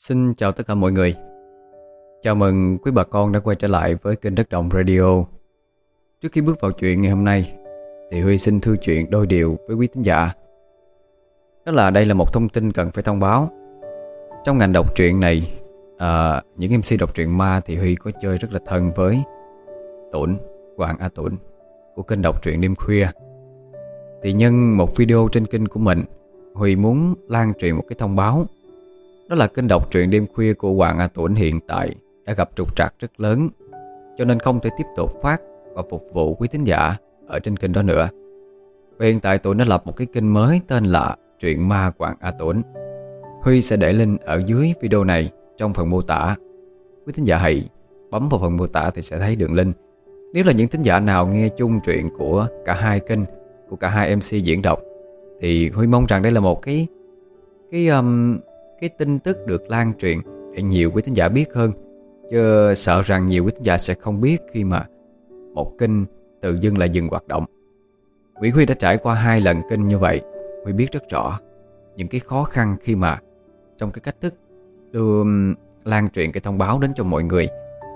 Xin chào tất cả mọi người. Chào mừng quý bà con đã quay trở lại với kênh Đất Đồng Radio. Trước khi bước vào chuyện ngày hôm nay thì Huy xin thư chuyện đôi điều với quý thính giả. Đó là đây là một thông tin cần phải thông báo. Trong ngành đọc truyện này, những MC đọc truyện ma thì Huy có chơi rất là thân với Tuấn, Hoàng A Tuấn của kênh đọc truyện đêm khuya. Thì nhân một video trên kênh của mình, Huy muốn lan truyền một cái thông báo. Đó là kênh đọc truyện đêm khuya của Hoàng A Tuấn hiện tại đã gặp trục trặc rất lớn, cho nên không thể tiếp tục phát và phục vụ quý thính giả ở trên kênh đó nữa. Và hiện tại Tuấn đã lập một cái kênh mới tên là Truyện Ma Hoàng A Tuấn. Huy sẽ để link ở dưới video này trong phần mô tả. Quý thính giả hãy bấm vào phần mô tả thì sẽ thấy đường link. Nếu là những thính giả nào nghe chung truyện của cả hai kênh, của cả hai MC diễn đọc, thì Huy mong rằng đây là một cái tin tức được lan truyền để nhiều quý thính giả biết hơn. Chứ sợ rằng nhiều quý thính giả sẽ không biết khi mà một kênh tự dưng lại dừng hoạt động. Nguyễn Huy đã trải qua 2 lần kênh như vậy. Huy biết rất rõ những cái khó khăn khi mà trong cái cách thức đưa lan truyền cái thông báo đến cho mọi người.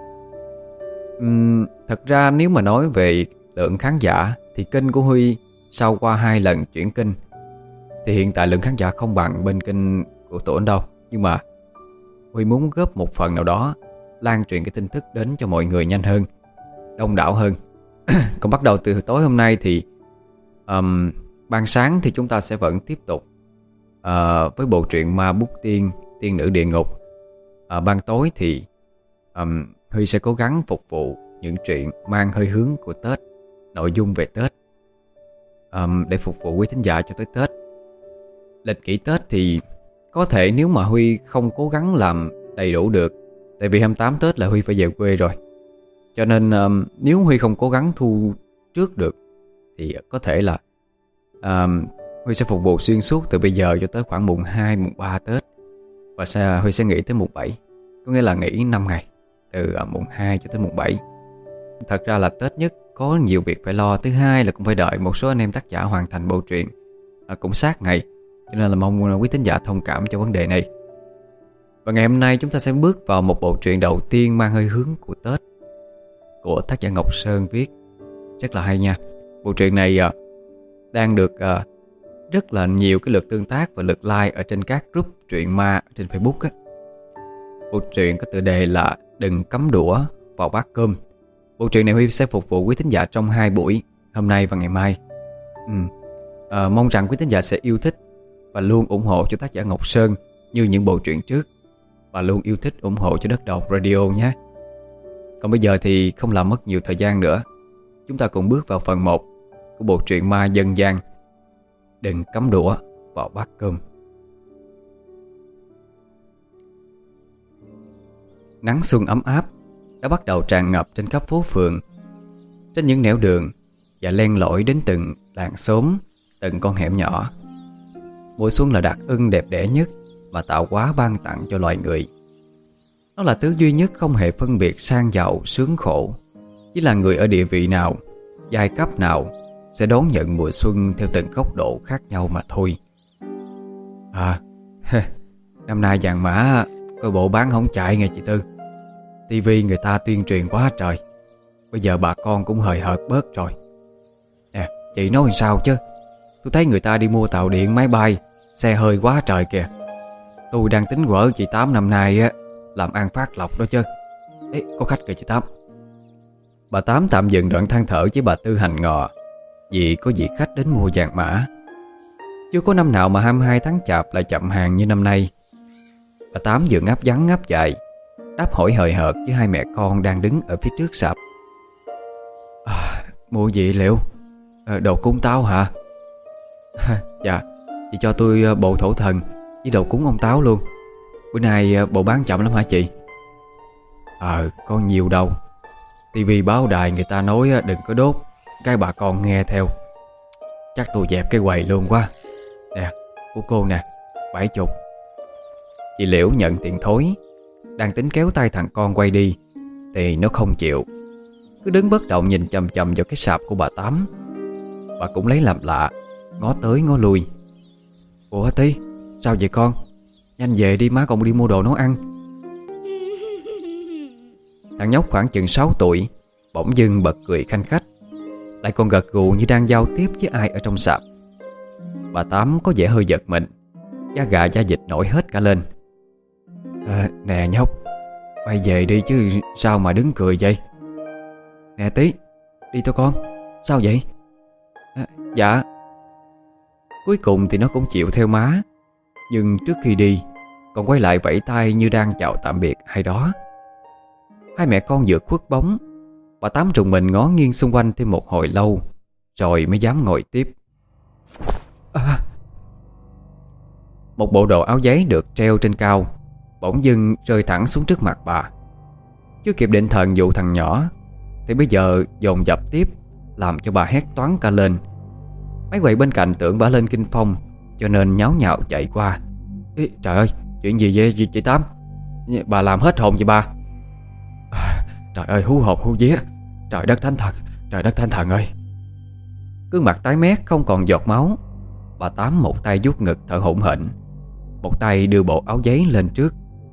Thật ra nếu mà nói về lượng khán giả thì kênh của Huy sau qua 2 lần chuyển kênh thì hiện tại lượng khán giả không bằng bên kênh của Tuấn đâu. Nhưng mà Huy muốn góp một phần nào đó lan truyền cái tin tức đến cho mọi người nhanh hơn, đông đảo hơn. Còn bắt đầu từ tối hôm nay thì ban sáng thì chúng ta sẽ vẫn tiếp tục với bộ truyện Ma Bút Tiên, Tiên Nữ Địa Ngục. Ban tối thì Huy sẽ cố gắng phục vụ những chuyện mang hơi hướng của Tết, nội dung về Tết, để phục vụ quý thính giả cho tới Tết. Lịch nghỉ Tết thì có thể nếu mà Huy không cố gắng làm đầy đủ được, tại vì 28 Tết là Huy phải về quê rồi, cho nên nếu Huy không cố gắng thu trước được thì có thể là Huy sẽ phục vụ xuyên suốt từ bây giờ cho tới khoảng mùng 2, mùng 3 Tết. Và Huy sẽ nghỉ tới mùng 7, có nghĩa là nghỉ 5 ngày, từ mùng 2 cho tới mùng 7. Thật ra là Tết nhất có nhiều việc phải lo. Thứ hai là cũng phải đợi một số anh em tác giả hoàn thành bộ truyện cũng sát ngày, cho nên là mong quý thính giả thông cảm cho vấn đề này. Và ngày hôm nay chúng ta sẽ bước vào một bộ truyện đầu tiên mang hơi hướng của Tết, của tác giả Ngọc Sơn viết. Rất là hay nha. Bộ truyện này đang được rất là nhiều cái lượt tương tác và lượt like ở trên các group truyện ma trên Facebook á. Bộ truyện có tựa đề là Đừng Cắm Đũa Vào Bát Cơm. Bộ truyện này Huy sẽ phục vụ quý thính giả trong 2 buổi, hôm nay và ngày mai. Mong rằng quý thính giả sẽ yêu thích và luôn ủng hộ cho tác giả Ngọc Sơn như những bộ truyện trước, và luôn yêu thích ủng hộ cho Đất Đồng Radio nhé. Còn bây giờ thì không làm mất nhiều thời gian nữa, chúng ta cùng bước vào phần 1 của bộ truyện ma dân gian Đừng Cắm Đũa Vào Bát Cơm. Nắng xuân ấm áp đã bắt đầu tràn ngập trên khắp phố phường, trên những nẻo đường, và len lỏi đến từng làng xóm, từng con hẻm nhỏ. Mùa xuân là đặc ân đẹp đẽ nhất mà tạo hóa ban tặng cho loài người. Nó là thứ duy nhất không hề phân biệt sang giàu sướng khổ. Chỉ là người ở địa vị nào, giai cấp nào sẽ đón nhận mùa xuân theo từng góc độ khác nhau mà thôi. Năm nay vàng mã coi bộ bán không chạy nghe chị Tư. Tivi người ta tuyên truyền quá trời, bây giờ bà con cũng hời hợt bớt rồi. Nè, chị nói sao chứ, tôi thấy người ta đi mua tàu điện, máy bay, xe hơi quá trời kìa. Tôi đang tính quở chị Tám năm nay á làm ăn phát lộc đó chứ. Ê, có khách kìa chị Tám. Bà Tám tạm dừng đoạn than thở với bà Tư hành ngò, vì có vị khách đến mua vàng mã. Chưa có năm nào mà 22 tháng Chạp lại chậm hàng như năm nay. Bà Tám vừa ngáp ngắn ngáp dài, đáp hỏi hời hợt với 2 mẹ con đang đứng ở phía trước sạp. Mua gì liệu? Đồ cúng Táo hả? Dạ, chị cho tôi bộ thổ thần với đồ cúng ông Táo luôn. Bữa nay bộ bán chậm lắm hả chị? Có nhiều đâu. Tivi báo đài người ta nói đừng có đốt, cái bà con nghe theo. Chắc tôi dẹp cái quầy luôn quá. Nè, của cô nè, 70. Chị Liễu nhận tiền thối, đang tính kéo tay thằng con quay đi thì nó không chịu, cứ đứng bất động nhìn chằm chằm vào cái sạp của bà Tám. Bà cũng lấy làm lạ, ngó tới ngó lui. Ủa Tí, sao vậy con? Nhanh về đi, má còn đi mua đồ nấu ăn. Thằng nhóc khoảng chừng 6 tuổi bỗng dưng bật cười khanh khách, lại còn gật gù như đang giao tiếp với ai ở trong sạp. Bà Tám có vẻ hơi giật mình, da gà da vịt nổi hết cả lên. Nè nhóc, quay về đi chứ sao mà đứng cười vậy? Nè Tí, đi thôi con. Sao vậy? Dạ. Cuối cùng thì nó cũng chịu theo má. Nhưng trước khi đi còn quay lại vẫy tay như đang chào tạm biệt ai đó. Hai mẹ con vừa khuất bóng, bà Tám trùng mình ngó nghiêng xung quanh thêm một hồi lâu rồi mới dám ngồi tiếp. Một bộ đồ áo giấy được treo trên cao bỗng dưng rơi thẳng xuống trước mặt bà. Chưa kịp định thần dụ thằng nhỏ thì bây giờ dồn dập tiếp, làm cho bà hét toáng cả lên. Mấy quầy bên cạnh tưởng bà lên kinh phong cho nên nháo nhào chạy qua. Trời ơi, chuyện gì vậy chị Tám? Bà làm hết hồn vậy bà? Trời ơi, hú hồn hú vía. Trời đất thánh thần, trời đất thánh thần ơi. Gương mặt tái mét không còn giọt máu, bà Tám một tay vuốt ngực thở hổn hển, một tay đưa bộ áo giấy lên trước.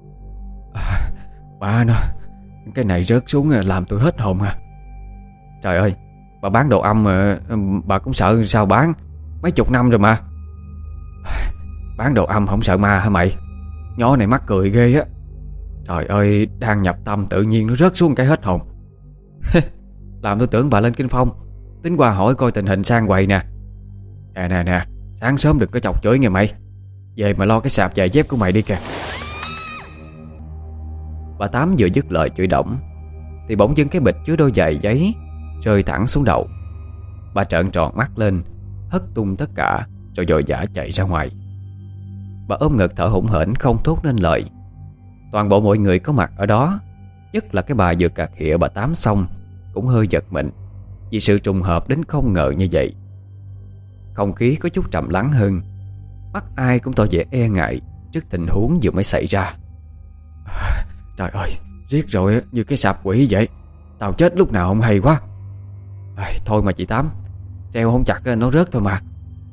Bà nó, cái này rớt xuống làm tôi hết hồn à. Trời ơi, bà bán đồ âm mà bà cũng sợ sao bán? Mấy chục năm rồi mà. Bán đồ âm không sợ ma hả mày? Nhỏ này mắc cười ghê á. Trời ơi, đang nhập tâm tự nhiên nó rớt xuống cái hết hồn. Làm tôi tưởng bà lên kinh phong, tính qua hỏi coi tình hình sang quầy nè. Nè, sáng sớm đừng có chọc chửi nghe mày. Về mà lo cái sạp giày dép của mày đi kìa. Bà Tám vừa dứt lời chửi đổng thì bỗng dưng cái bịch chứa đôi giày giấy rơi thẳng xuống đầu. Bà trợn tròn mắt lên, hất tung tất cả rồi vội vã chạy ra ngoài. Bà ôm ngực thở hổn hển không thốt nên lời. Toàn bộ mọi người có mặt ở đó, nhất là cái bà vừa cà khịa bà Tám xong, cũng hơi giật mình vì sự trùng hợp đến không ngờ như vậy. Không khí có chút trầm lắng hơn, mắt ai cũng tỏ vẻ e ngại trước tình huống vừa mới xảy ra. Trời ơi, riết rồi như cái sạp quỷ vậy. Tao chết lúc nào không hay quá. Thôi mà chị Tám, treo không chặt nó rớt thôi mà.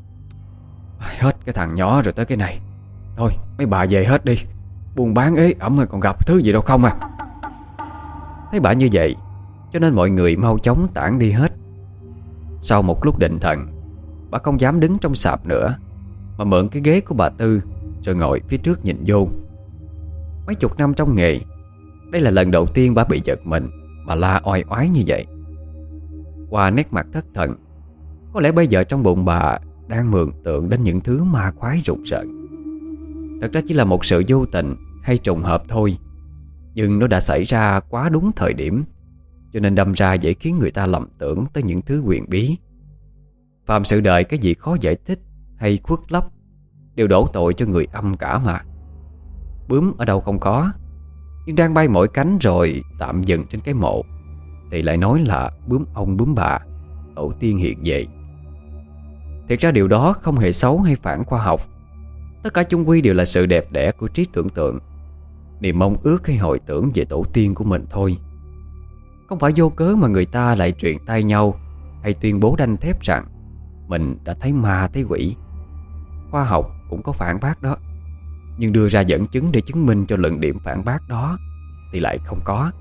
Hết cái thằng nhỏ rồi tới cái này. Thôi mấy bà về hết đi, buôn bán ế ẩm còn gặp thứ gì đâu không à. Thấy bà như vậy cho nên mọi người mau chóng tản đi hết. Sau một lúc định thần, bà không dám đứng trong sạp nữa mà mượn cái ghế của bà Tư rồi ngồi phía trước nhìn vô. Mấy chục năm trong nghề, đây là lần đầu tiên bà bị giật mình mà la oai oái như vậy. Qua nét mặt thất thần, có lẽ bây giờ trong bụng bà đang mường tượng đến những thứ ma quái rùng rợn. Thật ra chỉ là một sự vô tình hay trùng hợp thôi, nhưng nó đã xảy ra quá đúng thời điểm, cho nên đâm ra dễ khiến người ta lầm tưởng tới những thứ huyền bí. Phàm sự đời cái gì khó giải thích hay khuất lấp đều đổ tội cho người âm cả mà. Bướm ở đâu không có, nhưng đang bay mỗi cánh rồi tạm dừng trên cái mộ thì lại nói là bướm ông bướm bà, tổ tiên hiện về. Thiệt ra điều đó không hề xấu hay phản khoa học. Tất cả chung quy đều là sự đẹp đẽ của trí tưởng tượng, niềm mong ước hay hồi tưởng về tổ tiên của mình thôi. Không phải vô cớ mà người ta lại truyền tai nhau hay tuyên bố đanh thép rằng mình đã thấy ma thấy quỷ. Khoa học cũng có phản bác đó, nhưng đưa ra dẫn chứng để chứng minh cho luận điểm phản bác đó thì lại không có.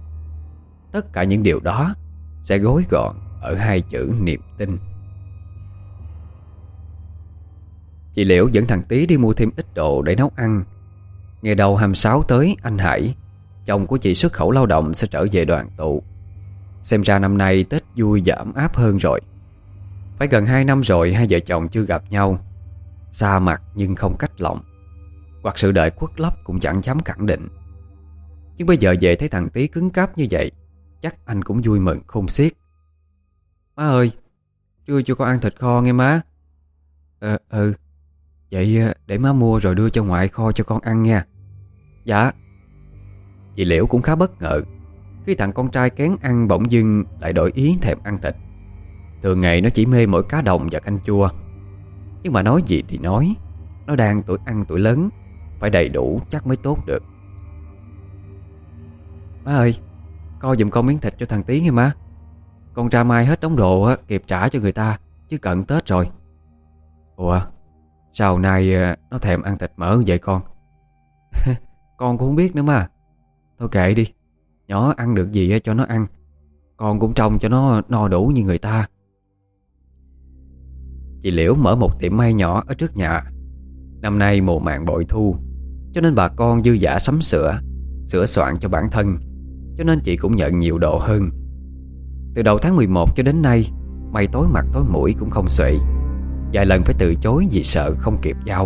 Tất cả những điều đó sẽ gói gọn ở hai chữ niềm tin. Chị Liễu dẫn thằng Tí đi mua thêm ít đồ để nấu ăn. Ngày đầu 26 tới, anh Hải, chồng của chị xuất khẩu lao động, sẽ trở về đoàn tụ. Xem ra năm nay Tết vui và ấm áp hơn rồi. Phải gần 2 năm rồi hai vợ chồng chưa gặp nhau. Xa mặt nhưng không cách lòng, hoặc sự đợi khuất lấp cũng chẳng dám khẳng định. Nhưng bây giờ về thấy thằng Tí cứng cáp như vậy, chắc anh cũng vui mừng khôn xiết. Má ơi, trưa chưa có ăn thịt kho nghe má. Vậy để má mua rồi đưa cho ngoại kho cho con ăn nha. Dạ. Chị Liễu cũng khá bất ngờ khi thằng con trai kén ăn bỗng dưng lại đổi ý thèm ăn thịt. Thường ngày nó chỉ mê mỗi cá đồng và canh chua. Nhưng mà nói gì thì nói, nó đang tuổi ăn tuổi lớn, phải đầy đủ chắc mới tốt được. Má ơi, coi giùm con miếng thịt cho thằng Tí nghe má. Con ra mai hết đống đồ á, kịp trả cho người ta, chứ cận Tết rồi. Ủa, sao nay nó thèm ăn thịt mỡ vậy con? Con cũng không biết nữa mà. Thôi kệ đi, nhỏ ăn được gì cho nó ăn. Con cũng trông cho nó no đủ như người ta. Chị Liễu mở một tiệm may nhỏ ở trước nhà. Năm nay mùa màng bội thu, cho nên bà con dư dả sắm sửa, sửa soạn cho bản thân, cho nên chị cũng nhận nhiều đồ hơn. Từ đầu tháng 11 cho đến nay, may tối mặt tối mũi cũng không xuể. Vài lần phải từ chối vì sợ không kịp giao.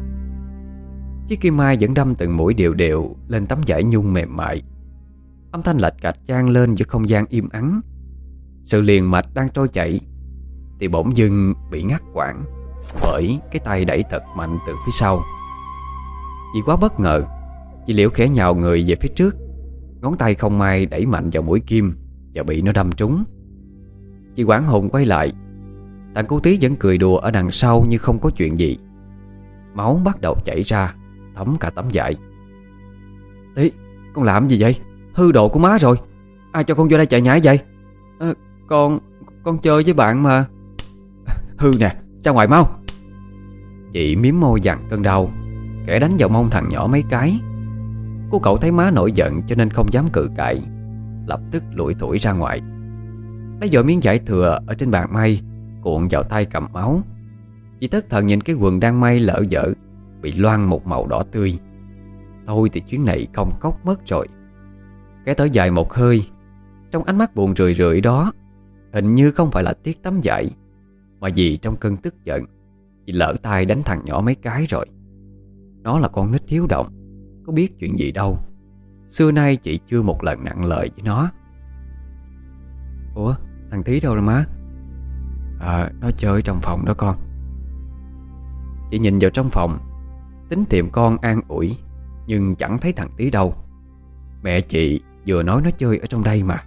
Chiếc kim mai vẫn đâm từng mũi đều đều lên tấm vải nhung mềm mại. Âm thanh lạch cạch vang lên giữa không gian im ắng. Sự liền mạch đang trôi chảy thì bỗng dưng bị ngắt quãng bởi cái tay đẩy thật mạnh từ phía sau. Vì quá bất ngờ, chị Liễu khẽ nhào người về phía trước. Ngón tay không may đẩy mạnh vào mũi kim và bị nó đâm trúng. Chị hoảng hồn quay lại. Thằng cô Tí vẫn cười đùa ở đằng sau như không có chuyện gì. Máu bắt đầu chảy ra, thấm cả tấm vải. Tí, con làm gì vậy? Hư đồ của má rồi. Ai cho con vô đây chạy nhảy vậy? Con chơi với bạn mà. Hư nè, ra ngoài mau. Chị miếm môi dằn cơn đau, kẻ đánh vào mông thằng nhỏ mấy cái. Cô cậu thấy má nổi giận cho nên không dám cự cãi, lập tức lủi thủi ra ngoài. Lấy dội miếng vải thừa ở trên bàn may cuộn vào tay cầm máu. Chị thất thần nhìn cái quần đang may lỡ dở, bị loang một màu đỏ tươi. Thôi thì chuyến này không cốc mất rồi. Kẻ thở dài một hơi. Trong ánh mắt buồn rười rượi đó hình như không phải là tiếc tấm vải, mà vì trong cơn tức giận chị lỡ tay đánh thằng nhỏ mấy cái rồi. Nó là con nít hiếu động, có biết chuyện gì đâu. Xưa nay chị chưa một lần nặng lời với nó. Ủa, thằng Tí đâu rồi má? Nó chơi trong phòng đó con. Chị nhìn vào trong phòng, tính tìm con an ủi, nhưng chẳng thấy thằng Tí đâu. Mẹ chị vừa nói nó chơi ở trong đây mà.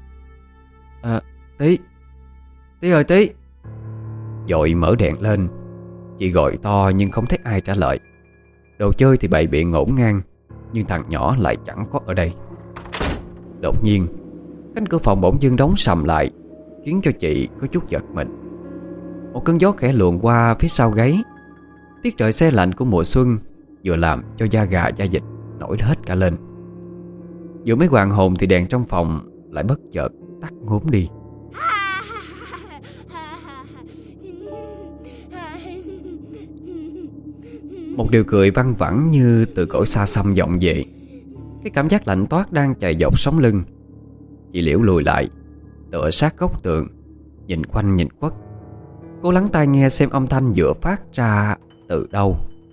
Tí ơi Tí. Vội mở đèn lên. Chị gọi to nhưng không thấy ai trả lời. Đồ chơi thì bày biện ngổn ngang, nhưng thằng nhỏ lại chẳng có ở đây. Đột nhiên, cánh cửa phòng bỗng dưng đóng sầm lại, khiến cho chị có chút giật mình. Một cơn gió khẽ luồn qua phía sau gáy. Tiết trời se lạnh của mùa xuân vừa làm cho da gà da vịt nổi hết cả lên. Vừa mới hoàn hồn thì đèn trong phòng lại bất chợt tắt ngúm đi. Một điều cười văng vẳng như từ cõi xa xăm vọng về. Cái cảm giác lạnh toát đang chạy dọc sống lưng. Chị Liễu lùi lại, tựa sát góc tường, nhìn quanh nhìn quất, cố lắng tai nghe xem âm thanh vừa phát ra từ đâu.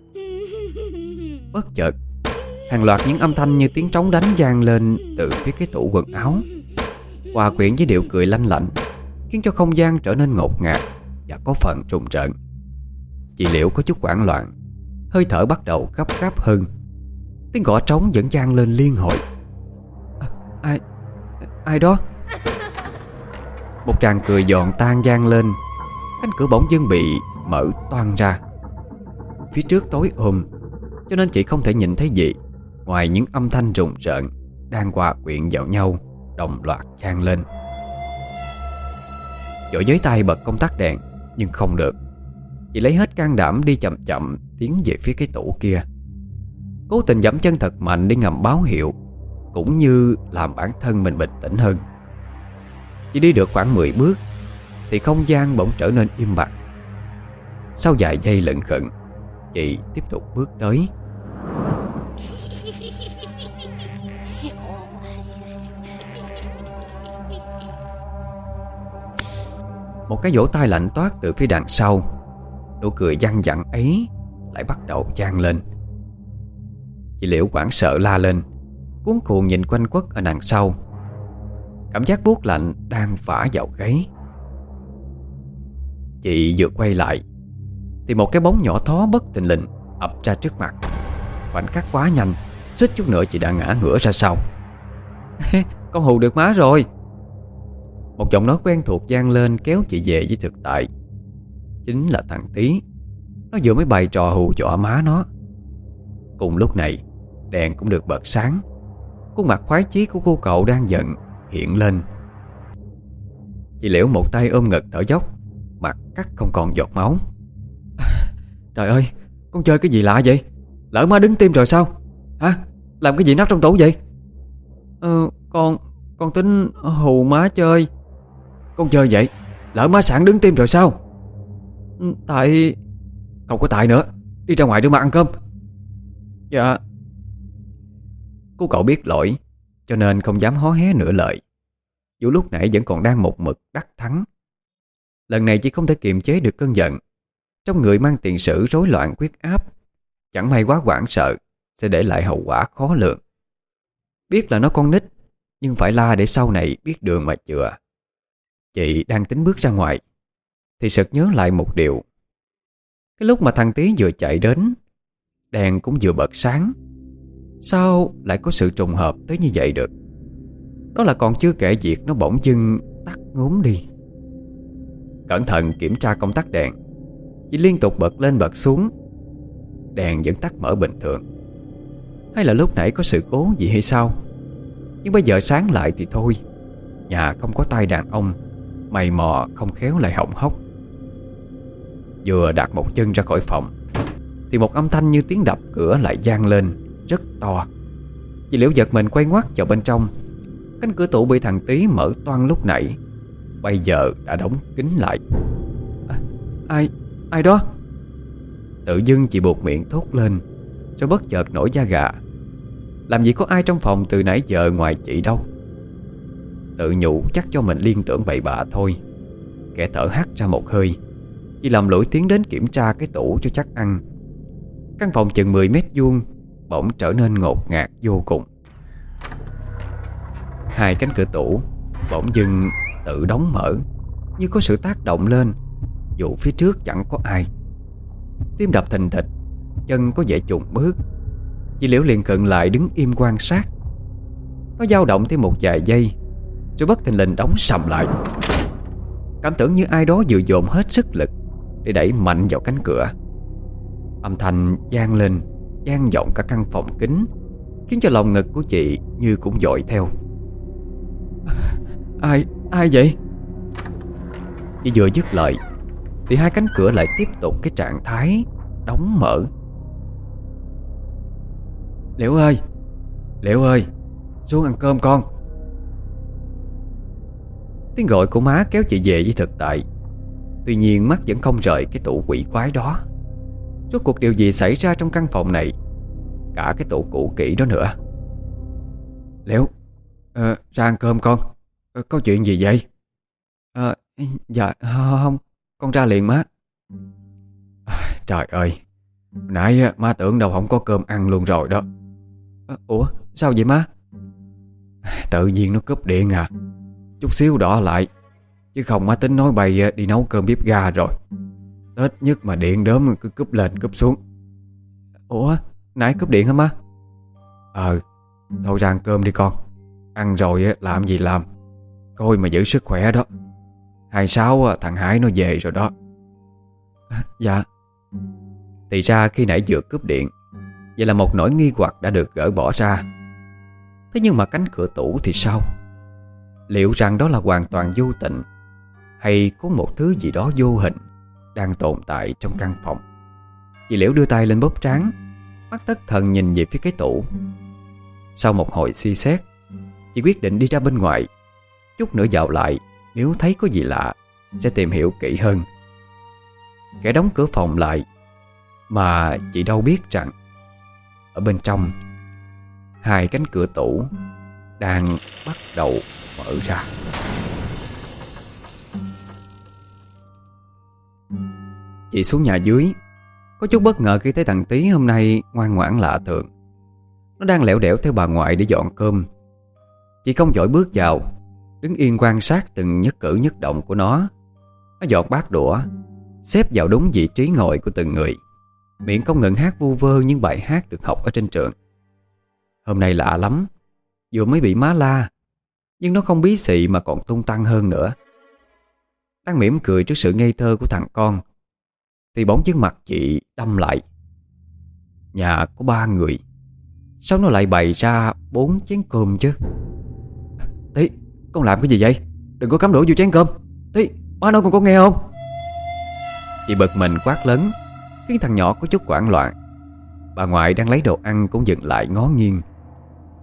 Bất chợt, hàng loạt những âm thanh như tiếng trống đánh vang lên từ phía cái tủ quần áo, hòa quyện với điệu cười lanh lảnh, khiến cho không gian trở nên ngột ngạt và có phần trùng rợn. Chị Liễu có chút hoảng loạn, hơi thở bắt đầu gấp gáp hơn. Tiếng gõ trống vẫn vang lên liên hồi. Ai đó? Một tràng cười giòn tan vang lên. Cánh cửa bỗng dưng bị mở toang ra. Phía trước tối cho nên chị không thể nhìn thấy gì ngoài những âm thanh rùng rợn đang hòa quyện vào nhau, đồng loạt vang lên. Vội với tay bật công tắc đèn, nhưng không được. Chị lấy hết can đảm đi chậm chậm tiến về phía cái tủ kia, cố tình giẫm chân thật mạnh để ngầm báo hiệu, cũng như làm bản thân mình bình tĩnh hơn. Chỉ đi được khoảng 10 bước thì không gian bỗng trở nên im bặt. Sau vài giây lững khựng, chị tiếp tục bước tới. Một cái vỗ tay lạnh toát từ phía đằng sau. Nụ cười văng vẳng ấy lại bắt đầu vang lên. Chị Liễu hoảng sợ la lên, cuống cuồng nhìn quanh quất ở đằng sau. Cảm giác buốt lạnh đang phả vào gáy. Chị vừa quay lại thì một cái bóng nhỏ thó bất thình lình ập ra trước mặt. Khoảnh khắc quá nhanh, suýt chút nữa chị đã ngã ngửa ra sau. Con hù được má rồi. Một giọng nói quen thuộc vang lên kéo chị về với thực tại. Chính là thằng Tí. Nó vừa mới bày trò hù dọa má nó. Cùng lúc này, đèn cũng được bật sáng. Khuôn mặt khoái chí của cô cậu đang giận hiện lên. Chị Liễu một tay ôm ngực thở dốc, mặt cắt không còn giọt máu. Trời ơi, con chơi cái gì lạ vậy? Lỡ má đứng tim rồi sao? Hả? Làm cái gì nắp trong tủ vậy? Con tính hù má chơi. Con chơi vậy lỡ má sẵn đứng tim rồi sao? Tại... Không có tại nữa. Đi ra ngoài rửa mặt ăn cơm. Dạ. Cô cậu biết lỗi, cho nên không dám hó hé nửa lời. Dù lúc nãy vẫn còn đang một mực đắc thắng. Lần này chỉ không thể kiềm chế được cơn giận. Trong người mang tiền sử rối loạn huyết áp, chẳng may quá hoảng sợ sẽ để lại hậu quả khó lường. Biết là nó con nít, nhưng phải la để sau này biết đường mà chừa. Chị đang tính bước ra ngoài thì sực nhớ lại một điều. Cái lúc mà thằng Tí vừa chạy đến, đèn cũng vừa bật sáng. Sao lại có sự trùng hợp tới như vậy được? Đó là còn chưa kể việc nó bỗng dưng tắt ngúm đi. Cẩn thận kiểm tra công tắc đèn, chị liên tục bật lên bật xuống, đèn vẫn tắt mở bình thường. Hay là lúc nãy có sự cố gì hay sao? Nhưng bây giờ sáng lại thì thôi. Nhà không có tay đàn ông, mày mò không khéo lại hỏng hóc. Vừa đặt một chân ra khỏi phòng thì một âm thanh như tiếng đập cửa lại vang lên rất to. Chị Liễu giật mình quay ngoắt vào bên trong. Cánh cửa tủ bị thằng Tí mở toang lúc nãy bây giờ đã đóng kín lại. Ai đó? Tự dưng chị buột miệng thốt lên, rồi bất chợt nổi da gà. Làm gì có ai trong phòng từ nãy giờ ngoài chị đâu. Tự nhủ chắc cho mình liên tưởng bậy bạ thôi. Kẻ thở hắt ra một hơi, chị làm lũi tiến đến kiểm tra cái tủ cho chắc ăn. Căn phòng chừng 10 mét vuông bỗng trở nên ngột ngạt vô cùng. Hai cánh cửa tủ bỗng dưng tự đóng mở, như có sự tác động lên, dù phía trước chẳng có ai. Tim đập thình thịch, chân có vẻ chùng bước. Chị Liễu liền khựng lại đứng im quan sát. Nó dao động thêm một vài giây, rồi bất thình lình đóng sầm lại. Cảm tưởng như ai đó vừa dồn hết sức lực để đẩy mạnh vào cánh cửa. Âm thanh vang lên, vang vọng cả căn phòng kín, khiến cho lòng ngực của chị như cũng dội theo. Ai vậy? Chị vừa dứt lời thì hai cánh cửa lại tiếp tục cái trạng thái đóng mở. Liễu ơi, xuống ăn cơm con. Tiếng gọi của má kéo chị về với thực tại. Tuy nhiên mắt vẫn không rời cái tủ quỷ quái đó. Rốt cuộc điều gì xảy ra trong căn phòng này, cả cái tủ cũ kỹ đó nữa. Liễu, ra ăn cơm con. Có chuyện gì vậy? Dạ không, con ra liền má. Trời ơi, nãy má tưởng đâu không có cơm ăn luôn rồi đó. Ủa sao vậy má? Tự nhiên nó cúp điện à. Chút xíu đỏ lại, chứ không má tính nói bày đi nấu cơm bếp ga rồi. Tết nhất mà điện đớm cứ cúp lên cúp xuống. Ủa nãy cúp điện hả má? Thôi ra ăn cơm đi con. Ăn rồi làm gì làm, coi mà giữ sức khỏe đó. 26 thằng Hải nó về rồi đó. Dạ. Thì ra khi nãy vừa cúp điện, vậy là một nỗi nghi hoặc đã được gỡ bỏ ra. Thế nhưng mà cánh cửa tủ thì sao? Liệu rằng đó là hoàn toàn vô tình, hay có một thứ gì đó vô hình đang tồn tại trong căn phòng? Chị Liễu đưa tay lên bóp trán, mắt thất thần nhìn về phía cái tủ. Sau một hồi suy xét, chị quyết định đi ra bên ngoài, chút nữa vào lại. Nếu thấy có gì lạ sẽ tìm hiểu kỹ hơn. Kẻ đóng cửa phòng lại, mà chị đâu biết rằng ở bên trong hai cánh cửa tủ đang bắt đầu mở ra. Chị xuống nhà dưới, có chút bất ngờ khi thấy thằng Tí hôm nay ngoan ngoãn lạ thường. Nó đang lẻo đẻo theo bà ngoại để dọn cơm. Chị không vội bước vào, đứng yên quan sát từng nhất cử nhất động của nó. Nó dọn bát đũa, xếp vào đúng vị trí ngồi của từng người, miệng không ngừng hát vu vơ những bài hát được học ở trên trường. Hôm nay lạ lắm, vừa mới bị má la, nhưng nó không bí xị mà còn tung tăng hơn nữa. Đang mỉm cười trước sự ngây thơ của thằng con, thì bỗng dưng mặt chị đăm lại. Nhà có 3 người, sao nó lại bày ra 4 chén cơm chứ? Tí, con làm cái gì vậy? Đừng có cắm đũa vô chén cơm. Tí, má nói con có nghe không? Chị bực mình quát lớn, khiến thằng nhỏ có chút hoảng loạn. Bà ngoại đang lấy đồ ăn cũng dừng lại ngó nghiêng,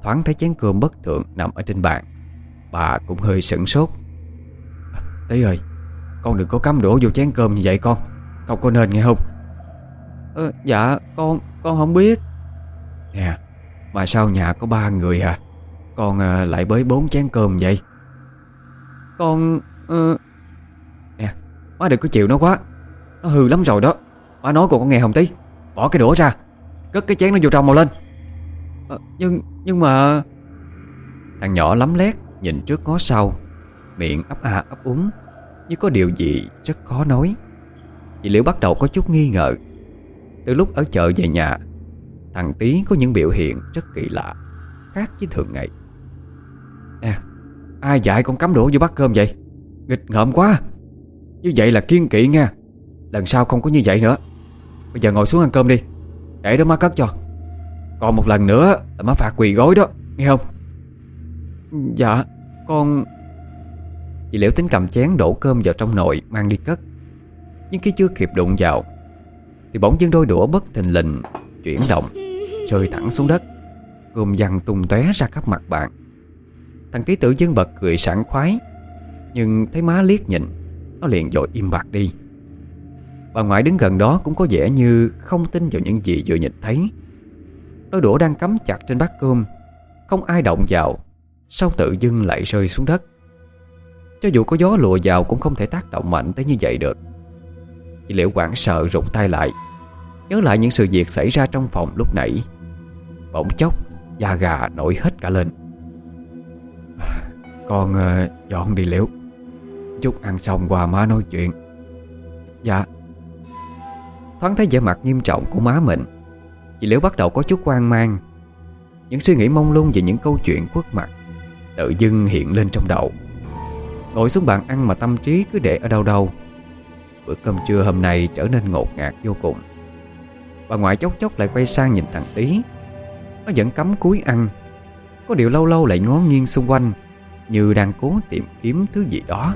thoáng thấy chén cơm bất thường nằm ở trên bàn, bà cũng hơi sửng sốt. Tí ơi, con đừng có cắm đũa vô chén cơm như vậy con. Không có nên nghe không? Dạ con không biết. Nè, mà sao nhà có 3 người à? Con lại bới 4 chén cơm vậy? Con Nè, má đừng có chịu nó quá. Nó hư lắm rồi đó. Má nói con có nghe không Tí? Bỏ cái đũa ra, cất cái chén nó vô trong mau lên. Nhưng mà... Thằng nhỏ lấm lét nhìn trước ngó sau, miệng ấp a ấp úng như có điều gì rất khó nói. Chị Liễu bắt đầu có chút nghi ngờ. Từ lúc ở chợ về nhà, thằng Tí có những biểu hiện rất kỳ lạ, khác với thường ngày. Nè, ai dạy con cắm đũa vô bát cơm vậy? Nghịch ngợm quá. Như vậy là kiêng kỵ nha. Lần sau không có như vậy nữa. Bây giờ ngồi xuống ăn cơm đi, để đó má cất cho. Còn một lần nữa là má phạt quỳ gối đó, nghe không? Dạ con... Chị Liễu tính cầm chén đổ cơm vào trong nồi mang đi cất. Nhưng khi chưa kịp đụng vào thì bỗng dưng đôi đũa bất thình lình chuyển động, rơi thẳng xuống đất, cơm văng tung tóe ra khắp mặt bàn. Thằng Tí tự dưng bật cười sảng khoái, nhưng thấy má liếc nhìn, nó liền vội im bặt đi. Bà ngoại đứng gần đó cũng có vẻ như không tin vào những gì vừa nhìn thấy. Đôi đũa đang cắm chặt trên bát cơm, không ai động vào, sao tự dưng lại rơi xuống đất? Cho dù có gió lùa vào cũng không thể tác động mạnh tới như vậy được. Chị Liễu hoảng sợ rụt tay lại, nhớ lại những sự việc xảy ra trong phòng lúc nãy. Bỗng chốc da gà nổi hết cả lên. Con dọn đi Liễu, chút ăn xong qua má nói chuyện. Dạ. Thoáng thấy vẻ mặt nghiêm trọng của má mình, chị Liễu bắt đầu có chút hoang mang. Những suy nghĩ mông lung về những câu chuyện khuất mặt tự dưng hiện lên trong đầu. Ngồi xuống bàn ăn mà tâm trí cứ để ở đâu đâu. Bữa cơm trưa hôm nay trở nên ngột ngạt vô cùng. Bà ngoại chốc chốc lại quay sang nhìn thằng Tí. Nó vẫn cắm cúi ăn, có điều lâu lâu lại ngó nghiêng xung quanh, như đang cố tìm kiếm thứ gì đó.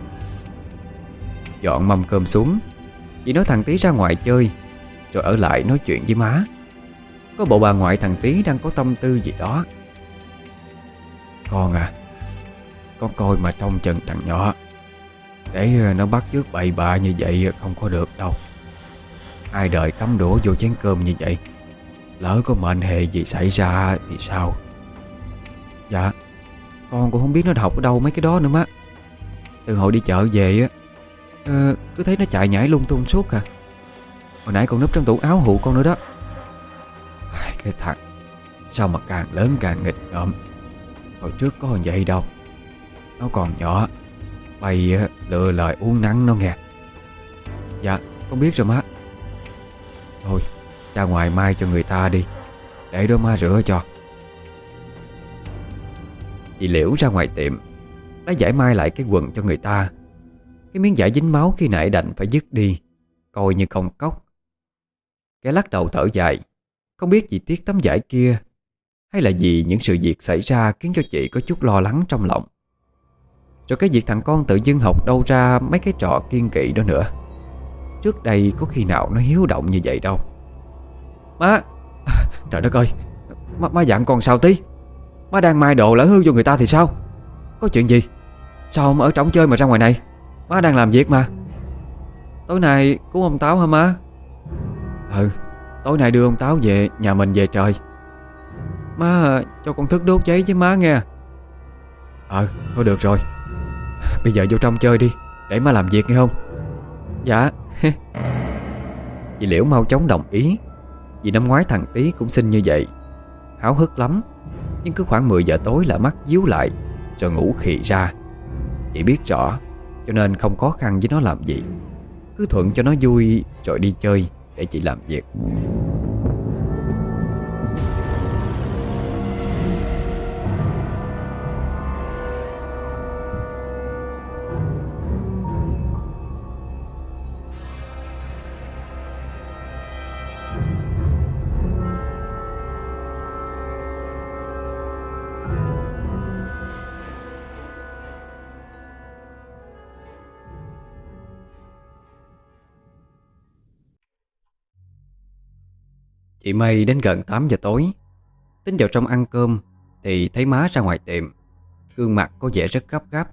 Dọn mâm cơm xuống, chị nói thằng Tí ra ngoài chơi, rồi ở lại nói chuyện với má. Có bộ bà ngoại thằng Tí đang có tâm tư gì đó. Con à, con coi mà trông chừng thằng nhỏ, để nó bắt chước bậy bạ như vậy không có được đâu. Ai đời cắm đũa vô chén cơm như vậy, lỡ có mệnh hệ gì xảy ra thì sao? Dạ, con cũng không biết nó học ở đâu mấy cái đó nữa má. Từ hồi đi chợ về á, cứ thấy nó chạy nhảy lung tung suốt à. Hồi nãy còn núp trong tủ áo hụ con nữa đó. Cái thằng sao mà càng lớn càng nghịch ngợm. Hồi trước có vậy đâu. Nó còn nhỏ, bày lựa lời uống nắng nó nghe. Dạ, con biết rồi má. Thôi, ra ngoài mai cho người ta đi, để đó má rửa cho. Chị Liễu ra ngoài tiệm, lấy giải mai lại cái quần cho người ta. Cái miếng vải dính máu khi nãy đành phải dứt đi, coi như không cốc. Kẻ lắc đầu thở dài, không biết vì tiếc tấm vải kia, hay là vì những sự việc xảy ra khiến cho chị có chút lo lắng trong lòng. Rồi cái việc thằng con tự dưng học đâu ra mấy cái trò kiêng kỵ đó nữa. Trước đây có khi nào nó hiếu động như vậy đâu. Má! Trời đất ơi! Má dặn con sao Tí? Má đang mai đồ lỡ hư vô người ta thì sao? Có chuyện gì? Sao không ở trỏng chơi mà ra ngoài này? Má đang làm việc mà. Tối nay cứu ông Táo hả má? Ừ, tối nay đưa ông Táo về nhà mình về trời. Má cho con thức đốt cháy với má nghe. Thôi được rồi. Bây giờ vô trong chơi đi, để má làm việc nghe không? Dạ. Chị Liễu mau chóng đồng ý. Vì năm ngoái thằng Tí cũng xin như vậy, háo hức lắm. Nhưng cứ khoảng 10 giờ tối là mắt díu lại, rồi ngủ khì ra. Chị biết rõ, cho nên không khó khăn với nó làm gì, cứ thuận cho nó vui rồi đi chơi để chị làm việc. Chị Mây đến gần 8 giờ tối, tính vào trong ăn cơm thì thấy má ra ngoài tiệm, gương mặt có vẻ rất gấp gáp.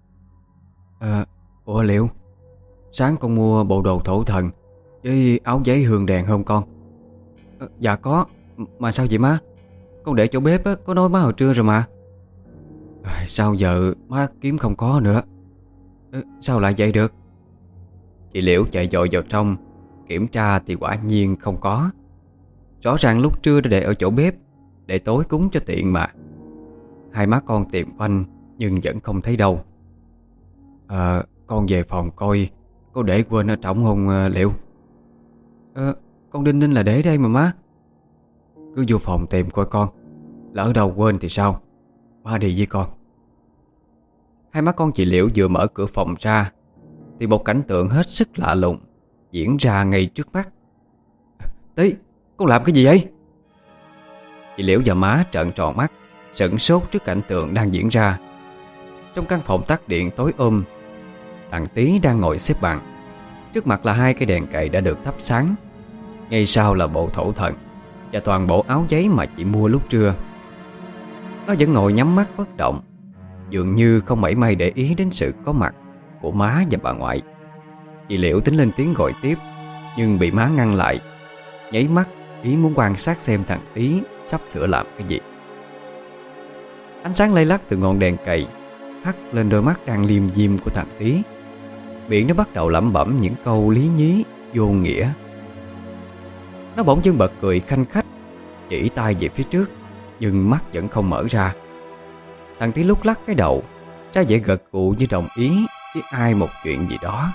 Ủa Liễu, sáng con mua bộ đồ thổ thần với áo giấy hương đèn không con? Dạ có. Mà sao vậy má? Con để chỗ bếp á, có nói má hồi trưa rồi mà. Sao giờ má kiếm không có nữa? Sao lại vậy được? Chị Liễu chạy vội vào trong kiểm tra thì quả nhiên không có. Rõ ràng lúc trưa đã để ở chỗ bếp, để tối cúng cho tiện mà. Hai má con tìm quanh nhưng vẫn không thấy đâu. Con về phòng coi có để quên ở trỏng không Liễu? Con đinh ninh là để đây mà má. Cứ vô phòng tìm coi con, lỡ đâu quên thì sao? Má đi với con. Hai má con chị Liễu vừa mở cửa phòng ra thì một cảnh tượng hết sức lạ lùng diễn ra ngay trước mắt. Tí, con làm cái gì vậy? Chị Liễu và má trợn tròn mắt, sửng sốt trước cảnh tượng đang diễn ra. Trong căn phòng tắt điện tối om, thằng Tí đang ngồi xếp bằng. Trước mặt là hai cái đèn cầy đã được thắp sáng. Ngay sau là bộ thổ thần và toàn bộ áo giấy mà chị mua lúc trưa. Nó vẫn ngồi nhắm mắt bất động, dường như không mảy may để ý đến sự có mặt của má và bà ngoại. Chị Liễu tính lên tiếng gọi tiếp, nhưng bị má ngăn lại, nháy mắt ý muốn quan sát xem thằng Tí sắp sửa làm cái gì. Ánh sáng lay lắc từ ngọn đèn cầy hắt lên đôi mắt đang liêm diêm của thằng Tí. Miệng nó bắt đầu lẩm bẩm những câu lý nhí vô nghĩa. Nó bỗng dưng bật cười khanh khách, chỉ tay về phía trước, nhưng mắt vẫn không mở ra. Thằng Tí lúc lắc cái đầu, ra vẻ gật gù như đồng ý với ai một chuyện gì đó.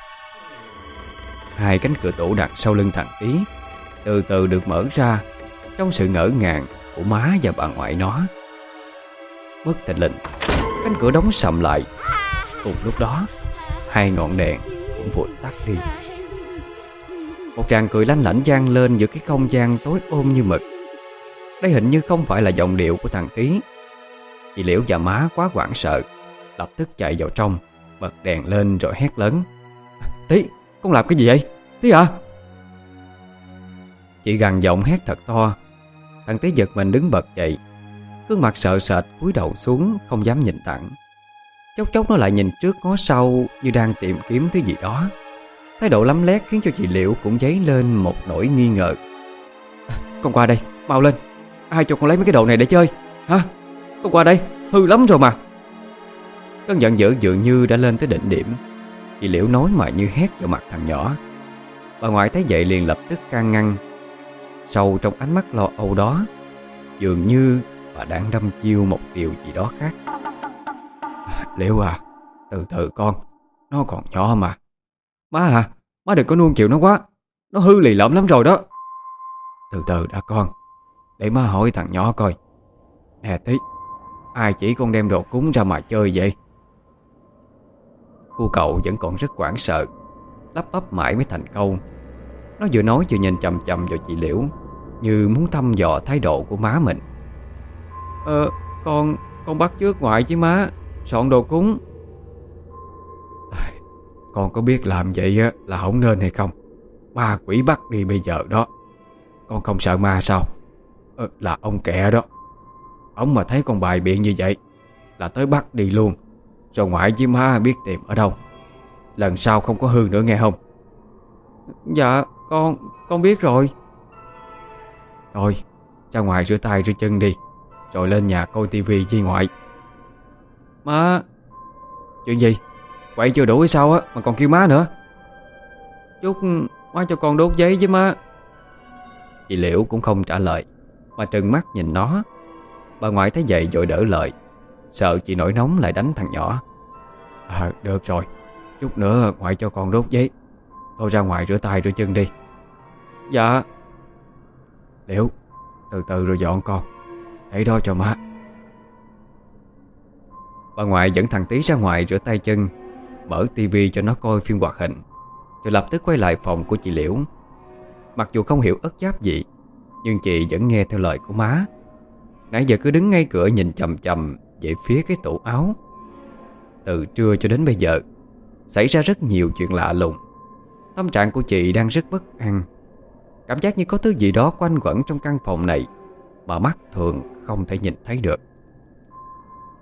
Hai cánh cửa tủ đặt sau lưng thằng Tí từ từ được mở ra trong sự ngỡ ngàng của má và bà ngoại nó. Bất thình lình, cánh cửa đóng sầm lại. Cùng lúc đó, hai ngọn đèn cũng vụt tắt đi. Một tràng cười lanh lảnh vang lên giữa cái không gian tối ôm như mực. Đây hình như không phải là giọng điệu của thằng Tí. Chị Liễu và má quá hoảng sợ, lập tức chạy vào trong, bật đèn lên rồi hét lớn: Tí, con làm cái gì vậy? Tí à? Chị gằn giọng hét thật to. Thằng Tí giật mình đứng bật dậy, gương mặt sợ sệt cúi đầu xuống, không dám nhìn thẳng. Chốc chốc nó lại nhìn trước ngó sau như đang tìm kiếm thứ gì đó. Thái độ lấm lét khiến cho chị Liễu cũng dấy lên một nỗi nghi ngờ. Con qua đây, mau lên. Ai cho con lấy mấy cái đồ này để chơi hả? Con qua đây, hư lắm rồi mà. Cơn giận dữ dường như đã lên tới đỉnh điểm. Chị Liễu nói mà như hét vào mặt thằng nhỏ. Bà ngoại thấy vậy liền lập tức can ngăn. Sâu trong ánh mắt lo âu đó, dường như bà đang đâm chiêu một điều gì đó khác. Liễu à, từ từ con, nó còn nhỏ mà. Má à, má đừng có nuông chiều nó quá, nó hư lì lợm lắm rồi đó. Từ từ đã con, để má hỏi thằng nhỏ coi. Nè Tí, ai chỉ con đem đồ cúng ra mà chơi vậy? Cô cậu vẫn còn rất hoảng sợ, lắp bắp mãi mới thành câu. Nó vừa nói vừa nhìn chằm chằm vào chị Liễu, như muốn thăm dò thái độ của má mình. Con bắt chước ngoại chứ má, soạn đồ cúng. Con có biết làm vậy là không nên hay không? Ma quỷ bắt đi bây giờ đó. Con không sợ ma sao? Là ông kẹ đó. Ông mà thấy con bài biện như vậy là tới bắt đi luôn, rồi ngoại với má biết tìm ở đâu. Lần sau không có hư nữa nghe không? Dạ con biết rồi. Thôi ra ngoài rửa tay rửa chân đi, rồi lên nhà coi tivi với ngoại. Má. Chuyện gì? Quậy chưa đủ hay sao á mà còn kêu má nữa? Chút má cho con đốt giấy với má. Chị Liễu cũng không trả lời mà trừng mắt nhìn nó. Bà ngoại thấy vậy vội đỡ lời, sợ chị nổi nóng lại đánh thằng nhỏ. Được rồi, chút nữa ngoại cho con đốt giấy. Thôi ra ngoài rửa tay rửa chân đi. Dạ. Liễu, từ từ rồi dọn con, để đó cho má. Bà ngoại dẫn thằng Tí ra ngoài rửa tay chân, mở tivi cho nó coi phim hoạt hình, rồi lập tức quay lại phòng của chị Liễu. Mặc dù không hiểu ất giáp gì, nhưng chị vẫn nghe theo lời của má. Nãy giờ cứ đứng ngay cửa nhìn chằm chằm về phía cái tủ áo. Từ trưa cho đến bây giờ xảy ra rất nhiều chuyện lạ lùng. Tâm trạng của chị đang rất bất an, cảm giác như có thứ gì đó quanh quẩn trong căn phòng này mà mắt thường không thể nhìn thấy được.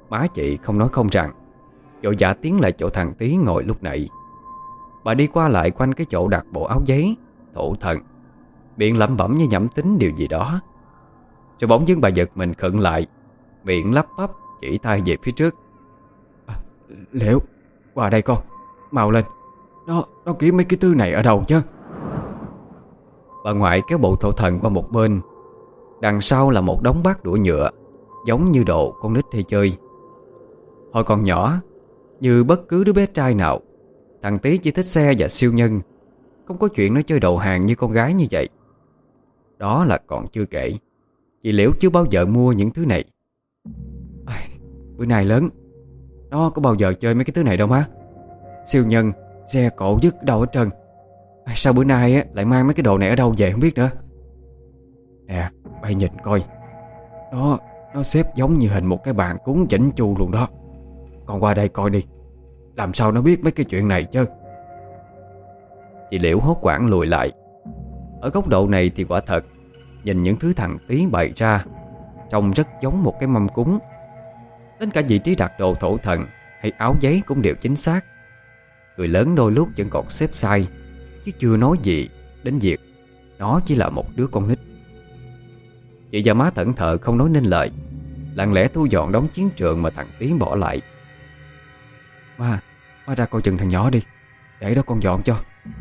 Má chị không nói không rằng, vội vã tiến lại chỗ thằng Tí ngồi lúc nãy. Bà đi qua lại quanh cái chỗ đặt bộ áo giấy, thổ thần, miệng lẩm bẩm như nhẩm tính điều gì đó. Rồi bỗng dưng bà giật mình khựng lại, miệng lắp bắp chỉ tay về phía trước. Liễu, qua đây con, mau lên. Nó kiếm mấy cái thứ này ở đâu chứ? Bà ngoại kéo bộ thổ thần qua một bên. Đằng sau là một đống bát đũa nhựa, giống như đồ con nít hay chơi. Hồi còn nhỏ, như bất cứ đứa bé trai nào, thằng Tí chỉ thích xe và siêu nhân, không có chuyện nó chơi đầu hàng như con gái như vậy. Đó là còn chưa kể, chị Liễu chưa bao giờ mua những thứ này. Bữa nay lớn, nó có bao giờ chơi mấy cái thứ này đâu má. Siêu nhân, xe cộ dứt đâu hết trơn. Sao bữa nay lại mang mấy cái đồ này ở đâu về không biết nữa. Nè, bay nhìn coi, nó xếp giống như hình một cái bàn cúng chỉnh chu luôn đó. Con qua đây coi đi, làm sao nó biết mấy cái chuyện này chứ. Chị Liễu hốt hoảng lùi lại. Ở góc độ này thì quả thật, nhìn những thứ thằng Tí bày ra trông rất giống một cái mâm cúng. Đến cả vị trí đặt đồ thổ thần hay áo giấy cũng đều chính xác. Người lớn đôi lúc vẫn còn xếp sai, chứ chưa nói gì đến việc nó chỉ là một đứa con nít. Chị và má thẫn thờ không nói nên lời, lặng lẽ thu dọn đống chiến trường mà thằng Tí bỏ lại. Má ra coi chừng thằng nhỏ đi, để đó con dọn cho.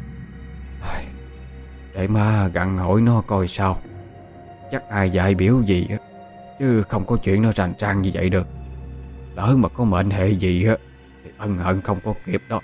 Để má gặn hỏi nó coi sao. Chắc ai dạy biểu gì á, chứ không có chuyện nó rành rang như vậy được. Lỡ mà có mệnh hệ gì á thì ân hận không có kịp đó.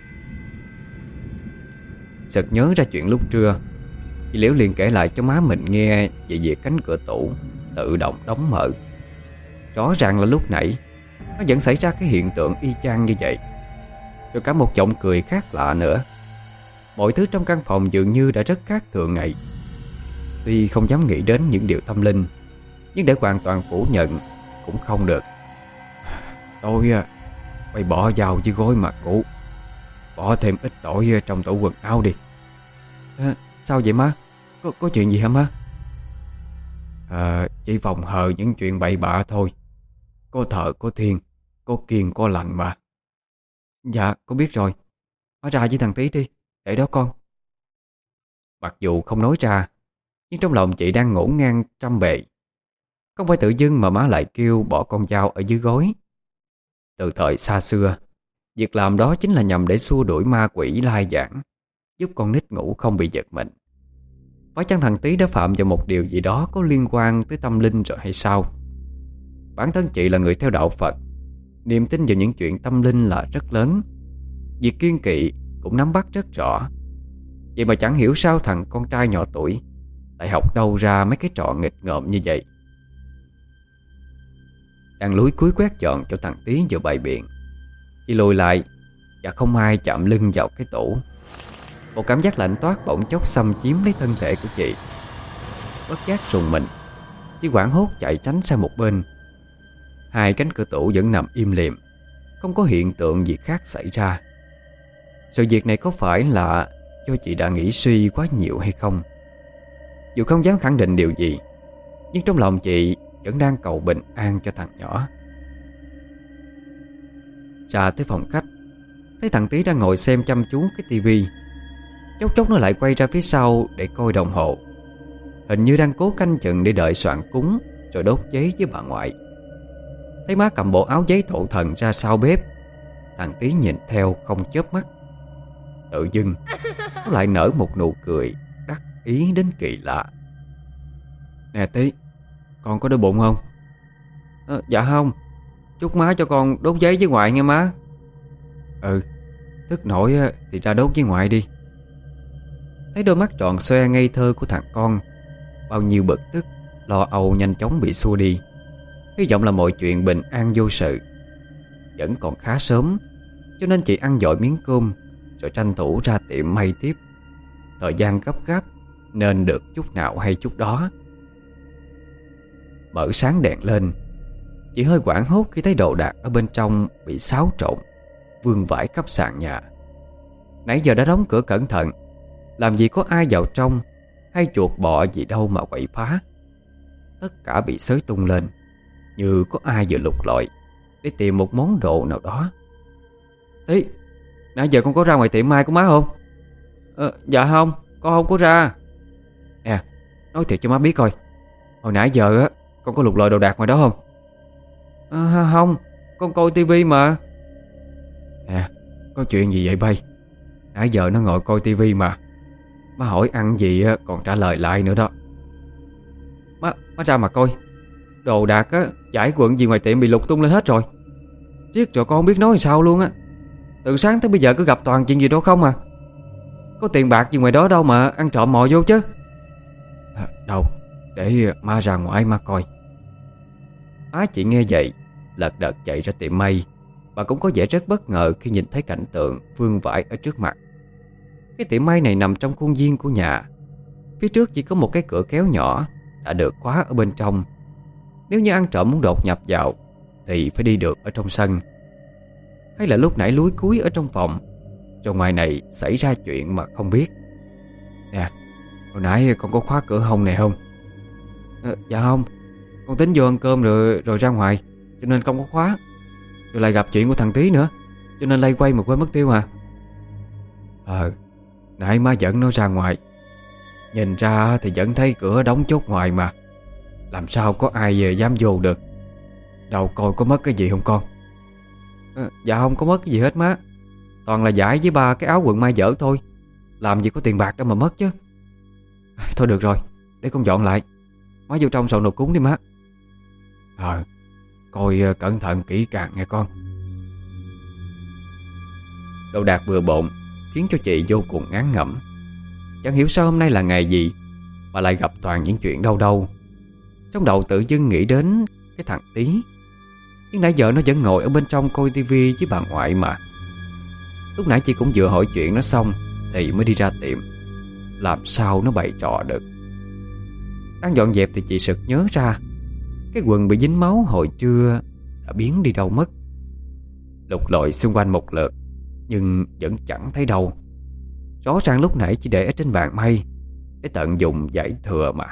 Sực nhớ ra chuyện lúc trưa, chị Liễu liền kể lại cho má mình nghe về việc cánh cửa tủ tự động đóng mở. Rõ ràng là lúc nãy nó vẫn xảy ra cái hiện tượng y chang như vậy. Rồi cả một giọng cười khác lạ nữa. Mọi thứ trong căn phòng dường như đã rất khác thường ngày. Tuy không dám nghĩ đến những điều tâm linh, nhưng để hoàn toàn phủ nhận cũng không được. Tôi phải bỏ vào với gói mặt cũ, bỏ thêm ít tỏi trong tủ quần áo đi. Sao vậy má? Có chuyện gì hả má? Chỉ phòng hờ những chuyện bậy bạ thôi. Có thờ có thiên, có kiêng có lành mà. Dạ con biết rồi. Má ra với thằng Tí đi, để đó con. Mặc dù không nói ra, nhưng trong lòng chị đang ngổn ngang trăm bề. Không phải tự dưng mà má lại kêu bỏ con dao ở dưới gối. Từ thời xa xưa, việc làm đó chính là nhằm để xua đuổi ma quỷ lai vãng, giúp con nít ngủ không bị giật mình. Phải chăng thằng Tí đã phạm vào một điều gì đó có liên quan tới tâm linh rồi hay sao? Bản thân chị là người theo đạo Phật, niềm tin vào những chuyện tâm linh là rất lớn. Việc kiêng kỵ cũng nắm bắt rất rõ. Vậy mà chẳng hiểu sao thằng con trai nhỏ tuổi lại học đâu ra mấy cái trò nghịch ngợm như vậy. Đang lúi cúi quét dọn cho thằng Tí vừa bày biện, chị lùi lại và không ai chạm lưng vào cái tủ. Một cảm giác lạnh toát bỗng chốc xâm chiếm lấy thân thể của chị. Bất giác rùng mình, chị hoảng hốt chạy tránh sang một bên. Hai cánh cửa tủ vẫn nằm im lìm, không có hiện tượng gì khác xảy ra. Sự việc này có phải là do chị đã nghĩ suy quá nhiều hay không? Dù không dám khẳng định điều gì, nhưng trong lòng chị vẫn đang cầu bình an cho thằng nhỏ. Ra tới phòng khách, thấy thằng Tí đang ngồi xem chăm chú cái tivi. Chốc chốc nó lại quay ra phía sau để coi đồng hồ, hình như đang cố canh chừng để đợi soạn cúng rồi đốt giấy với bà ngoại. Thấy má cầm bộ áo giấy thổ thần ra sau bếp, thằng Tí nhìn theo không chớp mắt. Tự dưng nó lại nở một nụ cười đắc ý đến kỳ lạ. Nè Tí, con có đói bụng không? Dạ không. Chúc má cho con đốt giấy với ngoại nghe má. Thức nổi thì ra đốt với ngoại đi. Thấy đôi mắt tròn xoe ngây thơ của thằng con, bao nhiêu bực tức, lo âu nhanh chóng bị xua đi. Hy vọng là mọi chuyện bình an vô sự. Vẫn còn khá sớm, cho nên chị ăn dội miếng cơm rồi tranh thủ ra tiệm may tiếp. Thời gian gấp gáp nên được chút nào hay chút đó. Mở sáng đèn lên, chị hơi hoảng hốt khi thấy đồ đạc ở bên trong bị xáo trộn, vương vãi khắp sàn nhà. Nãy giờ đã đóng cửa cẩn thận, làm gì có ai vào trong hay chuột bọ gì đâu mà quậy phá. Tất cả bị xới tung lên, như có ai vừa lục lọi, để tìm một món đồ nào đó. Ý, nãy giờ con có ra ngoài tiệm mai của má không? Dạ không, con không có ra. Nè, nói thiệt cho má biết coi, hồi nãy giờ á con có lục lọi đồ đạc ngoài đó không? Không, con coi tivi mà. Nè, có chuyện gì vậy bay? Nãy giờ nó ngồi coi tivi mà. Má hỏi ăn gì á còn trả lời lại nữa đó. Má ra mà coi. Đồ đạc á, giải quần gì ngoài tiệm bị lục tung lên hết rồi. Tiếc rồi con không biết nói làm sao luôn á. Từ sáng tới bây giờ cứ gặp toàn chuyện gì đó không à. Có tiền bạc gì ngoài đó đâu mà ăn trộm mò vô chứ. Đâu, để má ra ngoài má coi. Má chị nghe vậy lật đật chạy ra tiệm may, và cũng có vẻ rất bất ngờ khi nhìn thấy cảnh tượng vương vãi ở trước mặt. Cái tiệm may này nằm trong khuôn viên của nhà. Phía trước chỉ có một cái cửa kéo nhỏ đã được khóa ở bên trong. Nếu như ăn trộm muốn đột nhập vào thì phải đi được ở trong sân, hay là lúc nãy lúi cúi ở trong phòng, rồi ngoài này xảy ra chuyện mà không biết. Nè, hồi nãy con có khóa cửa hông này không? Dạ không, con tính vô ăn cơm rồi ra ngoài, cho nên không có khóa. Rồi lại gặp chuyện của thằng Tí nữa, cho nên lay quay mà quên mất tiêu à. Nãy má dẫn nó ra ngoài, nhìn ra thì vẫn thấy cửa đóng chốt ngoài mà. Làm sao có ai dám vô được. Đâu coi có mất cái gì không con? Dạ không có mất cái gì hết má. Toàn là vải với 3 cái áo quần may dở thôi. Làm gì có tiền bạc đâu mà mất chứ. Thôi được rồi, để con dọn lại. Má vô trong soạn nồi cúng đi má. Coi cẩn thận kỹ càng nghe con. Đồ đạc bừa bộn khiến cho chị vô cùng ngán ngẩm. Chẳng hiểu sao hôm nay là ngày gì mà lại gặp toàn những chuyện đau đâu. Trong đầu tự dưng nghĩ đến cái thằng Tí. Nhưng nãy giờ nó vẫn ngồi ở bên trong coi tivi với bà ngoại mà. Lúc nãy chị cũng vừa hỏi chuyện nó xong thì mới đi ra tiệm. Làm sao nó bày trò được. Đang dọn dẹp thì chị sực nhớ ra cái quần bị dính máu hồi trưa đã biến đi đâu mất. Lục lọi xung quanh một lượt nhưng vẫn chẳng thấy đâu. Rõ ràng lúc nãy chỉ để ở trên bàn may để tận dụng giải thừa mà.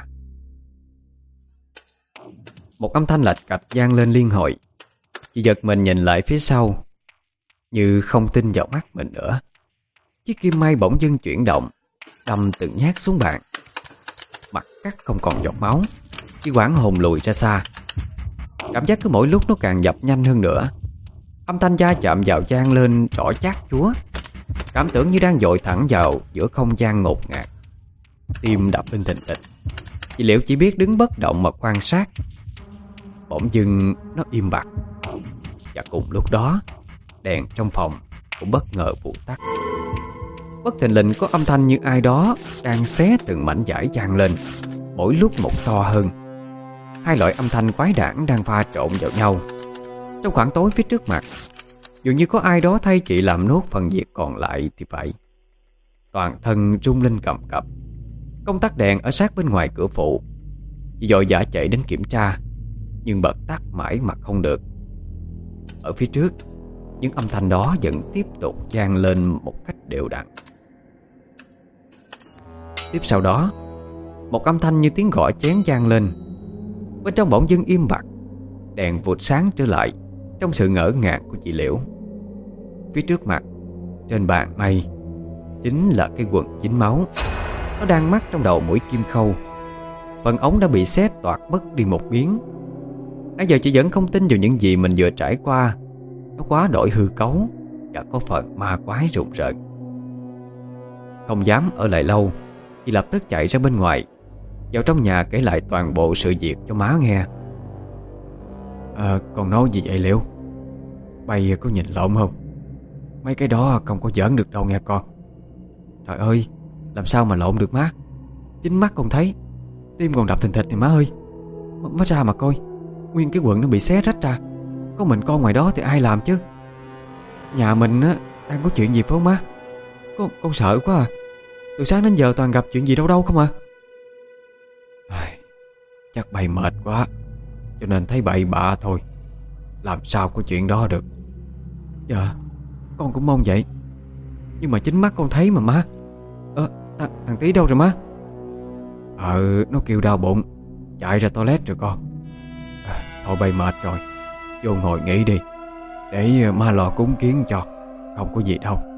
Một âm thanh lạch cạch vang lên liên hồi. Chị giật mình nhìn lại phía sau, như không tin vào mắt mình nữa. Chiếc kim may bỗng dưng chuyển động, đâm từng nhát xuống bàn. Mặt cắt không còn giọt máu, chỉ quảng hồn lùi ra xa. Cảm giác cứ mỗi lúc nó càng dập nhanh hơn nữa. Âm thanh va chạm vào vang lên rõ chát chúa. Cảm tưởng như đang dội thẳng vào giữa không gian ngột ngạt. Tim đập lên thình thịch. Chị Liễu chỉ biết đứng bất động mà quan sát. Bỗng dưng nó im bặt. Và cùng lúc đó, đèn trong phòng cũng bất ngờ vụt tắt. Bất thình lình có âm thanh như ai đó đang xé từng mảnh vải vang lên, mỗi lúc một to hơn. Hai loại âm thanh quái đản đang pha trộn vào nhau. Trong khoảng tối phía trước mặt, dường như có ai đó thay chị làm nốt phần việc còn lại thì phải. Toàn thân rung lên cầm cập. Công tắc đèn ở sát bên ngoài cửa phụ. Chị vội vã chạy đến kiểm tra, nhưng bật tắt mãi mà không được. Ở phía trước, những âm thanh đó vẫn tiếp tục vang lên một cách đều đặn. Tiếp sau đó, một âm thanh như tiếng gõ chén vang lên. Bên trong bỗng dưng im bặt. Đèn vụt sáng trở lại trong sự ngỡ ngàng của chị Liễu. Phía trước mặt, trên bàn may, chính là cái quần dính máu. Nó đang mắc trong đầu mũi kim khâu. Phần ống đã bị xé toạc mất đi một miếng. Nãy giờ chị vẫn không tin vào những gì mình vừa trải qua. Nó quá đổi hư cấu và có phần ma quái rùng rợn. Không dám ở lại lâu, chị lập tức chạy ra bên ngoài, vào trong nhà kể lại toàn bộ sự việc cho má nghe. Con nói gì vậy Liễu? Bay có nhìn lộn không? Mấy cái đó không có giỡn được đâu nghe con. Trời ơi, làm sao mà lộn được má? Chính mắt con thấy. Tim còn đập thình thịch này má ơi. Má ra mà coi. Nguyên cái quần nó bị xé rách ra. Có mình con ngoài đó thì ai làm chứ? Nhà mình á đang có chuyện gì phải không má? Con sợ quá à. Từ sáng đến giờ toàn gặp chuyện gì đâu đâu không à. Chắc bày mệt quá, cho nên thấy bậy bạ thôi. Làm sao có chuyện đó được. Dạ, con cũng mong vậy. Nhưng mà chính mắt con thấy mà má. Thằng Tí đâu rồi má? Nó kêu đau bụng, chạy ra toilet rồi con. Thôi bày mệt rồi, vô ngồi nghỉ đi, Để ma lo cúng kiến cho, không có gì đâu.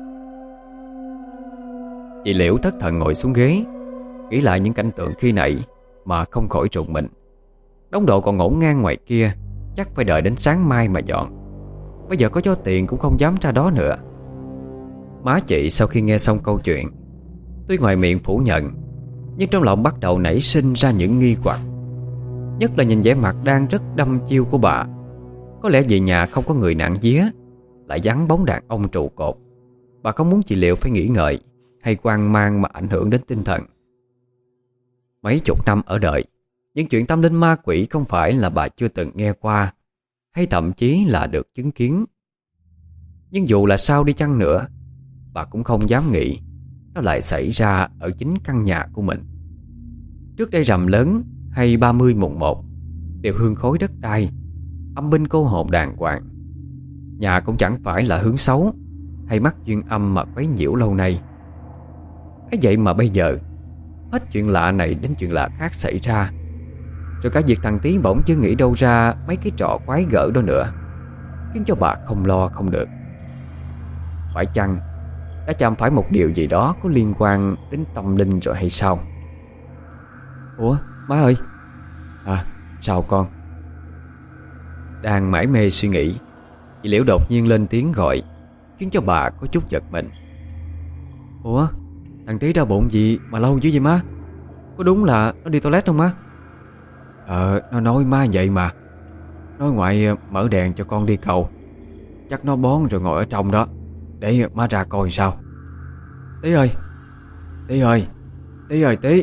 Chị Liễu thất thần ngồi xuống ghế, nghĩ lại những cảnh tượng khi nãy mà không khỏi rùng mình. Đống đồ còn ngổn ngang ngoài kia, chắc phải đợi đến sáng mai mà dọn. Bây giờ có cho tiền cũng không dám ra đó nữa. Má chị sau khi nghe xong câu chuyện, tuy ngoài miệng phủ nhận, nhưng trong lòng bắt đầu nảy sinh ra những nghi hoặc. Nhất là nhìn vẻ mặt đang rất đăm chiêu của bà. Có lẽ về nhà không có người nạn vía, lại vắng bóng đàn ông trụ cột. Bà không muốn chị Liễu phải nghĩ ngợi hay hoang mang mà ảnh hưởng đến tinh thần. Mấy chục năm ở đời, những chuyện tâm linh ma quỷ không phải là bà chưa từng nghe qua, hay thậm chí là được chứng kiến. Nhưng dù là sao đi chăng nữa, bà cũng không dám nghĩ nó lại xảy ra ở chính căn nhà của mình. Trước đây rằm lớn hay 30 mùng 1 đều hương khói đất đai, âm binh cô hồn đàng hoàng. Nhà cũng chẳng phải là hướng xấu hay mắc duyên âm mà quấy nhiễu lâu nay. Ấy vậy mà bây giờ hết chuyện lạ này đến chuyện lạ khác xảy ra. Rồi cả việc thằng Tí bỗng chưa nghĩ đâu ra mấy cái trò quái gở đó nữa, khiến cho bà không lo không được. Phải chăng đã chạm phải một điều gì đó có liên quan đến tâm linh rồi hay sao? Ủa má ơi. Sao con? Đang mải mê suy nghĩ, chị Liễu đột nhiên lên tiếng gọi, khiến cho bà có chút giật mình. Ủa, thằng Tí đau bụng gì mà lâu dữ vậy má? Có đúng là nó đi toilet không má? Nó nói má vậy mà. Nói ngoại mở đèn cho con đi cầu. Chắc nó bón rồi ngồi ở trong đó, để má ra coi sao. Tí ơi, Tí ơi, Tí ơi Tí.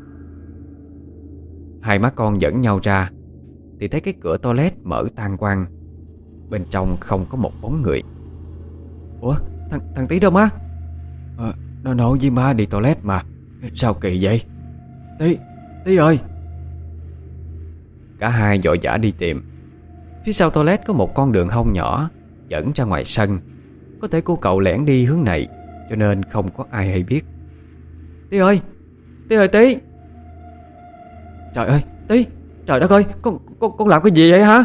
Hai má con dẫn nhau ra thì thấy cái cửa toilet mở tan quang, bên trong không có một bóng người. Ủa, thằng Tí đâu má? Nó nói với má đi toilet mà. Sao kỳ vậy? Tí ơi. Cả hai vội vã đi tìm. Phía sau toilet có một con đường hông nhỏ dẫn ra ngoài sân. Có thể cô cậu lẻn đi hướng này, cho nên không có ai hay biết. Tí ơi, Tí ơi Tí. Trời ơi, Tí, trời đất ơi, con làm cái gì vậy hả?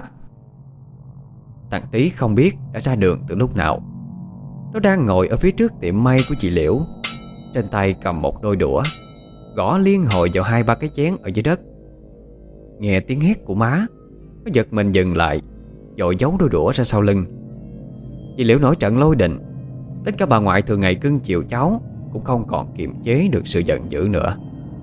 Thằng Tí không biết đã ra đường từ lúc nào. Nó đang ngồi ở phía trước tiệm may của chị Liễu, trên tay cầm một đôi đũa, gõ liên hồi vào 2-3 cái chén ở dưới đất. Nghe tiếng hét của má, nó giật mình dừng lại, vội giấu đôi đũa ra sau lưng. Chị Liễu nổi trận lôi đình, đến cả bà ngoại thường ngày cưng chiều cháu cũng không còn kiềm chế được sự giận dữ nữa.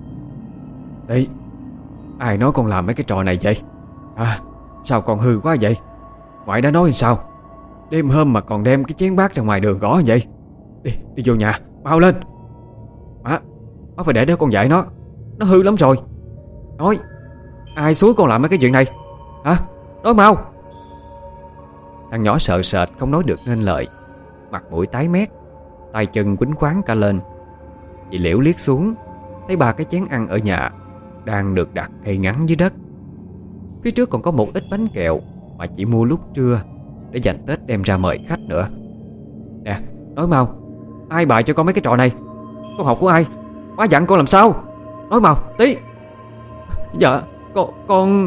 Tí, ai nói con làm mấy cái trò này vậy? Sao con hư quá vậy? Ngoại đã nói sao? Đêm hôm mà còn đem cái chén bát ra ngoài đường gõ vậy? Đi vô nhà, mau lên. Má phải để đó con dạy nó hư lắm rồi. Nói, ai xúi con làm mấy cái chuyện này? Hả? Nói mau. Thằng nhỏ sợ sệt không nói được nên lời, mặt mũi tái mét, tay chân quýnh quáng cả lên. Chị Liễu liếc xuống, thấy 3 cái chén ăn ở nhà đang được đặt ngay ngắn dưới đất. Phía trước còn có một ít bánh kẹo mà chị mua lúc trưa để dành Tết đem ra mời khách nữa. Nè, nói mau, ai bày cho con mấy cái trò này? Con học của ai? Má dặn con làm sao? Nói mau, Tí. Dạ, con...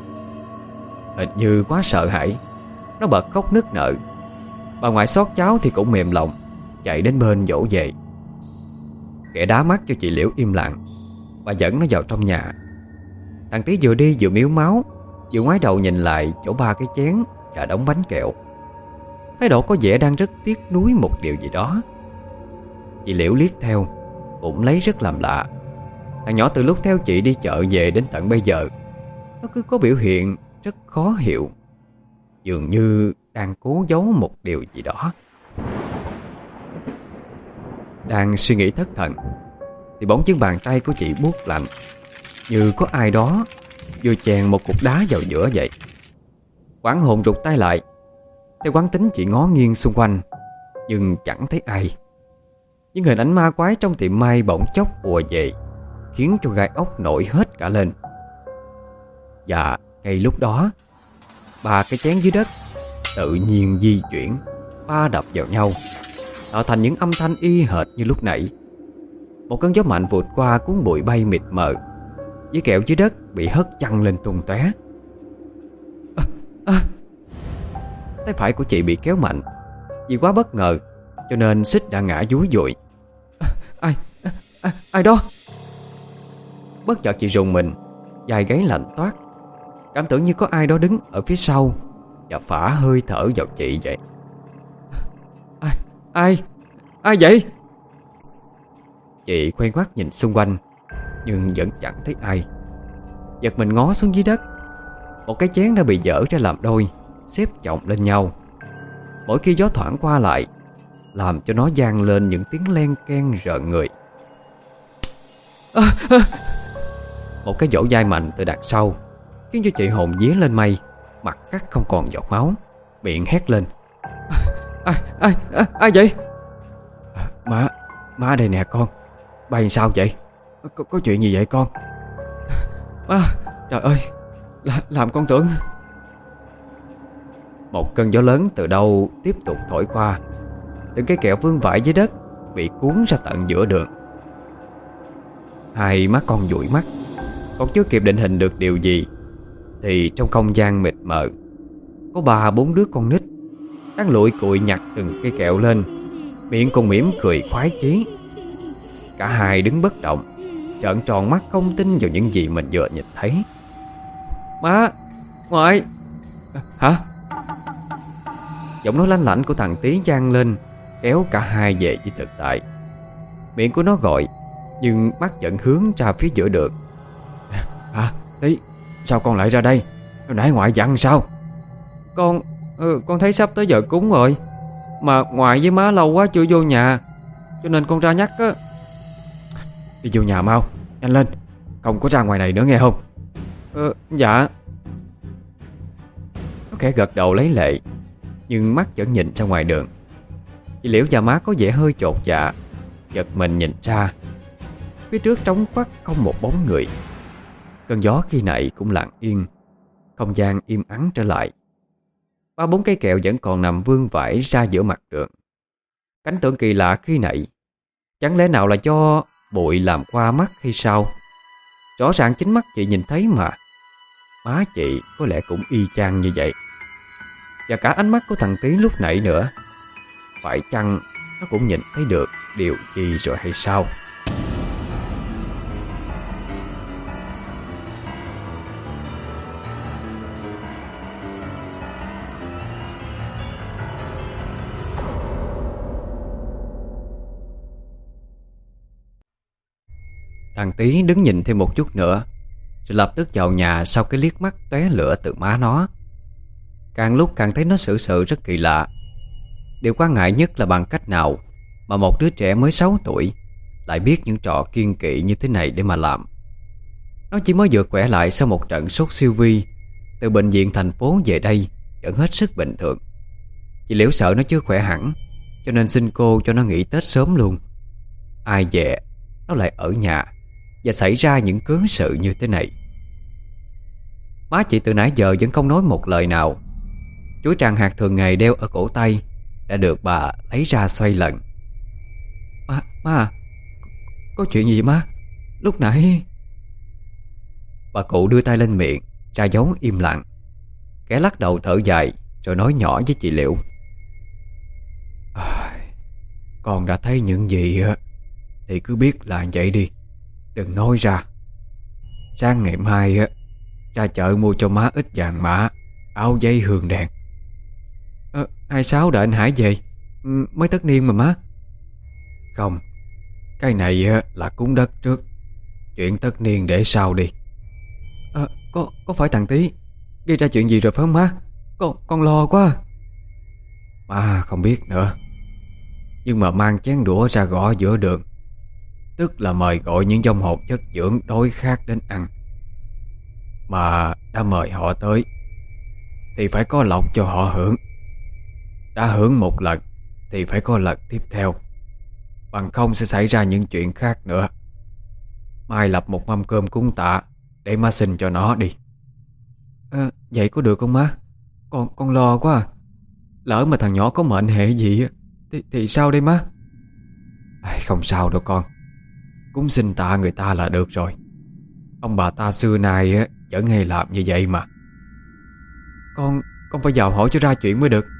Hình như quá sợ hãi, nó bật khóc nức nở. Bà ngoại xót cháu thì cũng mềm lòng, chạy đến bên dỗ về. Kẻ đá mắt cho chị Liễu im lặng, bà dẫn nó vào trong nhà. Thằng Tí vừa đi vừa miếu máu, vừa ngoái đầu nhìn lại chỗ 3 cái chén và đống bánh kẹo. Thái độ có vẻ đang rất tiếc nuối một điều gì đó. Chị Liễu liếc theo, cũng lấy rất làm lạ. Thằng nhỏ từ lúc theo chị đi chợ về đến tận bây giờ, nó cứ có biểu hiện rất khó hiểu, dường như đang cố giấu một điều gì đó. Đang suy nghĩ thất thần thì bỗng dưng bàn tay của chị buốt lạnh, như có ai đó vừa chèn một cục đá vào giữa vậy. Hoảng hồn rụt tay lại. Theo quán tính chị ngó nghiêng xung quanh, nhưng chẳng thấy ai. Nhưng hình ảnh ma quái trong tiệm may bỗng chốc ùa về, khiến cho gai ốc nổi hết cả lên. Và ngay lúc đó, 3 cái chén dưới đất tự nhiên di chuyển, va đập vào nhau, tạo thành những âm thanh y hệt như lúc nãy. Một cơn gió mạnh vụt qua cuốn bụi bay mịt mờ, với kẹo dưới đất bị hất văng lên tung tóe. Tay phải của chị bị kéo mạnh. Vì quá bất ngờ cho nên Xích đã ngã dúi dụi. Ai, ai đó? Bất chợt chị rùng mình, dài gáy lạnh toát, cảm tưởng như có ai đó đứng ở phía sau và phả hơi thở vào chị vậy. Ai vậy? Chị quay ngoắt nhìn xung quanh nhưng vẫn chẳng thấy ai. Giật mình ngó xuống dưới đất. Một cái chén đã bị dở ra làm đôi, xếp chồng lên nhau. Mỗi khi gió thoảng qua lại làm cho nó vang lên những tiếng len keng rợn người. Một cái vỗ vai mạnh từ đằng sau khiến cho chị hồn vía lên mây, mặt cắt không còn giọt máu, miệng hét lên. Ai vậy? Má đây nè con. Bay sao vậy? Có chuyện gì vậy con? Trời ơi, làm con tưởng. Một cơn gió lớn từ đâu tiếp tục thổi qua. Từng cái kẹo vương vãi dưới đất bị cuốn ra tận giữa đường. Hai má con dụi mắt, còn chưa kịp định hình được điều gì thì trong không gian mịt mờ có 3-4 đứa con nít đang lụi cụi nhặt từng cây kẹo lên, miệng còn mỉm cười khoái chí. Cả hai đứng bất động, trợn tròn mắt không tin vào những gì mình vừa nhìn thấy. Má, ngoại. Hả? Giọng nói lanh lảnh của thằng Tí vang lên, kéo cả hai về với thực tại. Miệng của nó gọi nhưng mắt vẫn hướng ra phía giữa đường. Tí, sao con lại ra đây? Hồi nãy ngoại dặn sao? Con thấy sắp tới giờ cúng rồi, mà ngoại với má lâu quá chưa vô nhà, cho nên con ra nhắc á. Đi vô nhà mau, nhanh lên, không có ra ngoài này nữa nghe không? Dạ. Nó khẽ gật đầu lấy lệ, nhưng mắt vẫn nhìn ra ngoài đường. Chị Liễu và má có vẻ hơi chột dạ, giật mình nhìn ra. Phía trước trống quắc không một bóng người. Cơn gió khi nãy cũng lặng yên, không gian im ắng trở lại. 3-4 cây kẹo vẫn còn nằm vương vãi ra giữa mặt đường. Cảnh tượng kỳ lạ khi nãy, chẳng lẽ nào là do bụi làm qua mắt hay sao? Rõ ràng chính mắt chị nhìn thấy mà. Má chị có lẽ cũng y chang như vậy. Và cả ánh mắt của thằng Tí lúc nãy nữa. Phải chăng nó cũng nhìn thấy được điều gì rồi hay sao? Thằng Tí đứng nhìn thêm một chút nữa, rồi lập tức vào nhà sau cái liếc mắt tóe lửa từ má nó. Càng lúc càng thấy nó xử sự rất kỳ lạ. Điều quan ngại nhất là bằng cách nào mà một đứa trẻ mới 6 tuổi lại biết những trò kiêng kỵ như thế này để mà làm. Nó chỉ mới vừa khỏe lại sau một trận sốt siêu vi từ bệnh viện thành phố về đây, vẫn hết sức bình thường. Chị Liễu sợ nó chưa khỏe hẳn, cho nên xin cô cho nó nghỉ Tết sớm luôn. Ai dè nó lại ở nhà và xảy ra những cớ sự như thế này. Má chị từ nãy giờ vẫn không nói một lời nào. Chuỗi tràng hạt thường ngày đeo ở cổ tay đã được bà lấy ra xoay lần. Má, có chuyện gì má? Lúc nãy... Bà cụ đưa tay lên miệng, ra dấu im lặng. Kẻ lắc đầu thở dài rồi nói nhỏ với chị Liễu. Con đã thấy những gì thì cứ biết là vậy đi, đừng nói ra. Sáng ngày mai ra chợ mua cho má ít vàng mã, áo giấy hương đèn. 26 đợi anh Hải về, mới tất niên mà má. Không, cái này là cúng đất trước, chuyện tất niên để sau đi. Có phải thằng Tí gây ra chuyện gì rồi phải không má? Con lo quá. Má không biết nữa, nhưng mà mang chén đũa ra gõ giữa đường, tức là mời gọi những vong hồn chất dưỡng đối khác đến ăn. Mà đã mời họ tới thì phải có lộc cho họ hưởng. Đã hưởng một lần thì phải có lần tiếp theo, bằng không sẽ xảy ra những chuyện khác nữa. Mai lập một mâm cơm cúng tạ để má xin cho nó đi. Vậy có được không má? Con lo quá à. Lỡ mà thằng nhỏ có mệnh hệ gì thì sao đây má? Không sao đâu con, cúng xin tạ người ta là được rồi. Ông bà ta xưa nay vẫn hay làm như vậy mà. Con phải vào hỏi cho ra chuyện mới được.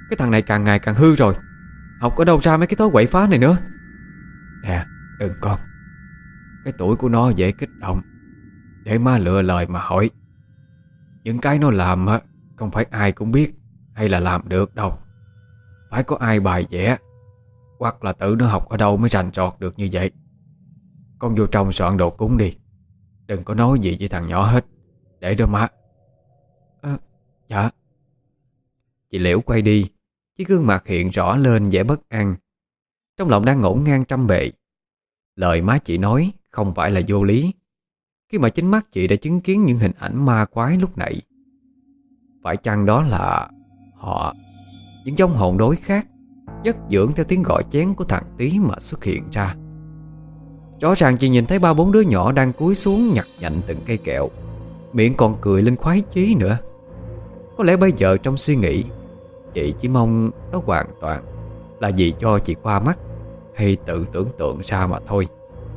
Cái thằng này càng ngày càng hư rồi. Học ở đâu ra mấy cái thói quậy phá này nữa? Nè, đừng con. Cái tuổi của nó dễ kích động, để má lựa lời mà hỏi. Những cái nó làm á, không phải ai cũng biết hay là làm được đâu. Phải có ai bài vẽ, hoặc là tự nó học ở đâu mới rành rọt được như vậy. Con vô trong soạn đồ cúng đi. Đừng có nói gì với thằng nhỏ hết, để đó má. Dạ. Chị Liễu quay đi, chiếc gương mặt hiện rõ lên vẻ bất an. Trong lòng đang ngổn ngang trăm bề. Lời má chị nói không phải là vô lý, khi mà chính mắt chị đã chứng kiến những hình ảnh ma quái lúc nãy. Phải chăng đó là họ, những vong hồn đối khác, giấc dưỡng theo tiếng gọi chén của thằng Tí mà xuất hiện ra? Rõ ràng chị nhìn thấy 3-4 đứa nhỏ đang cúi xuống nhặt nhạnh từng cây kẹo, miệng còn cười lên khoái chí nữa. Có lẽ bây giờ trong suy nghĩ, chị chỉ mong nó hoàn toàn là vì cho chị qua mắt, hay tự tưởng tượng ra mà thôi.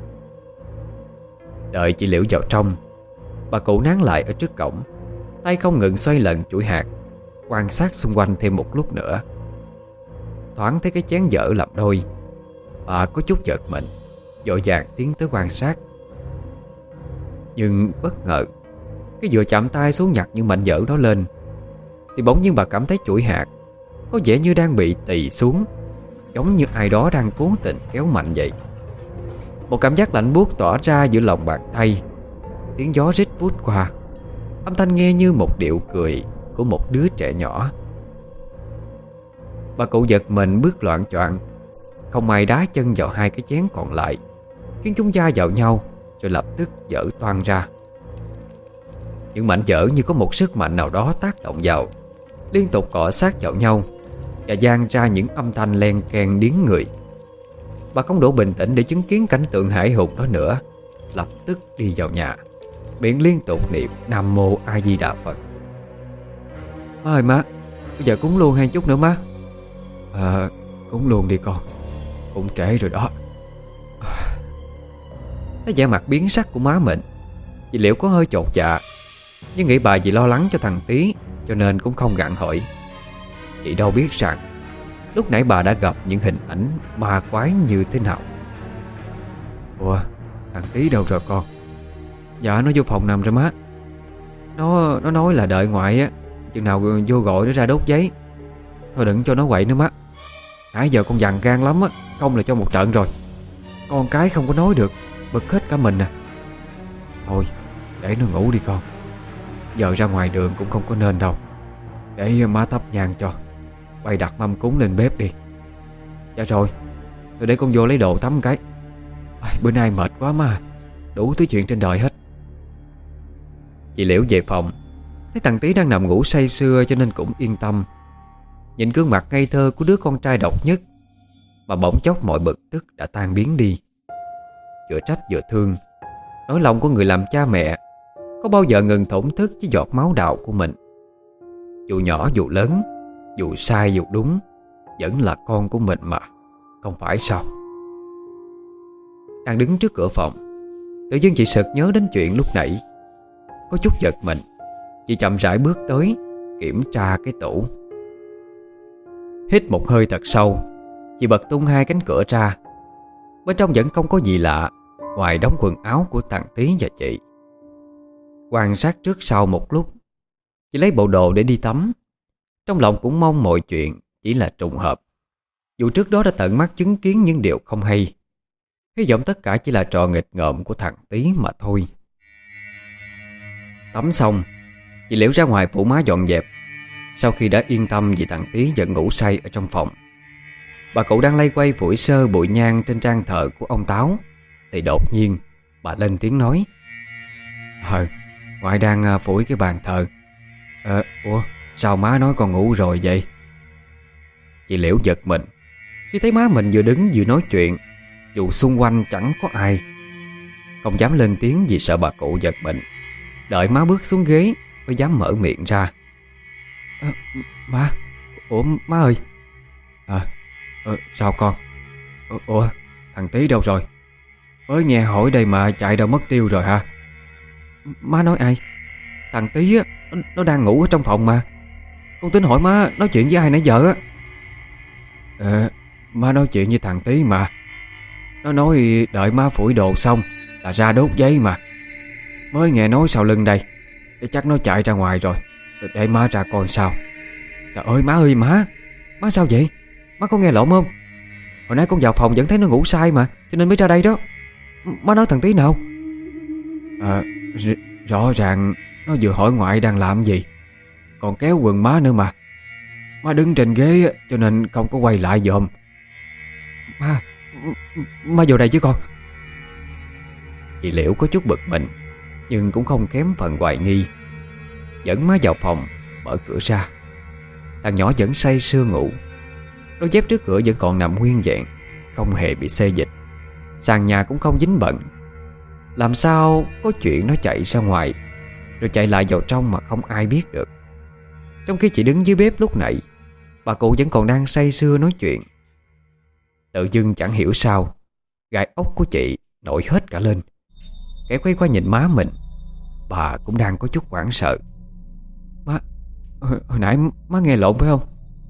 Đợi chị Liễu vào trong, bà cụ nán lại ở trước cổng, tay không ngừng xoay lận chuỗi hạt, quan sát xung quanh thêm một lúc nữa. Thoáng thấy cái chén dở làm đôi, bà có chút giật mình, vội vàng tiến tới quan sát. Nhưng bất ngờ, cái vừa chạm tay xuống nhặt những mảnh dở đó lên, thì bỗng nhiên bà cảm thấy chuỗi hạt có vẻ như đang bị tì xuống, giống như ai đó đang cố tình kéo mạnh vậy. Một cảm giác lạnh buốt tỏa ra giữa lòng bàn tay. Tiếng gió rít vút qua, âm thanh nghe như một điệu cười của một đứa trẻ nhỏ. Bà cụ giật mình bước loạng choạng, không may đá chân vào hai cái chén còn lại, khiến chúng va vào nhau rồi lập tức vỡ toang ra. Những mảnh vỡ như có một sức mạnh nào đó tác động vào, liên tục cọ sát vào nhau và vang ra những âm thanh len keng điếng người. Bà không đủ bình tĩnh để chứng kiến cảnh tượng hãi hùng đó nữa, lập tức đi vào nhà, miệng liên tục niệm Nam Mô A Di Đà Phật. Má ơi má, bây giờ cúng luôn hay chút nữa má? Cúng luôn đi con, cũng trễ rồi đó. Thấy vẻ mặt biến sắc của má mình, chị Liễu có hơi chột dạ, nhưng nghĩ bà vì lo lắng cho thằng Tí cho nên cũng không gặng hỏi. Chị đâu biết rằng lúc nãy bà đã gặp những hình ảnh ma quái như thế nào. Ủa, thằng Tí đâu rồi con? Dạ nó vô phòng nằm rồi má. Nó nói là đợi ngoại á, chừng nào vô gọi nó ra đốt giấy. Thôi đừng cho nó quậy nữa má. Nãy giờ con dằn gan lắm á, không là cho một trận rồi. Con cái không có nói được, bực hết cả mình à. Thôi để nó ngủ đi con, giờ ra ngoài đường cũng không có nên đâu. Để má thắp nhang cho, quay đặt mâm cúng lên bếp đi. Dạ rồi để con vô lấy đồ tắm cái. Bữa nay mệt quá mà, đủ thứ chuyện trên đời hết. Chị Liễu về phòng, thấy thằng Tí đang nằm ngủ say sưa cho nên cũng yên tâm. Nhìn gương mặt ngây thơ của đứa con trai độc nhất mà bỗng chốc mọi bực tức đã tan biến đi. Vừa trách vừa thương, nỗi lòng của người làm cha mẹ có bao giờ ngừng thổn thức với giọt máu đạo của mình. Dù nhỏ dù lớn, dù sai dù đúng, vẫn là con của mình mà, không phải sao? Đang đứng trước cửa phòng, tự dưng chị sực nhớ đến chuyện lúc nãy. Có chút giật mình, chị chậm rãi bước tới kiểm tra cái tủ. Hít một hơi thật sâu, chị bật tung hai cánh cửa ra. Bên trong vẫn không có gì lạ ngoài đống quần áo của thằng Tí và chị. Quan sát trước sau một lúc, chị lấy bộ đồ để đi tắm. Trong lòng cũng mong mọi chuyện chỉ là trùng hợp, dù trước đó đã tận mắt chứng kiến những điều không hay. Hy vọng tất cả chỉ là trò nghịch ngợm của thằng Tí mà thôi. Tắm xong, chị Liễu ra ngoài phụ má dọn dẹp. Sau khi đã yên tâm vì thằng Tí vẫn ngủ say ở trong phòng, bà cụ đang lay quay phủi sơ bụi nhang trên trang thờ của ông Táo, thì đột nhiên bà lên tiếng nói: ngoại đang phủi cái bàn thờ. Ủa sao má nói con ngủ rồi vậy? Chị Liễu giật mình khi thấy má mình vừa đứng vừa nói chuyện, dù xung quanh chẳng có ai. Không dám lên tiếng vì sợ bà cụ giật mình. Đợi má bước xuống ghế mới dám mở miệng ra. Má, ủa má ơi. Sao con? Ủa thằng Tí đâu rồi? Mới nghe hỏi đây mà chạy đâu mất tiêu rồi hả? Má nói ai? Thằng Tí á, nó đang ngủ ở trong phòng mà. Con tính hỏi má nói chuyện với ai nãy giờ á. Má nói chuyện với thằng Tí mà. Nó nói đợi má phủi đồ xong là ra đốt giấy mà. Mới nghe nói sau lưng đây, chắc nó chạy ra ngoài rồi. Để má ra coi sao. Trời ơi má ơi má. Má sao vậy? Má có nghe lộn không? Hồi nãy con vào phòng vẫn thấy nó ngủ say mà, cho nên mới ra đây đó. Má nói thằng Tí nào? Rõ ràng nó vừa hỏi ngoại đang làm gì, còn kéo quần má nữa mà. Má đứng trên ghế cho nên không có quay lại dòm. Má vô đây chứ con. Chị Liễu có chút bực mình, nhưng cũng không kém phần hoài nghi. Dẫn má vào phòng, mở cửa ra. Thằng nhỏ vẫn say sưa ngủ. Đôi dép trước cửa vẫn còn nằm nguyên vẹn, không hề bị xê dịch. Sàn nhà cũng không dính bẩn. Làm sao có chuyện nó chạy ra ngoài rồi chạy lại vào trong mà không ai biết được. Trong khi chị đứng dưới bếp lúc nãy, bà cụ vẫn còn đang say sưa nói chuyện. Tự dưng chẳng hiểu sao gai ốc của chị nổi hết cả lên. Kẻ quay qua nhìn má mình, bà cũng đang có chút hoảng sợ. Má, hồi nãy má nghe lộn phải không?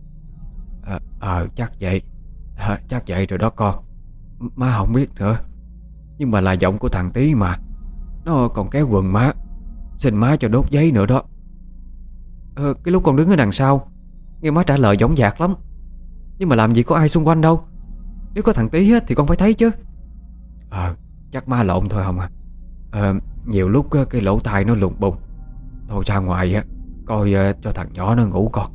Chắc vậy. Chắc vậy rồi đó con. Má không biết nữa. Nhưng mà là giọng của thằng Tí mà. Nó còn kéo quần má, xin má cho đốt giấy nữa đó. Cái lúc con đứng ở đằng sau, nghe má trả lời dõng dạc lắm. Nhưng mà làm gì có ai xung quanh đâu. Nếu có thằng Tí thì con phải thấy chứ. Chắc má lộn thôi không à. Nhiều lúc cái lỗ tai nó lùng bùng. Thôi ra ngoài coi cho thằng nhỏ nó ngủ con.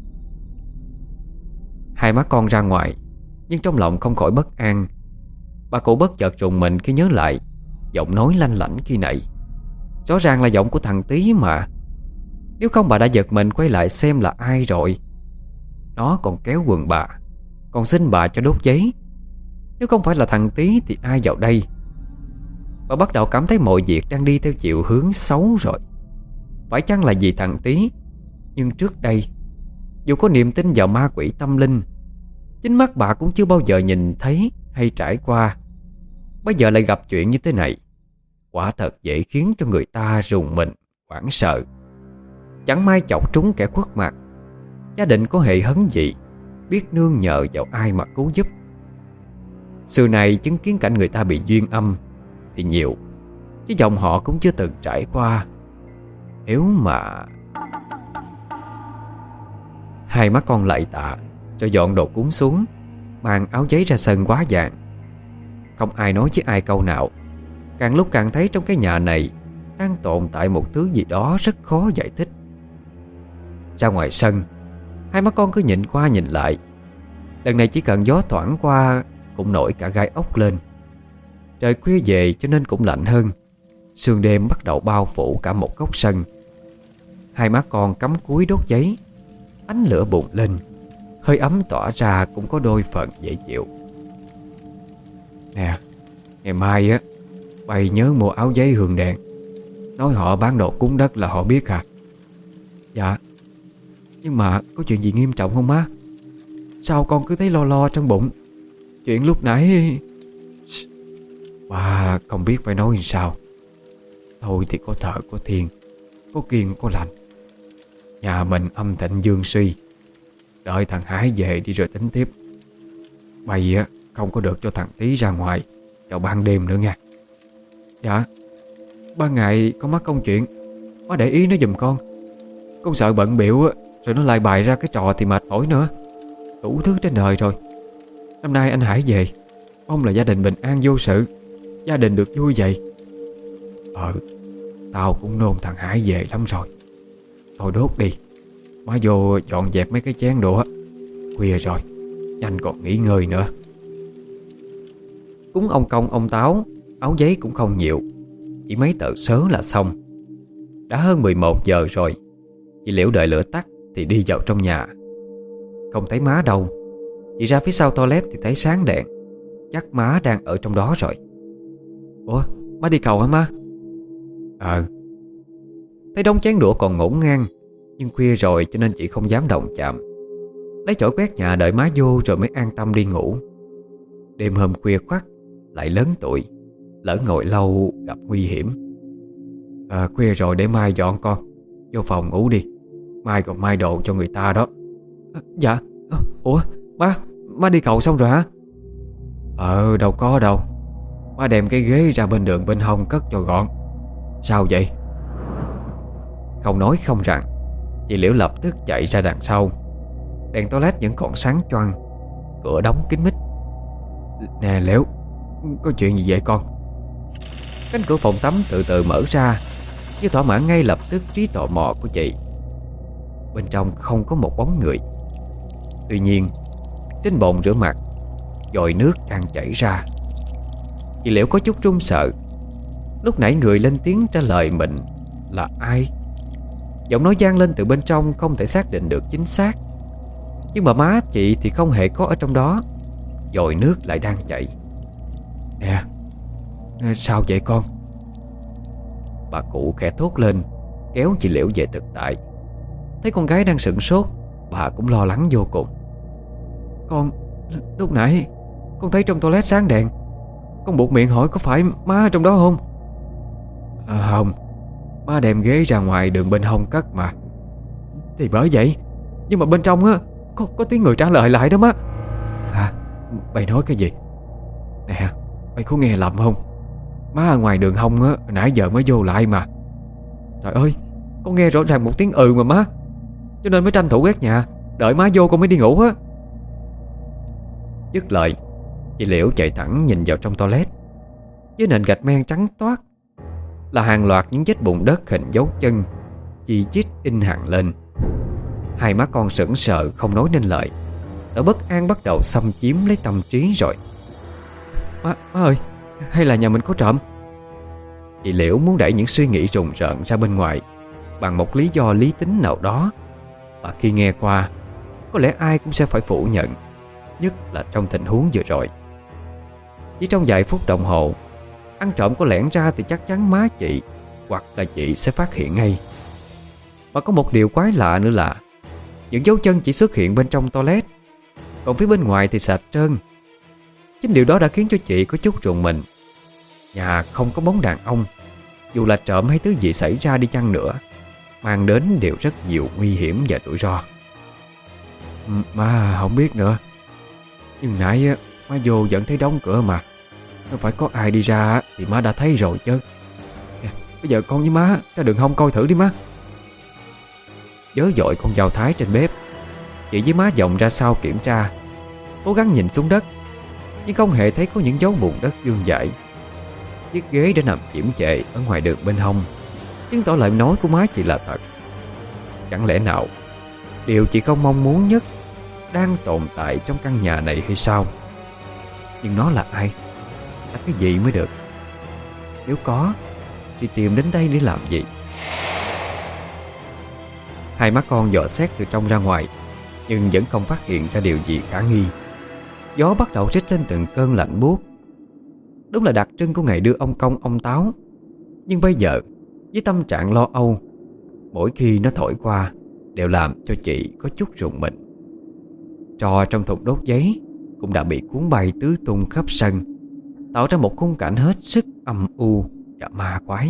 Hai má con ra ngoài, nhưng trong lòng không khỏi bất an. Bà cụ bất chợt rùng mình khi nhớ lại giọng nói lanh lảnh khi nãy. Rõ ràng là giọng của thằng Tí mà. Nếu không bà đã giật mình quay lại xem là ai rồi. Nó còn kéo quần bà, còn xin bà cho đốt giấy. Nếu không phải là thằng Tí thì ai vào đây? Bà bắt đầu cảm thấy mọi việc đang đi theo chiều hướng xấu rồi. Phải chăng là vì thằng Tí? Nhưng trước đây, dù có niềm tin vào ma quỷ tâm linh, chính mắt bà cũng chưa bao giờ nhìn thấy hay trải qua. Bây giờ lại gặp chuyện như thế này, quả thật dễ khiến cho người ta rùng mình, hoảng sợ. Chẳng may chọc trúng kẻ khuất mặt, gia đình có hề hấn gì, biết nương nhờ vào ai mà cứu giúp. Xưa này chứng kiến cảnh người ta bị duyên âm thì nhiều, chứ dòng họ cũng chưa từng trải qua. Nếu mà... Hai má con lạy tạ rồi dọn đồ cúng xuống, mang áo giấy ra sân quá vàng. Không ai nói với ai câu nào. Càng lúc càng thấy trong cái nhà này đang tồn tại một thứ gì đó rất khó giải thích. Ra ngoài sân, hai má con cứ nhìn qua nhìn lại. Lần này chỉ cần gió thoảng qua cũng nổi cả gai ốc lên. Trời khuya về cho nên cũng lạnh hơn. Sương đêm bắt đầu bao phủ cả một góc sân. Hai má con cắm cúi đốt giấy. Ánh lửa bùng lên, hơi ấm tỏa ra cũng có đôi phần dễ chịu. Nè, ngày mai bày nhớ mua áo giấy hương đèn. Nói họ bán đồ cúng đất là họ biết hả? Dạ. Nhưng mà có chuyện gì nghiêm trọng không má? Sao con cứ thấy lo lo trong bụng? Chuyện lúc nãy... Bà không biết phải nói sao. Thôi thì có thợ có thiên, có kiêng có lành. Nhà mình âm thịnh dương suy. Đợi thằng Hải về đi rồi tính tiếp. Mày không có được cho thằng Tí ra ngoài vào ban đêm nữa nha. Dạ. Ban ngày con mắc công chuyện, má để ý nó giùm con. Con sợ bận bịu rồi nó lại bày ra cái trò thì mệt mỏi nữa. Đủ thứ trên đời rồi. Năm nay anh Hải về, mong là gia đình bình an vô sự, gia đình được vui vậy. Tao cũng nôn thằng Hải về lắm rồi. Thôi đốt đi, má vô dọn dẹp mấy cái chén đồ á. Khuya rồi, nhanh còn nghỉ ngơi nữa. Cúng ông Công ông Táo, áo giấy cũng không nhiều, chỉ mấy tờ sớ là xong. Đã hơn 11 giờ rồi. Chị Liễu đợi lửa tắt thì đi vào trong nhà. Không thấy má đâu. Chị ra phía sau toilet thì thấy sáng đèn. Chắc má đang ở trong đó rồi. Ủa, má đi cầu hả má? Thấy đống chén đũa còn ngổn ngang, nhưng khuya rồi cho nên chị không dám động chạm. Lấy chổi quét nhà đợi má vô rồi mới an tâm đi ngủ. Đêm hôm khuya khoắt, lại lớn tuổi, lỡ ngồi lâu gặp nguy hiểm. Khuya rồi để mai dọn con. Vô phòng ngủ đi, mai còn mai đồ cho người ta đó. Dạ. Ủa, má đi cầu xong rồi hả? Đâu có đâu. Má đem cái ghế ra bên đường bên hông cất cho gọn. Sao vậy? Không nói không rằng, chị Liễu lập tức chạy ra đằng sau. Đèn toilet vẫn còn sáng choang, cửa đóng kín mít. Nè Liễu, có chuyện gì vậy con? Cánh cửa phòng tắm từ từ mở ra, như thỏa mãn ngay lập tức trí tò mò của chị. Bên trong không có một bóng người. Tuy nhiên, trên bồn rửa mặt, dòi nước đang chảy ra. Chị Liễu có chút run sợ. Lúc nãy người lên tiếng trả lời mình là ai? Giọng nói vang lên từ bên trong không thể xác định được chính xác. Nhưng mà má chị thì không hề có ở trong đó. Dòi nước lại đang chảy. Nè, sao vậy con? Bà cụ khẽ thốt lên, kéo chị Liễu về thực tại. Thấy con gái đang sửng sốt, bà cũng lo lắng vô cùng. Con, lúc nãy con thấy trong toilet sáng đèn. Con buột miệng hỏi có phải má ở trong đó không? Không, má đem ghế ra ngoài đường bên hông cất mà. Thì bởi vậy. Nhưng mà bên trong á có tiếng người trả lời lại đó má. Hả? Mày nói cái gì? Nè, mày có nghe lầm không? Má ở ngoài đường hông á, nãy giờ mới vô lại mà. Trời ơi, con nghe rõ ràng một tiếng mà má. Cho nên mới tranh thủ gác nhà, đợi má vô con mới đi ngủ á. Dứt lời, chị Liễu chạy thẳng nhìn vào trong toilet. Với nền gạch men trắng toát là hàng loạt những vết bùn đất hình dấu chân chi chít in hằn lên. Hai má con sững sờ không nói nên lời. Nỗi bất an bắt đầu xâm chiếm lấy tâm trí rồi. Má ơi, hay là nhà mình có trộm? Chị Liễu muốn đẩy những suy nghĩ rùng rợn ra bên ngoài bằng một lý do lý tính nào đó, và khi nghe qua, có lẽ ai cũng sẽ phải phủ nhận, nhất là trong tình huống vừa rồi. Chỉ trong vài phút đồng hồ, ăn trộm có lẻn ra thì chắc chắn má chị hoặc là chị sẽ phát hiện ngay. Và có một điều quái lạ nữa là những dấu chân chỉ xuất hiện bên trong toilet, còn phía bên ngoài thì sạch trơn. Chính điều đó đã khiến cho chị có chút rùng mình. Nhà không có bóng đàn ông, dù là trộm hay thứ gì xảy ra đi chăng nữa, mang đến đều rất nhiều nguy hiểm và rủi ro. Má không biết nữa. Nhưng nãy má vô vẫn thấy đóng cửa mà. Nếu phải có ai đi ra thì má đã thấy rồi chứ. Bây giờ con với má ra đường hông coi thử đi má. Vớ vội con dao thái trên bếp, chị với má vòng ra sau kiểm tra, cố gắng nhìn xuống đất, nhưng không hề thấy có những dấu bùn đất vương vãi. Chiếc ghế đã nằm chiếm trệ ở ngoài đường bên hông, chứng tỏ lời nói của má chị là thật. Chẳng lẽ nào điều chị không mong muốn nhất đang tồn tại trong căn nhà này hay sao? Nhưng nó là ai? Là cái gì mới được? Nếu có thì tìm đến đây để làm gì? Hai má con dò xét từ trong ra ngoài, nhưng vẫn không phát hiện ra điều gì khả nghi. Gió bắt đầu rít lên từng cơn lạnh buốt. Đúng là đặc trưng của ngày đưa ông Công ông Táo. Nhưng bây giờ, với tâm trạng lo âu, mỗi khi nó thổi qua đều làm cho chị có chút rùng mình. Trò trong thùng đốt giấy cũng đã bị cuốn bay tứ tung khắp sân, tạo ra một khung cảnh hết sức âm u và ma quái.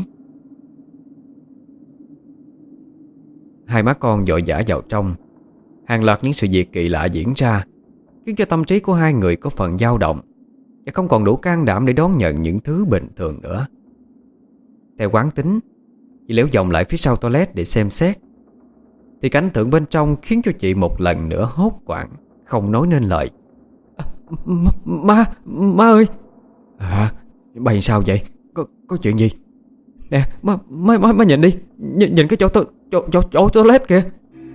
Hai má con vội vã vào trong. Hàng loạt những sự việc kỳ lạ diễn ra, khiến cho tâm trí của hai người có phần dao động và không còn đủ can đảm để đón nhận những thứ bình thường nữa. Theo quán tính, chị Liễu vòng lại phía sau toilet để xem xét, thì cảnh tượng bên trong khiến cho chị một lần nữa hốt hoảng, không nói nên lời. Má ơi! Bày sao vậy? Có chuyện gì? Nè, má nhìn đi, nhìn cái chỗ toilet kìa.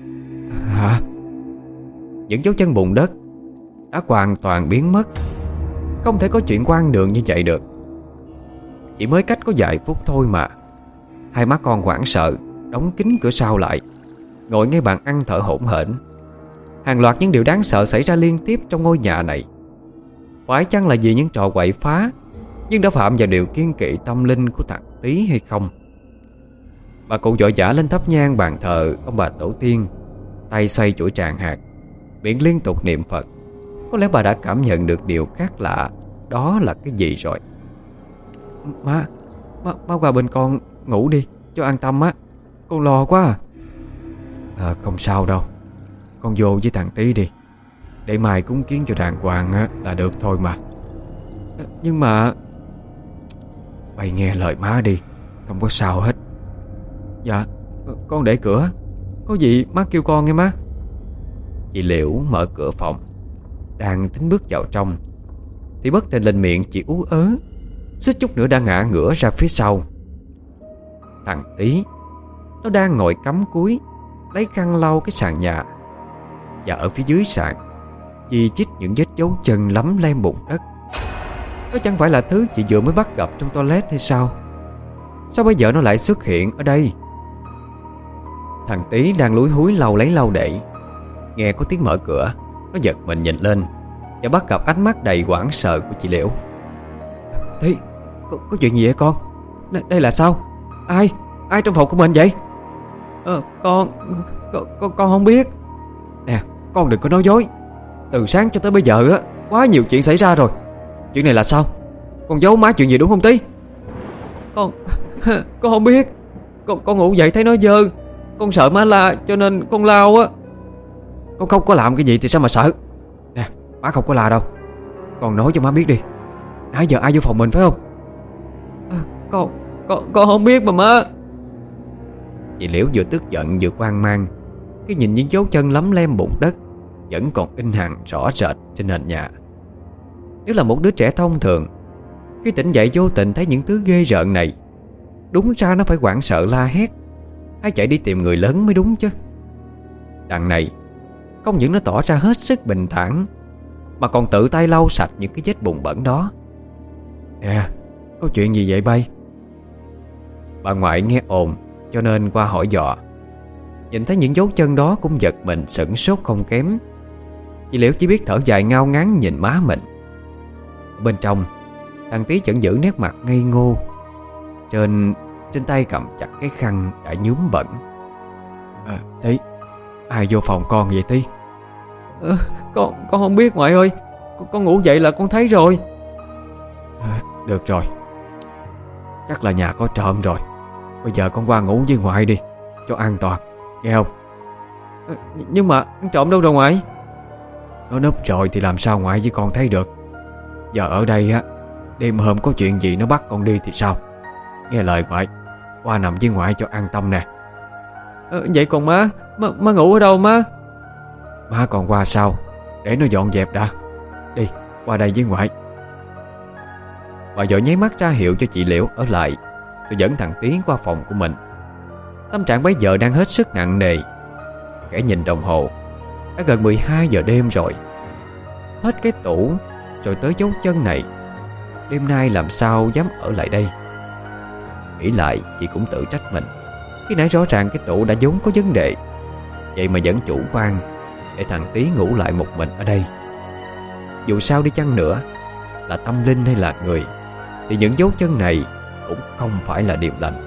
Những dấu chân bùn đất đã hoàn toàn biến mất. Không thể có chuyện quan đường như vậy được. Chỉ mới cách có vài phút thôi mà. Hai má con hoảng sợ đóng kín cửa sau lại, ngồi ngay bàn ăn thở hổn hển. Hàng loạt những điều đáng sợ xảy ra liên tiếp trong ngôi nhà này. Phải chăng là vì những trò quậy phá nhưng đã phạm vào điều kiêng kỵ tâm linh của thằng Tý hay không? Bà cụ vội vã lên thắp nhang bàn thờ ông bà tổ tiên, tay xoay chuỗi tràng hạt, miệng liên tục niệm Phật. Có lẽ bà đã cảm nhận được điều khác lạ. Đó là cái gì rồi? Má qua bên con ngủ đi cho an tâm á. Con lo quá à. Không sao đâu. Con vô với thằng Tý đi. Để mai cúng kiến cho đàng hoàng á, là được thôi mà. Nhưng mà mày nghe lời má đi, không có sao hết. Dạ, con để cửa. Có gì má kêu con nghe má. Chị Liễu mở cửa phòng, đang tính bước vào trong thì bất thình lình miệng chị ú ớ, suýt chút nữa đã ngã ngửa ra phía sau. Thằng Tí, nó đang ngồi cắm cúi lấy khăn lau cái sàn nhà, và ở phía dưới sàn chi chít những vết dấu chân lấm lem bùn đất. Nó chẳng phải là thứ chị vừa mới bắt gặp trong toilet hay sao? Sao bây giờ nó lại xuất hiện ở đây? Thằng Tí đang lúi húi lau lấy lau để, nghe có tiếng mở cửa, nó giật mình nhìn lên và bắt gặp ánh mắt đầy hoảng sợ của chị Liễu. Tí, có chuyện gì vậy con? Đây là sao? Ai trong phòng của mình vậy? Con không biết. Nè, con đừng có nói dối. Từ sáng cho tới bây giờ á, quá nhiều chuyện xảy ra rồi. Chuyện này là sao? Con giấu má chuyện gì đúng không Tí? Con không biết. Con ngủ dậy thấy nó dơ, con sợ má la cho nên con lao á. Con không có làm cái gì thì sao mà sợ? Nè, má không có la đâu. Con nói cho má biết đi, nãy giờ ai vô phòng mình phải không? Con không biết mà má. Chị Liễu vừa tức giận vừa hoang mang khi nhìn những dấu chân lấm lem bùn đất vẫn còn in hằn rõ rệt trên nền nhà. Nếu là một đứa trẻ thông thường, khi tỉnh dậy vô tình thấy những thứ ghê rợn này, đúng ra nó phải hoảng sợ la hét hay chạy đi tìm người lớn mới đúng chứ. Đằng này không những nó tỏ ra hết sức bình thản, mà còn tự tay lau sạch những cái vết bùn bẩn đó. Nè, có chuyện gì vậy bay? Bà ngoại nghe ồn cho nên qua hỏi dò. Nhìn thấy những dấu chân đó cũng giật mình sửng sốt không kém. Chị Liễu chỉ biết thở dài ngao ngán nhìn má mình. Bên trong, thằng Tí vẫn giữ nét mặt ngây ngô, trên tay cầm chặt cái khăn đã nhuốm bẩn. Tí, ai vô phòng con vậy Tí? Con không biết ngoại ơi. Con ngủ dậy là con thấy rồi. Được rồi, chắc là nhà có trộm rồi. Bây giờ con qua ngủ với ngoại đi, cho an toàn, nghe không? Nhưng mà ăn trộm đâu rồi ngoại? Nó núp rồi thì làm sao ngoại với con thấy được. Giờ ở đây á, đêm hôm có chuyện gì nó bắt con đi thì sao? Nghe lời ngoại, qua nằm với ngoại cho an tâm nè. Vậy còn má ngủ ở đâu má? Má còn qua sau, để nó dọn dẹp đã. Đi, qua đây với ngoại. Bà vội nháy mắt ra hiệu cho chị Liễu ở lại, rồi dẫn thằng Tí qua phòng của mình. Tâm trạng bấy giờ đang hết sức nặng nề. Khẽ nhìn đồng hồ, đã gần 12 giờ đêm rồi. Hết cái tủ rồi tới dấu chân này, đêm nay làm sao dám ở lại đây. Nghĩ lại chị cũng tự trách mình, khi nãy rõ ràng cái tủ đã vốn có vấn đề, vậy mà vẫn chủ quan để thằng Tí ngủ lại một mình ở đây. Dù sao đi chăng nữa, là tâm linh hay là người, thì những dấu chân này cũng không phải là điềm lành.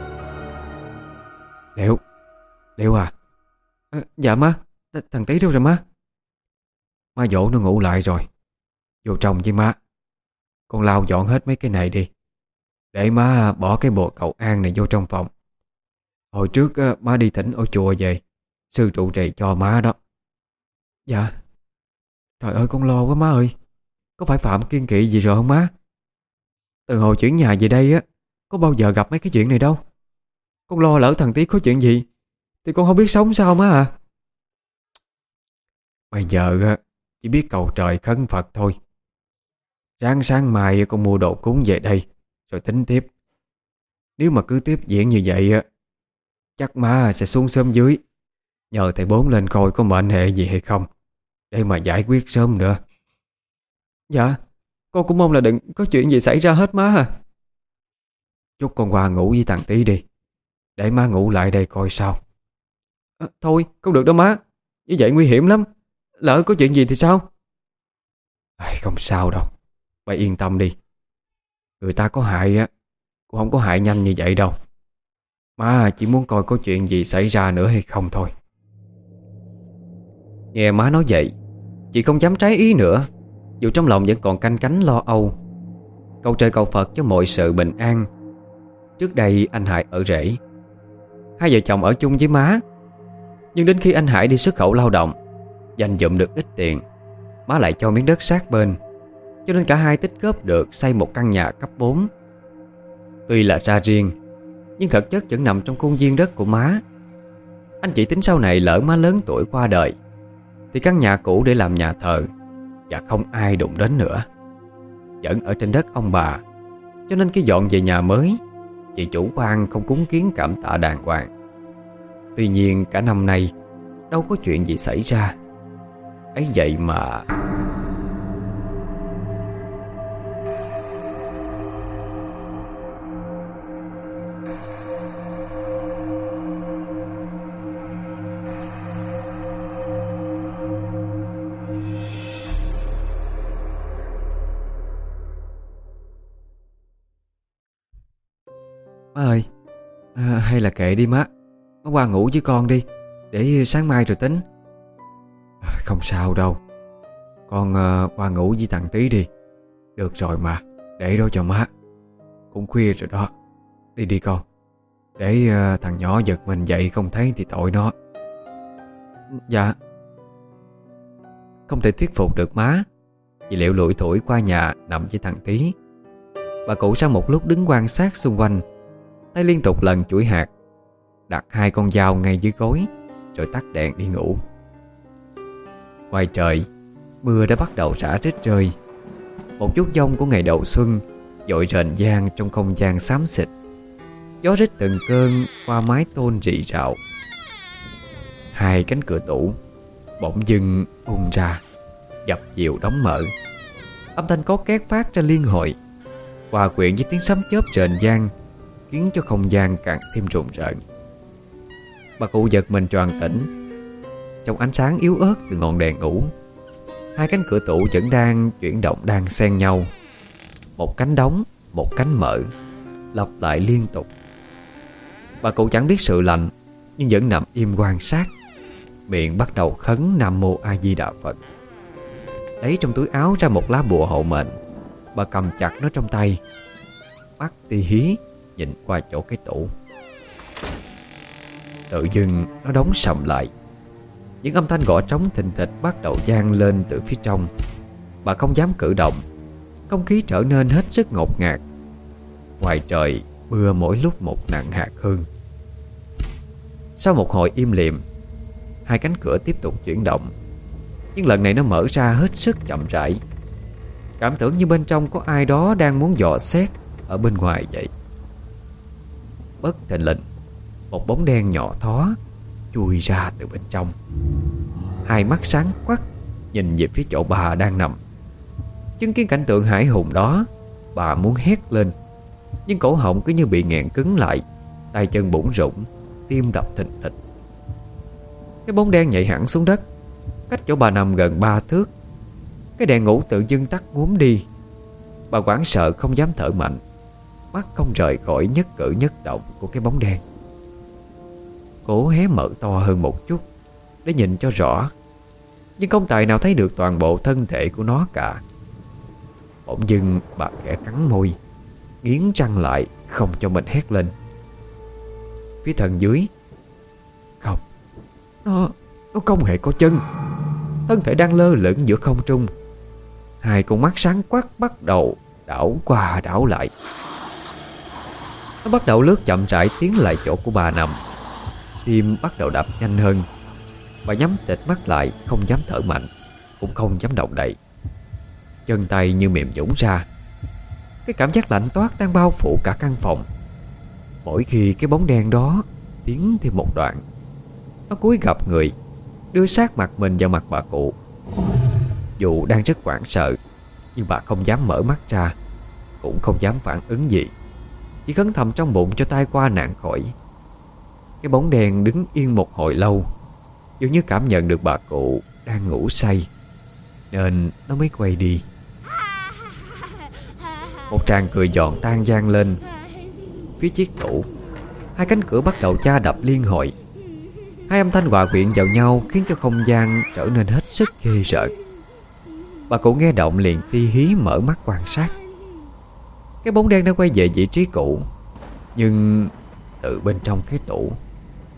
Liễu à? Dạ má. Thằng Tí đâu rồi má? Má dỗ nó ngủ lại rồi. Vô trong với má. Con lau dọn hết mấy cái này đi, để má bỏ cái bồ cầu an này vô trong phòng. Hồi trước má đi thỉnh ở chùa về, sư trụ trì cho má đó. Dạ. Trời ơi con lo quá má ơi. Có phải Phạm kiêng kỵ gì rồi không má? Từ hồi chuyển nhà về đây á, có bao giờ gặp mấy cái chuyện này đâu. Con lo lỡ thằng Tí có chuyện gì thì con không biết sống sao má à. Bây giờ chỉ biết cầu trời khấn Phật thôi. Ráng sáng mai con mua đồ cúng về đây rồi tính tiếp. Nếu mà cứ tiếp diễn như vậy á, chắc má sẽ xuống sớm dưới, nhờ thầy Bốn lên coi có mệnh hệ gì hay không, để mà giải quyết sớm nữa. Dạ, con cũng mong là đừng có chuyện gì xảy ra hết má à. Chúc con qua ngủ với thằng Tí đi, để má ngủ lại đây coi sao. Thôi không được đâu má, như vậy nguy hiểm lắm. Lỡ có chuyện gì thì sao? Không sao đâu, bà yên tâm đi. Người ta có hại á, cũng không có hại nhanh như vậy đâu. Má chỉ muốn coi có chuyện gì xảy ra nữa hay không thôi. Nghe má nói vậy, chị không dám trái ý nữa, dù trong lòng vẫn còn canh cánh lo âu. Cầu trời cầu Phật cho mọi sự bình an. Trước đây anh Hải ở rể, hai vợ chồng ở chung với má. Nhưng đến khi anh Hải đi xuất khẩu lao động, dành dụm được ít tiền, má lại cho miếng đất sát bên, cho nên cả hai tích góp được xây một căn nhà cấp 4. Tuy là ra riêng, nhưng thực chất vẫn nằm trong khuôn viên đất của má. Anh chị tính sau này lỡ má lớn tuổi qua đời thì căn nhà cũ để làm nhà thờ, và không ai đụng đến nữa. Vẫn ở trên đất ông bà, cho nên khi dọn về nhà mới, chị chủ quan không cúng kiến cảm tạ đàng hoàng. Tuy nhiên cả năm nay đâu có chuyện gì xảy ra. Ấy vậy mà má ơi, hay là kệ đi má. Má qua ngủ với con đi, để sáng mai rồi tính. Không sao đâu. Con qua ngủ với thằng Tí đi. Được rồi mà, để đó cho má. Cũng khuya rồi đó. Đi đi con. Để thằng nhỏ giật mình dậy không thấy thì tội nó. Dạ. Không thể thuyết phục được má, chị Liệu lủi thủi qua nhà nằm với thằng Tí. Bà cụ sau một lúc đứng quan sát xung quanh, tay liên tục lần chuỗi hạt, đặt 2 con dao ngay dưới gối, rồi tắt đèn đi ngủ. Ngoài trời, mưa đã bắt đầu rã rít rơi. Một chút giông của ngày đầu xuân dội rền vang trong không gian xám xịt. Gió rít từng cơn qua mái tôn rì rào. 2 cánh cửa tủ bỗng dưng bung ra, dập dìu đóng mở. Âm thanh có két phát ra liên hồi, hòa quyện với tiếng sấm chớp rền vang, khiến cho không gian càng thêm rùng rợn. Bà cụ giật mình choàng tỉnh. Trong ánh sáng yếu ớt từ ngọn đèn ngủ, 2 cánh cửa tủ vẫn đang chuyển động đan xen nhau. Một cánh đóng, một cánh mở, lặp lại liên tục. Bà cụ chẳng biết sự lạnh, nhưng vẫn nằm im quan sát, miệng bắt đầu khấn Nam Mô A Di Đà Phật. Lấy trong túi áo ra một lá bùa hộ mệnh. Bà cầm chặt nó trong tay, mắt tí hí nhìn qua chỗ cái tủ. Tự dưng nó đóng sầm lại. Những âm thanh gõ trống thình thịch bắt đầu vang lên từ phía trong. Bà không dám cử động. Không khí trở nên hết sức ngột ngạt. Ngoài trời mưa mỗi lúc một nặng hạt hơn. Sau một hồi im lìm, 2 cánh cửa tiếp tục chuyển động, nhưng lần này nó mở ra hết sức chậm rãi. Cảm tưởng như bên trong có ai đó đang muốn dò xét ở bên ngoài vậy. Bất thình lình, một bóng đen nhỏ thó chui ra từ bên trong. 2 mắt sáng quắc nhìn về phía chỗ bà đang nằm. Chứng kiến cảnh tượng hãi hùng đó, bà muốn hét lên, nhưng cổ họng cứ như bị nghẹn cứng lại, tay chân bủn rủn, tim đập thình thịch. Cái bóng đen nhảy hẳn xuống đất, cách chỗ bà nằm gần 3 thước. Cái đèn ngủ tự dưng tắt ngúm đi. Bà hoảng sợ không dám thở mạnh, mắt không rời khỏi nhất cử nhất động của cái bóng đen. Cổ hé mở to hơn một chút để nhìn cho rõ, nhưng không tài nào thấy được toàn bộ thân thể của nó cả. Bỗng dưng bà khẽ cắn môi, nghiến răng lại không cho mình hét lên. Phía thân dưới, không, nó không hề có chân. Thân thể đang lơ lửng giữa không trung. 2 con mắt sáng quắc bắt đầu đảo qua đảo lại. Nó bắt đầu lướt chậm rãi tiến lại chỗ của bà nằm. Tim bắt đầu đập nhanh hơn. Bà nhắm tịt mắt lại, không dám thở mạnh, cũng không dám động đậy. Chân tay như mềm nhũn ra. Cái cảm giác lạnh toát đang bao phủ cả căn phòng. Mỗi khi cái bóng đen đó tiến thêm một đoạn, nó cúi gập người, đưa sát mặt mình vào mặt bà cụ. Dù đang rất hoảng sợ, nhưng bà không dám mở mắt ra, cũng không dám phản ứng gì, chỉ khấn thầm trong bụng cho tai qua nạn khỏi. Cái bóng đen đứng yên một hồi lâu, dường như cảm nhận được bà cụ đang ngủ say, nên nó mới quay đi. Một tràng cười giòn tan vang lên. Phía chiếc tủ, 2 cánh cửa bắt đầu cha đập liên hồi. 2 âm thanh hòa quyện vào nhau khiến cho không gian trở nên hết sức ghê rợn. Bà cụ nghe động liền ti hí mở mắt quan sát. Cái bóng đen đã quay về vị trí cũ, nhưng từ bên trong cái tủ,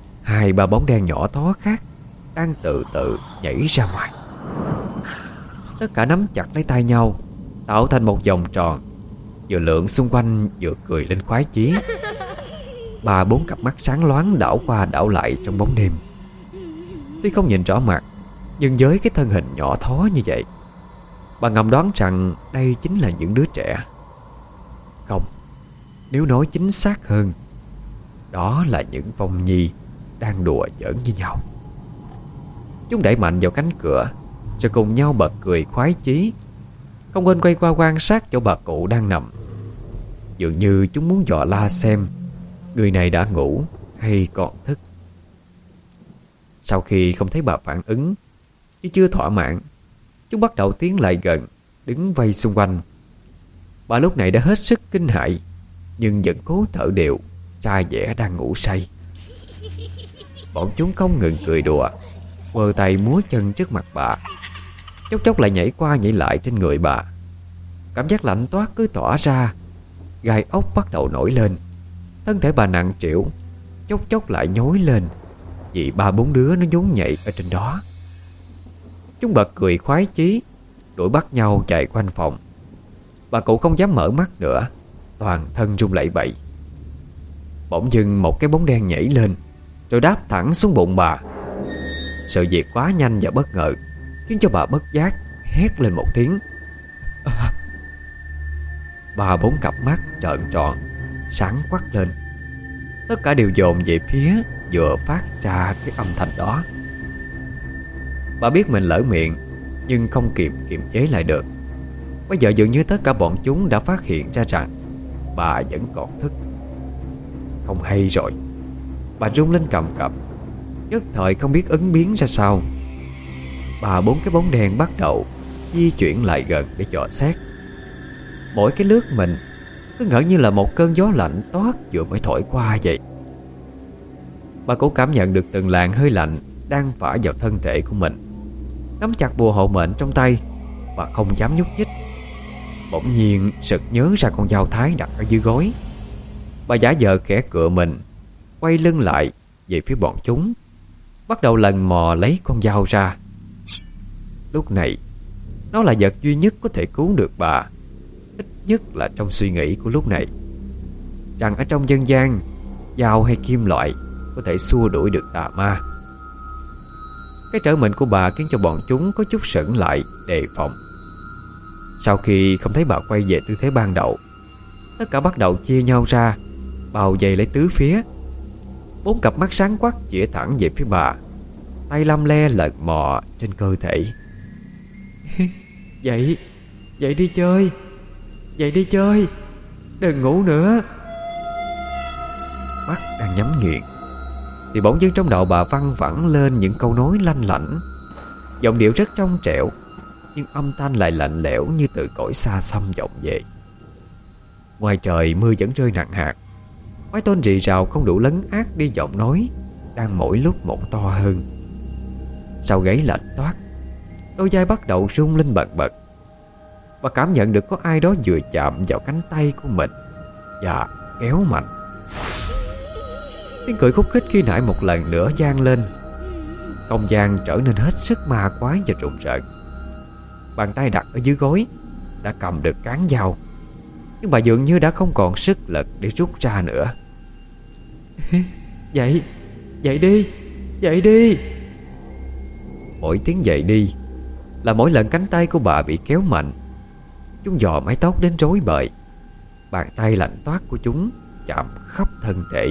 2-3 bóng đen nhỏ thó khác đang từ từ nhảy ra ngoài. Tất cả nắm chặt lấy tay nhau, tạo thành một vòng tròn, vừa lượn xung quanh vừa cười lên khoái chí. Ba bốn cặp mắt sáng loáng đảo qua đảo lại trong bóng đêm. Tuy không nhìn rõ mặt, nhưng với cái thân hình nhỏ thó như vậy, bà ngầm đoán rằng đây chính là những đứa trẻ. Không, nếu nói chính xác hơn, đó là những vong nhi đang đùa giỡn với nhau. Chúng đẩy mạnh vào cánh cửa, rồi cùng nhau bật cười khoái chí, không quên quay qua quan sát chỗ bà cụ đang nằm. Dường như chúng muốn dò la xem người này đã ngủ hay còn thức. Sau khi không thấy bà phản ứng, chứ chưa thỏa mãn, chúng bắt đầu tiến lại gần, đứng vây xung quanh. Bà lúc này đã hết sức kinh hãi, nhưng vẫn cố thở đều, ra vẻ đang ngủ say. Bọn chúng không ngừng cười đùa, quơ tay múa chân trước mặt bà, chốc chốc lại nhảy qua nhảy lại trên người bà. Cảm giác lạnh toát cứ tỏa ra, gai ốc bắt đầu nổi lên. Thân thể bà nặng trĩu, chốc chốc lại nhối lên, vì ba bốn đứa nó nhún nhảy ở trên đó. Chúng bật cười khoái chí, đuổi bắt nhau chạy quanh phòng. Bà cụ không dám mở mắt nữa, toàn thân run lẩy bẩy. Bỗng dưng một cái bóng đen nhảy lên, rồi đáp thẳng xuống bụng bà. Sự việc quá nhanh và bất ngờ khiến cho bà bất giác hét lên một tiếng. Ba bốn cặp mắt trợn tròn, sáng quắc lên. Tất cả đều dồn về phía vừa phát ra cái âm thanh đó. Bà biết mình lỡ miệng, nhưng không kịp kiềm chế lại được. Bây giờ dường như tất cả bọn chúng đã phát hiện ra rằng bà vẫn còn thức. Không hay rồi. Bà run lên cầm cập, nhất thời không biết ứng biến ra sao. Ba bốn cái bóng đen bắt đầu di chuyển lại gần để dò xét. Mỗi cái lướt mình cứ ngỡ như là một cơn gió lạnh toát vừa mới thổi qua vậy. Bà cũng cảm nhận được từng làn hơi lạnh đang phả vào thân thể của mình. Nắm chặt bùa hộ mệnh trong tay, bà không dám nhúc nhích. Bỗng nhiên sực nhớ ra con dao thái đặt ở dưới gối. Bà giả vờ khẽ cựa mình, quay lưng lại về phía bọn chúng, bắt đầu lần mò lấy con dao ra. Lúc này nó là vật duy nhất có thể cứu được bà, ít nhất là trong suy nghĩ của lúc này. Rằng ở trong dân gian, dao hay kim loại có thể xua đuổi được tà ma. Cái trở mình của bà khiến cho bọn chúng có chút sững lại đề phòng. Sau khi không thấy bà quay về tư thế ban đầu, tất cả bắt đầu chia nhau ra, bao vây lấy tứ phía. Bốn cặp mắt sáng quắc chĩa thẳng về phía bà, tay lăm le lật mò trên cơ thể. Dậy, dậy đi chơi, dậy đi chơi, đừng ngủ nữa. Mắt đang nhắm nghiền thì bỗng dưng trong đầu bà văng vẳng lên những câu nói lanh lảnh. Giọng điệu rất trong trẻo, nhưng âm thanh lại lạnh lẽo như từ cõi xa xăm vọng về. Ngoài trời mưa vẫn rơi nặng hạt. Mái tôn rì rào không đủ lấn át đi giọng nói đang mỗi lúc một to hơn. Sau gáy lạnh toát, đôi vai bắt đầu rung lên bần bật. Và cảm nhận được có ai đó vừa chạm vào cánh tay của mình và kéo mạnh. Tiếng cười khúc khích khi nãy một lần nữa vang lên. Không gian trở nên hết sức ma quái và rùng rợn. Bàn tay đặt ở dưới gối đã cầm được cán dao, nhưng bà dường như đã không còn sức lực để rút ra nữa. Dậy, dậy đi, dậy đi. Mỗi tiếng dậy đi là mỗi lần cánh tay của bà bị kéo mạnh. Chúng dò mái tóc đến rối bời. Bàn tay lạnh toát của chúng chạm khắp thân thể.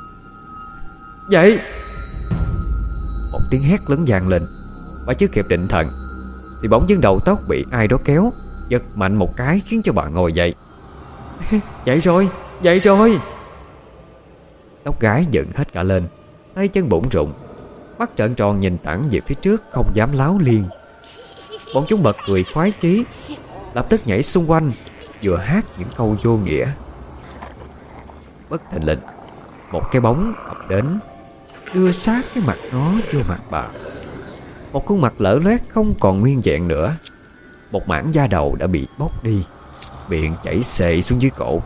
Dậy! Một tiếng hét lớn vang lên. Bà chưa kịp định thần thì bỗng dưng đầu tóc bị ai đó kéo, giật mạnh một cái khiến cho bà ngồi dậy. Dậy rồi, dậy rồi. Tóc gái dựng hết cả lên, tay chân bủn rụng, mắt trợn tròn nhìn thẳng về phía trước, không dám láo liên. Bọn chúng bật cười khoái chí, lập tức nhảy xung quanh, vừa hát những câu vô nghĩa. Bất thình lình, một cái bóng ập đến, đưa sát cái mặt nó vô mặt bà. Một khuôn mặt lở loét không còn nguyên vẹn nữa. Một mảng da đầu đã bị bóc đi, miệng chảy xệ xuống dưới cổ.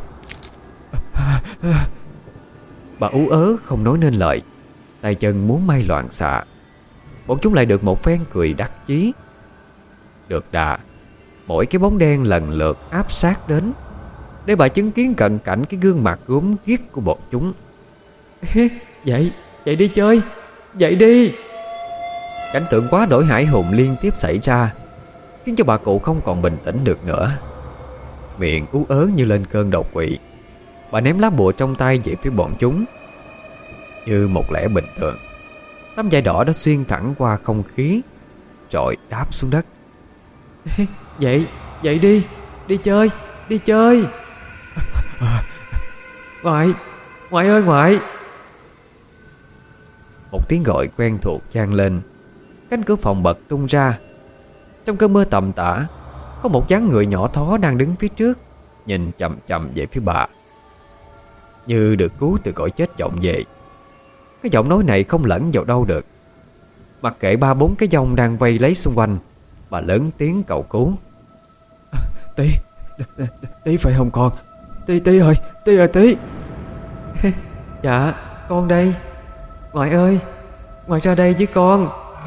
Bà ú ớ không nói nên lời, tay chân muốn may loạn xạ. Bọn chúng lại được một phen cười đắc chí. Được đà, mỗi cái bóng đen lần lượt áp sát đến, để bà chứng kiến cận cảnh cái gương mặt gớm ghiếc của bọn chúng. Dậy, dậy đi chơi, dậy đi. Cảnh tượng quá đổi hãi hùng liên tiếp xảy ra, khiến cho bà cụ không còn bình tĩnh được nữa. Miệng ú ớ như lên cơn đột quỵ, bà ném lá bùa trong tay về phía bọn chúng. Như một lẽ bình thường, tấm vải đỏ đã xuyên thẳng qua không khí rồi đáp xuống đất. Dậy, dậy đi, đi chơi, đi chơi. Ngoại, ngoại ơi ngoại. Một tiếng gọi quen thuộc vang lên. Cánh cửa phòng bật tung ra. Trong cơn mưa tầm tã, có một dáng người nhỏ thó đang đứng phía trước, nhìn chằm chằm về phía bà, như được cứu từ cõi chết vọng về. Cái giọng nói này không lẫn vào đâu được. Mặc kệ ba bốn cái dòng đang vây lấy xung quanh, bà lớn tiếng cầu cứu. Tí, Tí phải không con? Tí ơi, Tí ơi Tí. Dạ, con đây. Ngoại ơi, ngoại ra đây với con.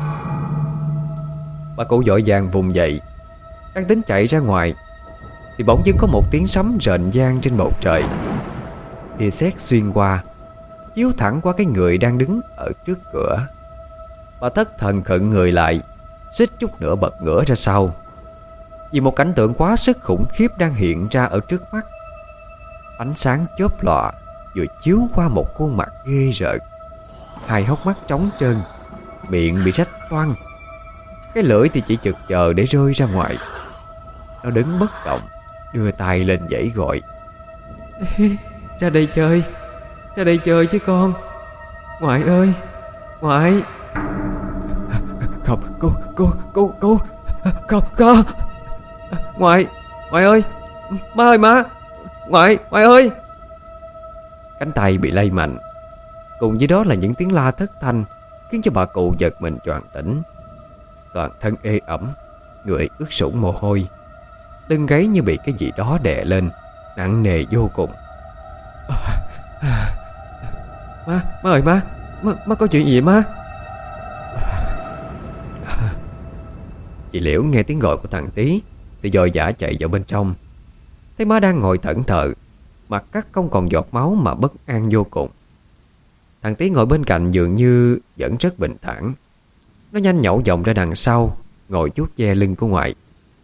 Bà cụ vội vàng vùng dậy, đang tính chạy ra ngoài, thì bỗng dưng có một tiếng sấm rền vang trên bầu trời. Tia sét xuyên qua, chiếu thẳng qua cái người đang đứng ở trước cửa. Bà thất thần khựng người lại, suýt chút nữa bật ngửa ra sau, vì một cảnh tượng quá sức khủng khiếp đang hiện ra ở trước mắt. Ánh sáng chớp lọa vừa chiếu qua một khuôn mặt ghê rợn. Hai hốc mắt trống trơn, miệng bị rách toang, cái lưỡi thì chỉ chực chờ để rơi ra ngoài. Nó đứng bất động, đưa tay lên vẫy gọi. Ra đây chơi, ra đây chơi chứ con. Ngoại ơi, ngoại. Không, cô. Không. Ngoại, ngoại ơi. Má ơi má. Ngoại ơi. Cánh tay bị lay mạnh, cùng với đó là những tiếng la thất thanh, khiến cho bà cụ giật mình choàng tỉnh. Toàn thân ê ẩm, người ướt sũng mồ hôi, lưng gáy như bị cái gì đó đè lên, nặng nề vô cùng. Má ơi má có chuyện gì má? Chị Liễu nghe tiếng gọi của thằng Tí thì vội vã chạy vào bên trong. Thấy má đang ngồi thẫn thờ, mặt cắt không còn giọt máu mà bất an vô cùng. Thằng Tí ngồi bên cạnh dường như vẫn rất bình thản. Nó nhanh nhẩu vòng ra đằng sau, ngồi vuốt ve lưng của ngoại.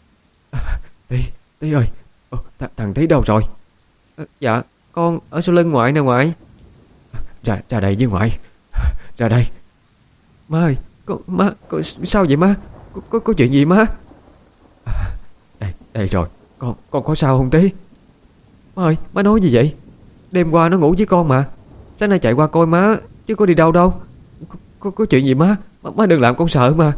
Tí ơi, thằng Tí đâu rồi? Dạ, con ở sau lưng ngoại nè ngoại. Ra đây với ngoại, ra đây. Má ơi, má sao vậy má? Có chuyện gì má? Đây rồi, con có sao không Tí? Má ơi, má nói gì vậy? Đêm qua nó ngủ với con mà. Sáng nay chạy qua coi má, chứ có đi đâu đâu. Có chuyện gì má? Má đừng làm con sợ mà.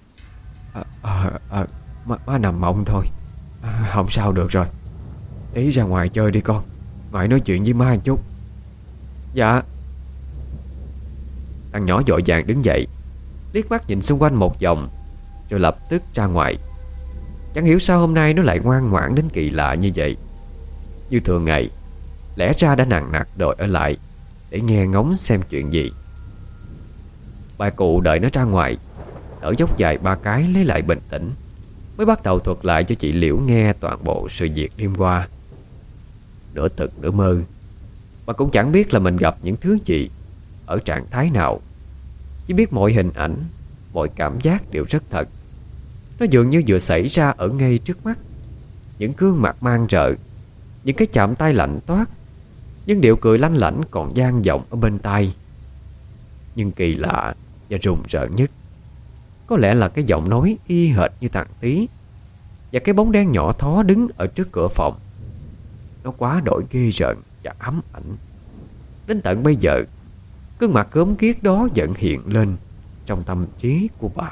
Má nằm mộng thôi. Không sao được rồi. Tí ra ngoài chơi đi con. Ngoại nói chuyện với má một chút. Dạ. Thằng nhỏ vội vàng đứng dậy, liếc mắt nhìn xung quanh một vòng, rồi lập tức ra ngoài. Chẳng hiểu sao hôm nay nó lại ngoan ngoãn đến kỳ lạ như vậy. Như thường ngày, lẽ ra đã nằng nặc đòi ở lại để nghe ngóng xem chuyện gì. Bà cụ đợi nó ra ngoài, thở dốc dài ba cái lấy lại bình tĩnh, mới bắt đầu thuật lại cho chị Liễu nghe toàn bộ sự việc đêm qua. Nửa thực nửa mơ, bà cũng chẳng biết là mình gặp những thứ gì, ở trạng thái nào. Chỉ biết mọi hình ảnh, mọi cảm giác đều rất thật. Nó dường như vừa xảy ra ở ngay trước mắt. Những gương mặt mang rợ, những cái chạm tay lạnh toát, những điệu cười lanh lảnh còn vang vọng ở bên tai. Nhưng kỳ lạ và rùng rợn nhất có lẽ là cái giọng nói y hệt như thằng Tí, và cái bóng đen nhỏ thó đứng ở trước cửa phòng. Nó quá đổi ghê rợn và ám ảnh. Đến tận bây giờ, gương mặt gớm ghiếc đó vẫn hiện lên trong tâm trí của bà.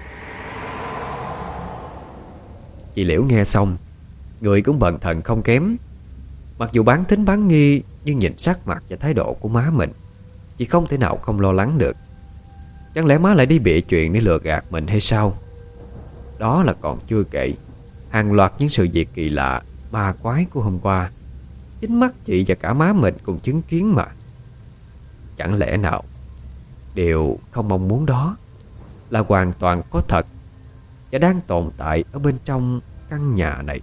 Chị Liễu nghe xong, người cũng bần thần không kém. Mặc dù bán thính bán nghi, nhưng nhìn sắc mặt và thái độ của má mình, chị không thể nào không lo lắng được. Chẳng lẽ má lại đi bịa chuyện để lừa gạt mình hay sao? Đó là còn chưa kể hàng loạt những sự việc kỳ lạ, ma quái của hôm qua, chính mắt chị và cả má mình cùng chứng kiến mà. Chẳng lẽ nào điều không mong muốn đó là hoàn toàn có thật, và đang tồn tại ở bên trong căn nhà này.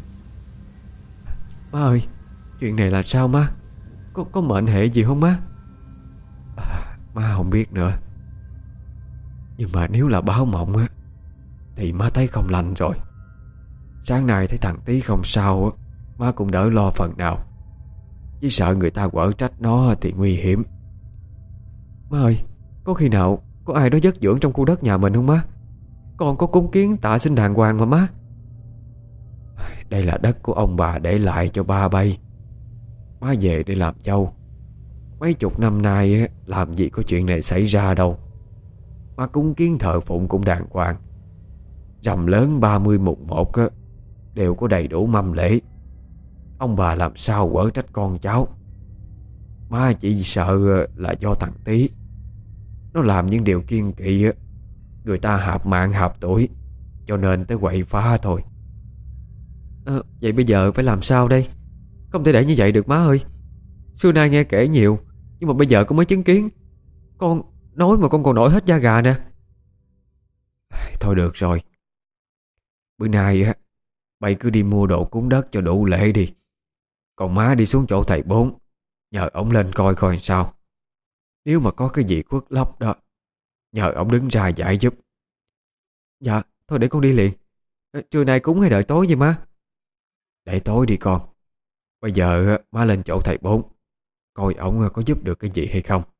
Má ơi, chuyện này là sao má? Có mệnh hệ gì không má? Má không biết nữa. Nhưng mà nếu là báo mộng á thì má thấy không lành rồi. Sáng nay thấy thằng Tí không sao á, má cũng đỡ lo phần nào. Chỉ sợ người ta quở trách nó thì nguy hiểm. Má ơi, có khi nào có ai đó dất dưỡng trong khu đất nhà mình không má? Con có cúng kiến tạ sinh đàng hoàng mà má. Đây là đất của ông bà để lại cho ba bay. Má về để làm dâu. Mấy chục năm nay á, làm gì có chuyện này xảy ra đâu. Má cúng kiến thờ phụng cũng đàng hoàng. Rằm lớn 30 mùng 1 á, đều có đầy đủ mâm lễ. Ông bà làm sao quở trách con cháu. Má chỉ sợ là do thằng Tí nó làm những điều kiêng kỵ á, người ta hạp mạng hạp tuổi, cho nên tới quậy phá thôi. Vậy bây giờ phải làm sao đây? Không thể để như vậy được má ơi. Xưa nay nghe kể nhiều, nhưng mà bây giờ con mới chứng kiến. Con nói mà con còn nổi hết da gà nè. Thôi được rồi, bữa nay á bay cứ đi mua đồ cúng đất cho đủ lễ đi. Còn má đi xuống chỗ thầy Bốn, nhờ ổng lên coi coi sao. Nếu mà có cái gì khuất lấp đó, nhờ ổng đứng ra giải giúp. Dạ, thôi để con đi liền. Trưa nay cúng hay đợi tối vậy má? Để tối đi con. Bây giờ má lên chỗ thầy Bốn, coi ổng có giúp được cái gì hay không.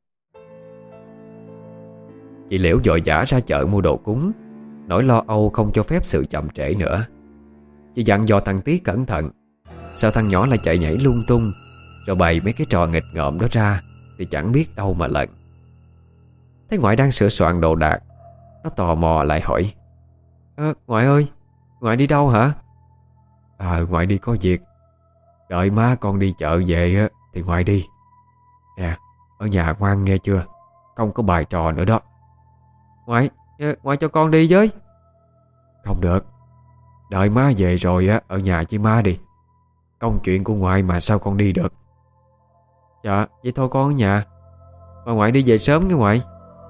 Chị Liễu vội vã ra chợ mua đồ cúng, nỗi lo âu không cho phép sự chậm trễ nữa. Chị dặn dò thằng Tí cẩn thận, sao thằng nhỏ lại chạy nhảy lung tung, rồi bày mấy cái trò nghịch ngợm đó ra thì chẳng biết đâu mà lần. Thấy ngoại đang sửa soạn đồ đạc, nó tò mò lại hỏi: Ngoại ơi, ngoại đi đâu hả? Ngoại đi có việc. Đợi má con đi chợ về á thì ngoại đi. Nè, ở nhà ngoan nghe chưa, không có bài trò nữa đó. Ngoại cho con đi với. Không được, đợi má về rồi á ở nhà với má đi. Công chuyện của ngoại mà sao con đi được. Dạ, vậy thôi con ở nhà. Mà ngoại đi về sớm nghe ngoại.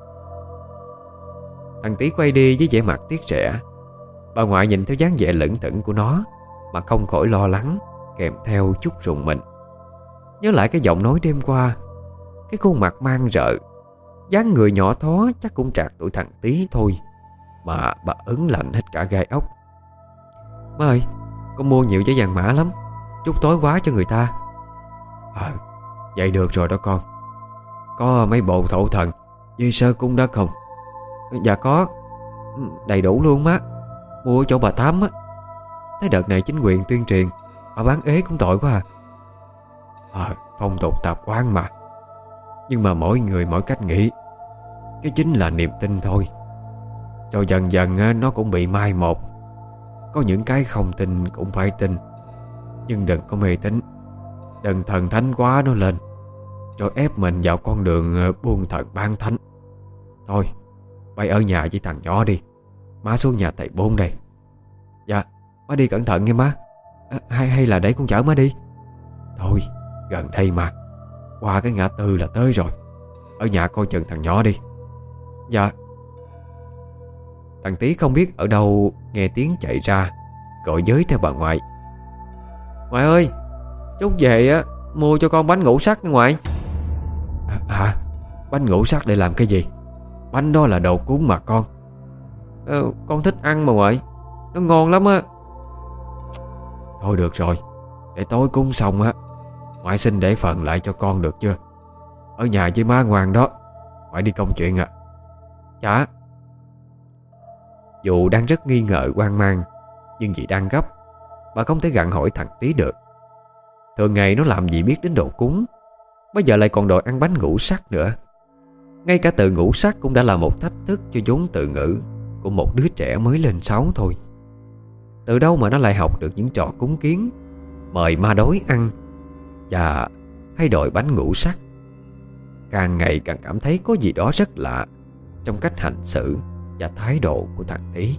Thằng Tí quay đi với vẻ mặt tiếc rẻ. Bà ngoại nhìn theo dáng vẻ lững thững của nó mà không khỏi lo lắng, kèm theo chút rùng mình. Nhớ lại cái giọng nói đêm qua, cái khuôn mặt mang rợ, dáng người nhỏ thó chắc cũng trạc tuổi thằng Tí thôi, mà bà ớn lạnh hết cả gai ốc. Má ơi, con mua nhiều giấy vàng mã lắm, chút tối quá cho người ta. Vậy được rồi đó con. Có mấy bộ thổ thần với sơ cung đất không? Dạ có, đầy đủ luôn má. Mua ở chỗ bà Tám á. Thấy đợt này chính quyền tuyên truyền, bà bán ế cũng tội quá phong tục tập quán mà. Nhưng mà mỗi người mỗi cách nghĩ. Cái chính là niềm tin thôi. Rồi dần dần nó cũng bị mai một. Có những cái không tin cũng phải tin. Nhưng đừng có mê tín, đừng thần thánh quá nó lên, rồi ép mình vào con đường buôn thần bán thánh. Thôi, bay ở nhà với thằng nhỏ đi. Má xuống nhà thầy Bốn đây. Dạ, má đi cẩn thận nghe má. Hay là để con chở má đi? Thôi, gần đây mà, qua cái ngã tư là tới rồi. Ở nhà coi chừng thằng nhỏ đi. Dạ. Thằng Tí không biết ở đâu nghe tiếng chạy ra, gọi giới theo bà ngoại. Ngoại ơi, chút về á mua cho con bánh ngũ sắc nha ngoại. Hả? Bánh ngũ sắc để làm cái gì? Bánh đó là đồ cúng mà con. Con thích ăn mà ngoại, nó ngon lắm á. Thôi được rồi, để tối cúng xong á ngoại xin để phần lại cho con được chưa? Ở nhà với má ngoan đó, ngoại đi công chuyện à. Dạ. Dù đang rất nghi ngờ hoang mang, nhưng vì đang gấp, bà không thể gặng hỏi thằng Tí được. Thường ngày nó làm gì biết đến đồ cúng, bây giờ lại còn đòi ăn bánh ngũ sắc nữa. Ngay cả từ ngũ sắc cũng đã là một thách thức cho vốn từ ngữ của một đứa trẻ mới lên 6 thôi. Từ đâu mà nó lại học được những trò cúng kiến, mời ma đối ăn và hay đòi bánh ngũ sắc. Càng ngày càng cảm thấy có gì đó rất lạ trong cách hành xử và thái độ của thằng Tí.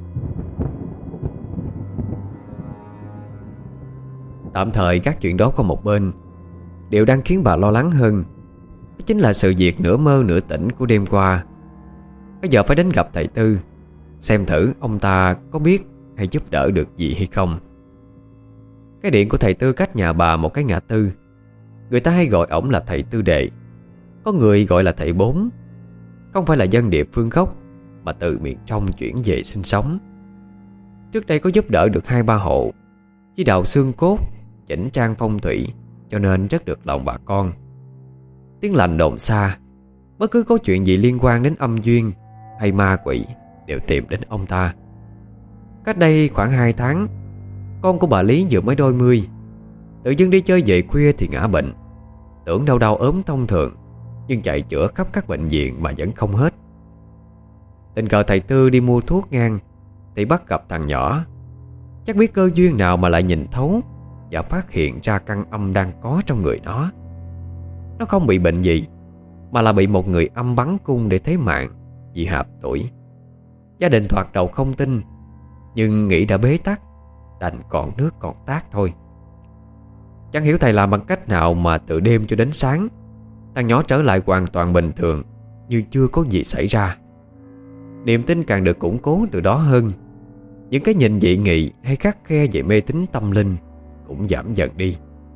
Tạm thời các chuyện đó qua một bên, điều đang khiến bà lo lắng hơn chính là sự việc nửa mơ nửa tỉnh của đêm qua. Bây giờ phải đến gặp thầy Tư, xem thử ông ta có biết hay giúp đỡ được gì hay không. Cái điện của thầy Tư cách nhà bà một cái ngã tư. Người ta hay gọi ổng là thầy Tư Đệ, có người gọi là thầy Bốn. Không phải là dân địa phương gốc, mà từ miền trong chuyển về sinh sống. Trước đây có giúp đỡ được 2-3 hộ, chỉ đào xương cốt, chỉnh trang phong thủy, cho nên rất được lòng bà con. Tiếng lành đồn xa, bất cứ có chuyện gì liên quan đến âm duyên hay ma quỷ đều tìm đến ông ta. Cách đây khoảng 2 tháng, con của bà Lý vừa mới đôi mươi, tự dưng đi chơi về khuya thì ngã bệnh. Tưởng đau đau ốm thông thường, nhưng chạy chữa khắp các bệnh viện mà vẫn không hết. Tình cờ thầy Tư đi mua thuốc ngang thì bắt gặp thằng nhỏ. Chắc biết cơ duyên nào mà lại nhìn thấu và phát hiện ra căn âm đang có trong người nó. Nó không bị bệnh gì, mà là bị một người âm bắn cung để thế mạng vì hạp tuổi. Gia đình thoạt đầu không tin, nhưng nghĩ đã bế tắc, đành còn nước còn tát thôi. Chẳng hiểu thầy làm bằng cách nào mà từ đêm cho đến sáng, thằng nhỏ trở lại hoàn toàn bình thường, như chưa có gì xảy ra. Niềm tin càng được củng cố từ đó hơn. Những cái nhìn dị nghị hay khắt khe về mê tín tâm linh cũng giảm dần đi.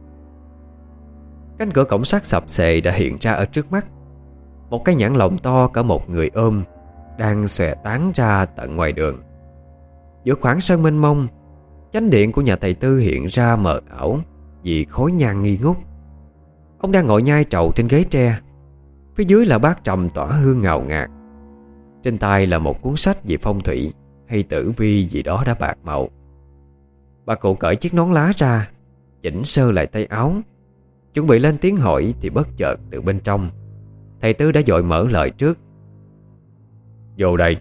Cánh cửa cổng sắt sập xệ đã hiện ra ở trước mắt. Một cái nhãn lồng to cả một người ôm đang xòe tán ra tận ngoài đường. Giữa khoảng sân mênh mông, chánh điện của nhà thầy Tư hiện ra mờ ảo vì khói nhang nghi ngút. Ông đang ngồi nhai trầu trên ghế tre. Phía dưới là bát trầm tỏa hương ngào ngạt. Trên tay là một cuốn sách về phong thủy hay tử vi gì đó đã bạc màu. Bà cụ cởi chiếc nón lá ra, chỉnh sơ lại tay áo, chuẩn bị lên tiếng hỏi thì bất chợt từ bên trong thầy Tư đã vội mở lời trước. Vô đây.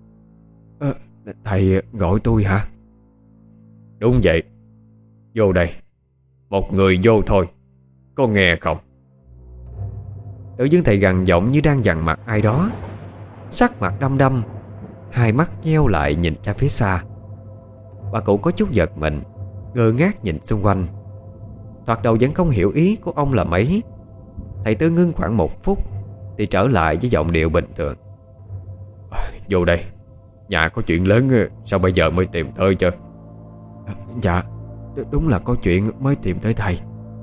Thầy gọi tôi hả? Đúng vậy. Vô đây. Một người vô thôi. Có nghe không? Tự dưng thầy gằn giọng như đang dằn mặt ai đó. Sắc mặt đăm đăm, hai mắt nheo lại nhìn ra phía xa. Bà cụ có chút giật mình, ngơ ngác nhìn xung quanh. Thoạt đầu vẫn không hiểu ý của ông là mấy. Thầy Tư ngưng khoảng 1 phút thì trở lại với giọng điệu bình thường. Vô đây. Nhà có chuyện lớn, sao bây giờ mới tìm tới chứ? Dạ, đúng là có chuyện mới tìm tới thầy.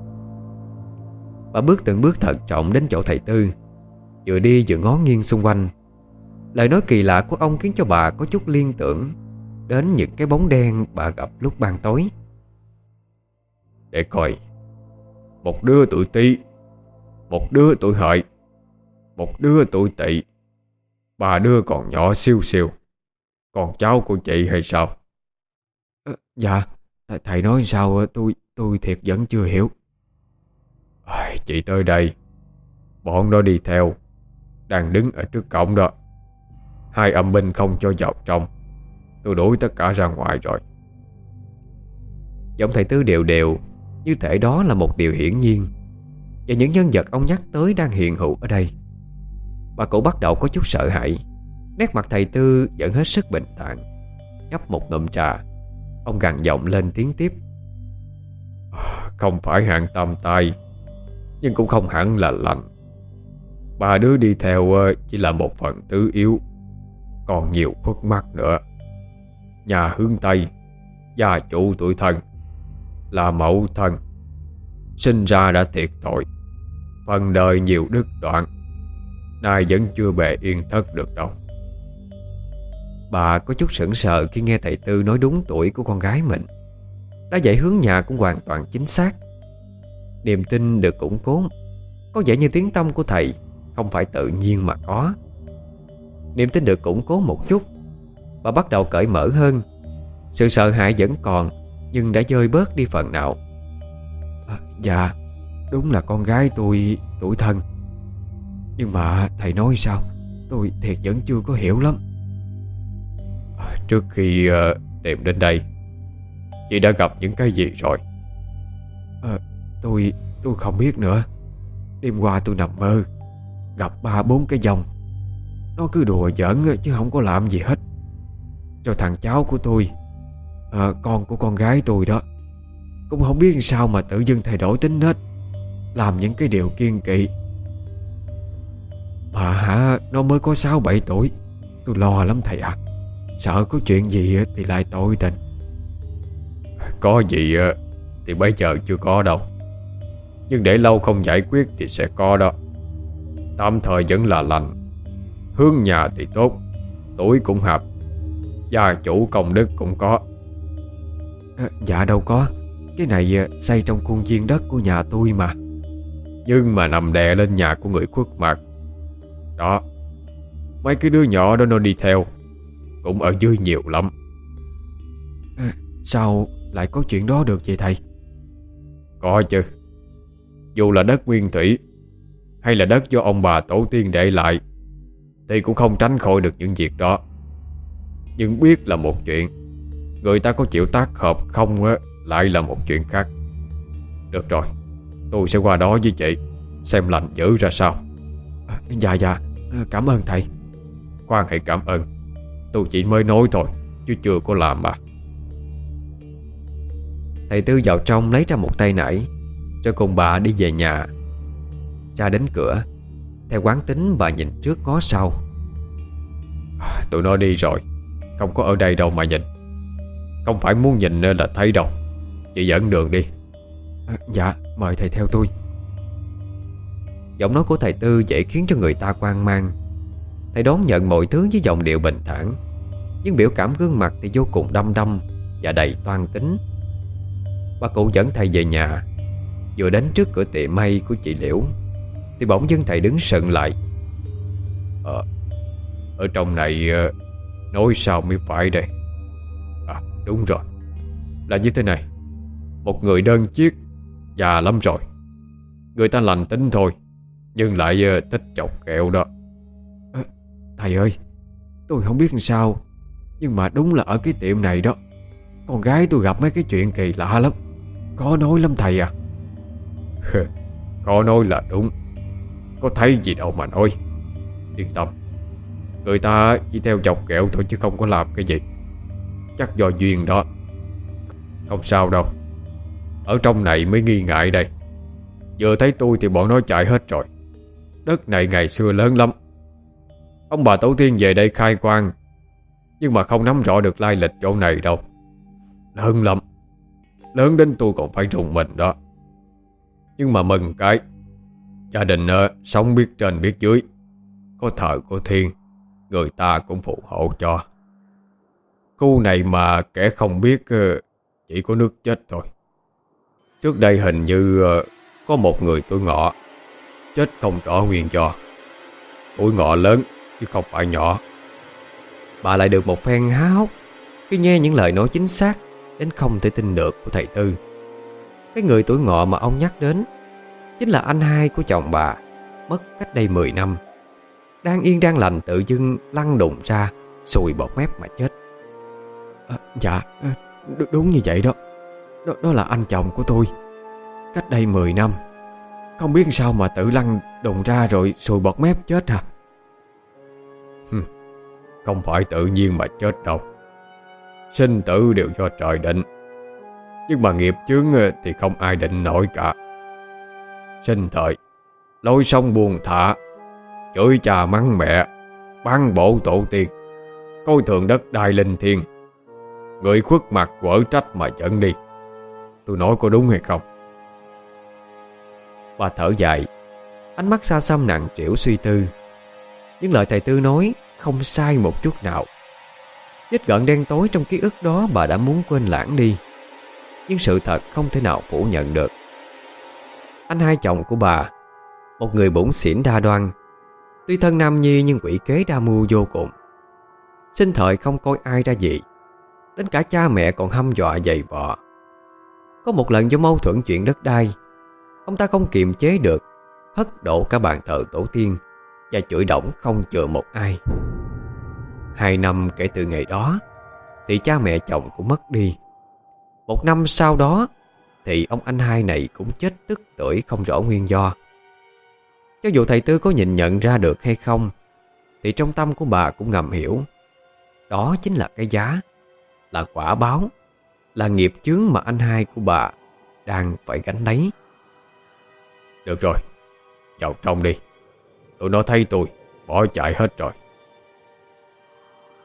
Bà bước từng bước thận trọng đến chỗ thầy Tư, vừa đi vừa ngó nghiêng xung quanh. Lời nói kỳ lạ của ông khiến cho bà có chút liên tưởng đến những cái bóng đen bà gặp lúc ban tối. Để coi. Một đứa tuổi Tý, một đứa tuổi Hợi, một đứa tuổi Tỵ, 3 đứa còn nhỏ siêu siêu. Con cháu của chị hay sao? Dạ, thầy nói sao tôi thiệt vẫn chưa hiểu. Chị tới đây, bọn nó đi theo, đang đứng ở trước cổng đó. 2 âm binh không cho vào trong, tôi đuổi tất cả ra ngoài rồi. Giọng thầy Tư đều đều, như thể đó là một điều hiển nhiên, và những nhân vật ông nhắc tới đang hiện hữu ở đây. Bà cụ bắt đầu có chút sợ hãi. Nét mặt thầy Tư vẫn hết sức bình thản. Nhấp một ngụm trà, ông gằn giọng lên tiếng tiếp. Không phải hạng tam tai, nhưng cũng không hẳn là lành. 3 đứa đi theo chỉ là một phần tứ yếu, còn nhiều khuất mắt nữa. Nhà hướng Tây, gia chủ tuổi Thân, là mẫu thân, sinh ra đã thiệt tội, phần đời nhiều đứt đoạn, nay vẫn chưa bề yên thất được đâu. Bà có chút sững sờ khi nghe thầy Tư nói đúng tuổi của con gái mình. Đã vậy hướng nhà cũng hoàn toàn chính xác. Niềm tin được củng cố. Có vẻ như tiếng tâm của thầy không phải tự nhiên mà có. Niềm tin được củng cố một chút, bà bắt đầu cởi mở hơn. Sự sợ hãi vẫn còn, nhưng đã vơi bớt đi phần nào. Dạ, đúng là con gái tôi tuổi Thân. Nhưng mà thầy nói sao, tôi thiệt vẫn chưa có hiểu lắm. Trước khi tìm đến đây, chị đã gặp những cái gì rồi? Tôi không biết nữa. Đêm qua tôi nằm mơ, gặp 3-4 cái dòng. Nó cứ đùa giỡn chứ không có làm gì hết. Cho thằng cháu của tôi, con của con gái tôi đó, cũng không biết sao mà tự dưng thay đổi tính hết, làm những cái điều kiêng kỵ. Mà nó mới có 6-7 tuổi. Tôi lo lắm thầy ạ. Sợ có chuyện gì thì lại tội tình. Có gì thì bây giờ chưa có đâu, nhưng để lâu không giải quyết thì sẽ có đó. Tạm thời vẫn là lành. Hướng nhà thì tốt, tuổi cũng hợp, gia chủ công đức cũng có. Dạ đâu có. Cái này xây trong khuôn viên đất của nhà tôi mà. Nhưng mà nằm đè lên nhà của người khuất mặt. Đó, mấy cái đứa nhỏ đó nó đi theo, cũng ở dưới nhiều lắm. Sao lại có chuyện đó được vậy thầy? Có chứ. Dù là đất nguyên thủy hay là đất do ông bà tổ tiên để lại thì cũng không tránh khỏi được những việc đó. Nhưng biết là một chuyện, người ta có chịu tác hợp không á lại là một chuyện khác. Được rồi, tôi sẽ qua đó với chị, xem lành dữ ra sao. Dạ, cảm ơn thầy. Khoan hãy cảm ơn, tôi chỉ mới nói thôi chứ chưa có làm mà. Thầy Tư vào trong lấy ra một tay nải, rồi cùng bà đi về nhà. Ra đến cửa, theo quán tính bà nhìn trước ngó sau. Tụi nó đi rồi, không có ở đây đâu mà nhìn. Không phải muốn nhìn nên là thấy đâu. Chị dẫn đường đi. Dạ, mời thầy theo tôi. Giọng nói của thầy Tư dễ khiến cho người ta hoang mang. Thầy đón nhận mọi thứ với giọng điệu bình thản, nhưng biểu cảm gương mặt thì vô cùng đăm đăm và đầy toan tính. Bà cụ dẫn thầy về nhà. Vừa đến trước cửa tiệm may của chị Liễu thì bỗng dưng thầy đứng sững lại. Ở trong này nói sao mới phải đây? Đúng rồi, là như thế này. Một người đơn chiếc, già lắm rồi. Người ta lành tính thôi, nhưng lại thích chọc ghẹo đó. Thầy ơi, tôi không biết làm sao, nhưng mà đúng là ở cái tiệm này đó, con gái tôi gặp mấy cái chuyện kỳ lạ lắm. Khó nói lắm thầy à. Khó nói là đúng, có thấy gì đâu mà nói. Yên tâm, người ta chỉ theo chọc ghẹo thôi chứ không có làm cái gì. Chắc do duyên đó. Không sao đâu. Ở trong này mới nghi ngại đây. Vừa thấy tôi thì bọn nó chạy hết rồi. Đất này ngày xưa lớn lắm. Ông bà tổ tiên về đây khai quang, nhưng mà không nắm rõ được lai lịch chỗ này đâu. Lớn lắm, lớn đến tôi còn phải rùng mình đó. Nhưng mà mừng cái, gia đình sống biết trên biết dưới, có thờ có thiên, người ta cũng phù hộ cho. Khu này mà kẻ không biết chỉ có nước chết thôi. Trước đây hình như có một người tuổi ngọ chết không rõ nguyên do. Tuổi ngọ lớn chứ không phải nhỏ. Bà lại được một phen há hốc khi nghe những lời nói chính xác đến không thể tin được của thầy Tư. Cái người tuổi ngọ mà ông nhắc đến chính là anh hai của chồng bà, mất cách đây 10 năm. Đang yên đang lành tự dưng lăn đùng ra, sùi bọt mép mà chết. Dạ, đúng như vậy đó. Đó là anh chồng của tôi. Cách đây 10 năm, không biết sao mà tự lăn đùng ra rồi sùi bọt mép chết à. Không phải tự nhiên mà chết đâu. Sinh tử đều do trời định, nhưng mà nghiệp chướng thì không ai định nổi cả. Sinh thời lối sống buông thả, chửi cha mắng mẹ, bán bổ tổ tiên, coi thường đất đai linh thiêng. Người khuất mặt quở trách mà dẫn đi. Tôi nói có đúng hay không? Bà thở dài, ánh mắt xa xăm nặng trĩu suy tư. Những lời thầy Tư nói không sai một chút nào. Vết gợn đen tối trong ký ức đó bà đã muốn quên lãng đi, nhưng sự thật không thể nào phủ nhận được. Anh hai chồng của bà, một người bủn xỉn đa đoan, tuy thân nam nhi nhưng quỷ kế đa mưu vô cùng. Sinh thời không coi ai ra gì, đến cả cha mẹ còn hăm dọa giày vò. Có một lần do mâu thuẫn chuyện đất đai, ông ta không kiềm chế được, hất đổ cả bàn thờ tổ tiên và chửi đổng không chừa một ai. 2 năm kể từ ngày đó thì cha mẹ chồng cũng mất đi. 1 năm sau đó thì ông anh hai này cũng chết tức tưởi không rõ nguyên do. Cho dù thầy Tư có nhìn nhận ra được hay không, thì trong tâm của bà cũng ngầm hiểu đó chính là cái giá, là quả báo, là nghiệp chướng mà anh hai của bà đang phải gánh lấy. Được rồi, vào trong đi. Tụi nó thấy tôi bỏ chạy hết rồi.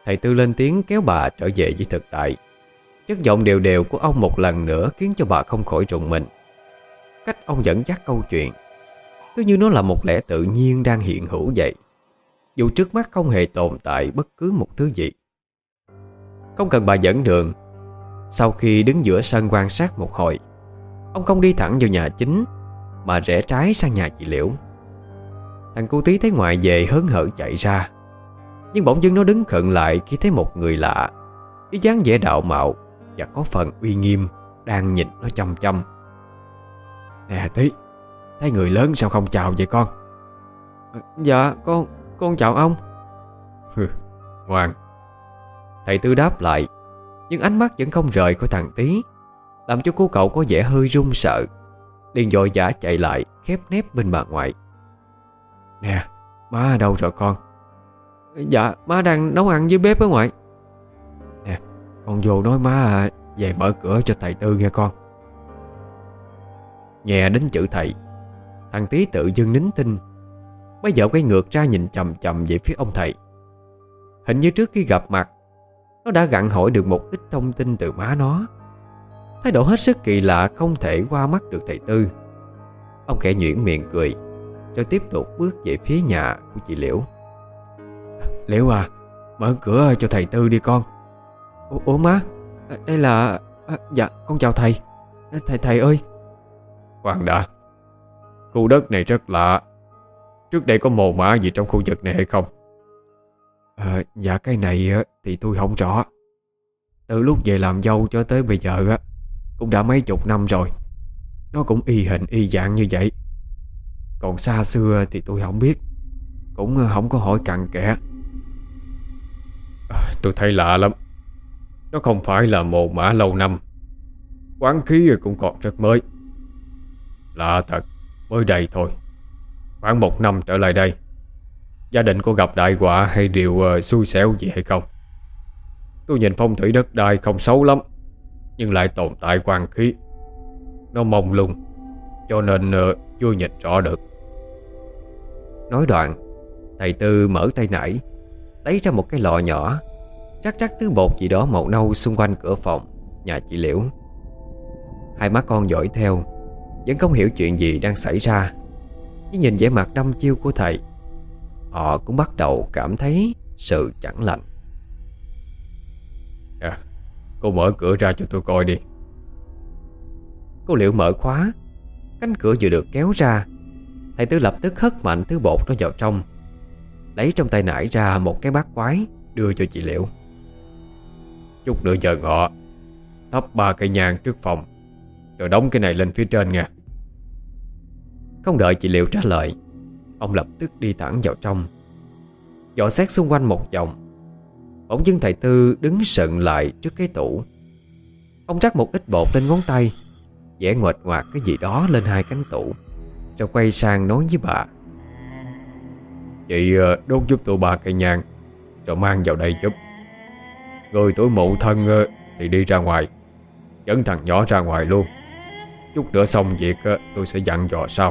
Thầy Tư lên tiếng kéo bà trở về với thực tại. Chất giọng đều đều của ông một lần nữa khiến cho bà không khỏi rùng mình. Cách ông dẫn dắt câu chuyện cứ như nó là một lẽ tự nhiên đang hiện hữu vậy, dù trước mắt không hề tồn tại bất cứ một thứ gì. Không cần bà dẫn đường, sau khi đứng giữa sân quan sát một hồi, ông không đi thẳng vào nhà chính mà rẽ trái sang nhà chị Liễu. Thằng cu Tí thấy ngoại về hớn hở chạy ra, nhưng bỗng dưng nó đứng khựng lại khi thấy một người lạ, với dáng vẻ đạo mạo và có phần uy nghiêm, đang nhìn nó chăm chăm. Nè Tí, thấy người lớn sao không chào vậy con? Dạ con chào ông. Ngoan. Thầy Tư đáp lại, nhưng ánh mắt vẫn không rời khỏi thằng Tí, làm cho cô cậu có vẻ hơi run sợ, liền vội vã chạy lại khép nép bên bà ngoại. Nè, má ở đâu rồi con? Dạ má đang nấu ăn dưới bếp á ngoại. Nè, con vô nói má về mở cửa cho thầy Tư nghe con. Nghe đến chữ thầy, thằng Tí tự dưng nín thinh, bây giờ quay ngược ra nhìn chằm chằm về phía ông thầy. Hình như trước khi gặp mặt, nó đã gặng hỏi được một ít thông tin từ má nó. Thái độ hết sức kỳ lạ không thể qua mắt được thầy Tư. Ông khẽ nhuyễn miệng cười, rồi tiếp tục bước về phía nhà của chị Liễu. Liễu à, mở cửa cho thầy Tư đi con. Ủa má, đây là... Dạ con chào thầy. Thầy ơi. Khoan đã, khu đất này rất lạ. Trước đây có mồ mả gì trong khu vực này hay không? Dạ cái này thì tôi không rõ. Từ lúc về làm dâu cho tới bây giờ cũng đã mấy chục năm rồi. Nó cũng y hình y dạng như vậy. Còn xa xưa thì tôi không biết, cũng không có hỏi cặn kẽ. Tôi thấy lạ lắm. Nó không phải là mồ mả lâu năm, quán khí cũng còn rất mới. Lạ thật, mới đây thôi. Khoảng 1 năm trở lại đây, gia đình có gặp đại họa hay điều xui xẻo gì hay không? Tôi nhìn phong thủy đất đai không xấu lắm, nhưng lại tồn tại quang khí. Nó mông lung, cho nên chưa nhìn rõ được. Nói đoạn, thầy Tư mở tay nải, lấy ra một cái lọ nhỏ, rắc thứ bột gì đó màu nâu xung quanh cửa phòng nhà chị Liễu. Hai má con dõi theo, vẫn không hiểu chuyện gì đang xảy ra. Nhưng nhìn vẻ mặt đăm chiêu của thầy, họ cũng bắt đầu cảm thấy sự chẳng lành. Cô mở cửa ra cho tôi coi đi. Cô Liễu mở khóa, cánh cửa vừa được kéo ra, thầy Tư lập tức hất mạnh thứ bột đó vào trong, lấy trong tay nải ra một cái bát quái đưa cho chị Liễu. Chút nữa giờ ngọ, thắp 3 cây nhang trước phòng, rồi đóng cái này lên phía trên nha. Không đợi chị Liễu trả lời, ông lập tức đi thẳng vào trong, dò xét xung quanh một vòng. Bỗng dưng thầy Tư đứng sững lại trước cái tủ. Ông rắc một ít bột lên ngón tay, vẽ nguệch ngoạc cái gì đó lên 2 cánh tủ, rồi quay sang nói với bà. Chị đốt giúp tôi 3 cây nhang, rồi mang vào đây giúp. Người tuổi Mậu Thân thì đi ra ngoài, dẫn thằng nhỏ ra ngoài luôn. Chút nữa xong việc tôi sẽ dặn dò sau.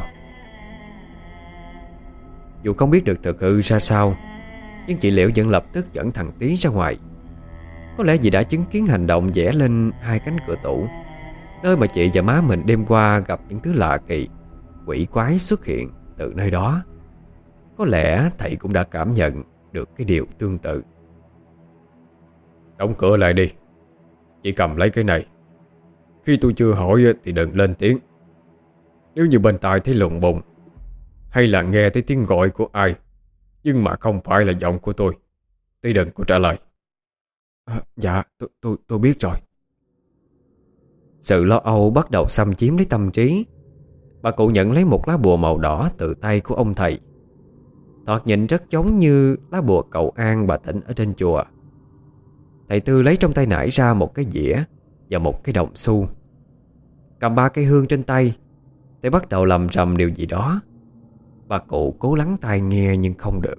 Dù không biết được thực hư ra sao, nhưng chị Liễu vẫn lập tức dẫn thằng Tí ra ngoài. Có lẽ vì đã chứng kiến hành động vẽ lên 2 cánh cửa tủ, nơi mà chị và má mình đêm qua gặp những thứ lạ kỳ, quỷ quái xuất hiện từ nơi đó. Có lẽ thầy cũng đã cảm nhận được cái điều tương tự. Đóng cửa lại đi. Chị cầm lấy cái này. Khi tôi chưa hỏi thì đừng lên tiếng. Nếu như bên tai thấy lùng bùng, hay là nghe thấy tiếng gọi của ai, nhưng mà không phải là giọng của tôi, thì đừng có trả lời. Dạ tôi biết rồi. Sự lo âu bắt đầu xâm chiếm lấy tâm trí. Bà cụ nhận lấy một lá bùa màu đỏ từ tay của ông thầy. Thoạt nhìn rất giống như lá bùa cầu an bà Thịnh ở trên chùa. Thầy Tư lấy trong tay nải ra một cái dĩa và một cái đồng xu. Cầm 3 cây hương trên tay, thầy bắt đầu lầm rầm điều gì đó. Bà cụ cố lắng tai nghe nhưng không được.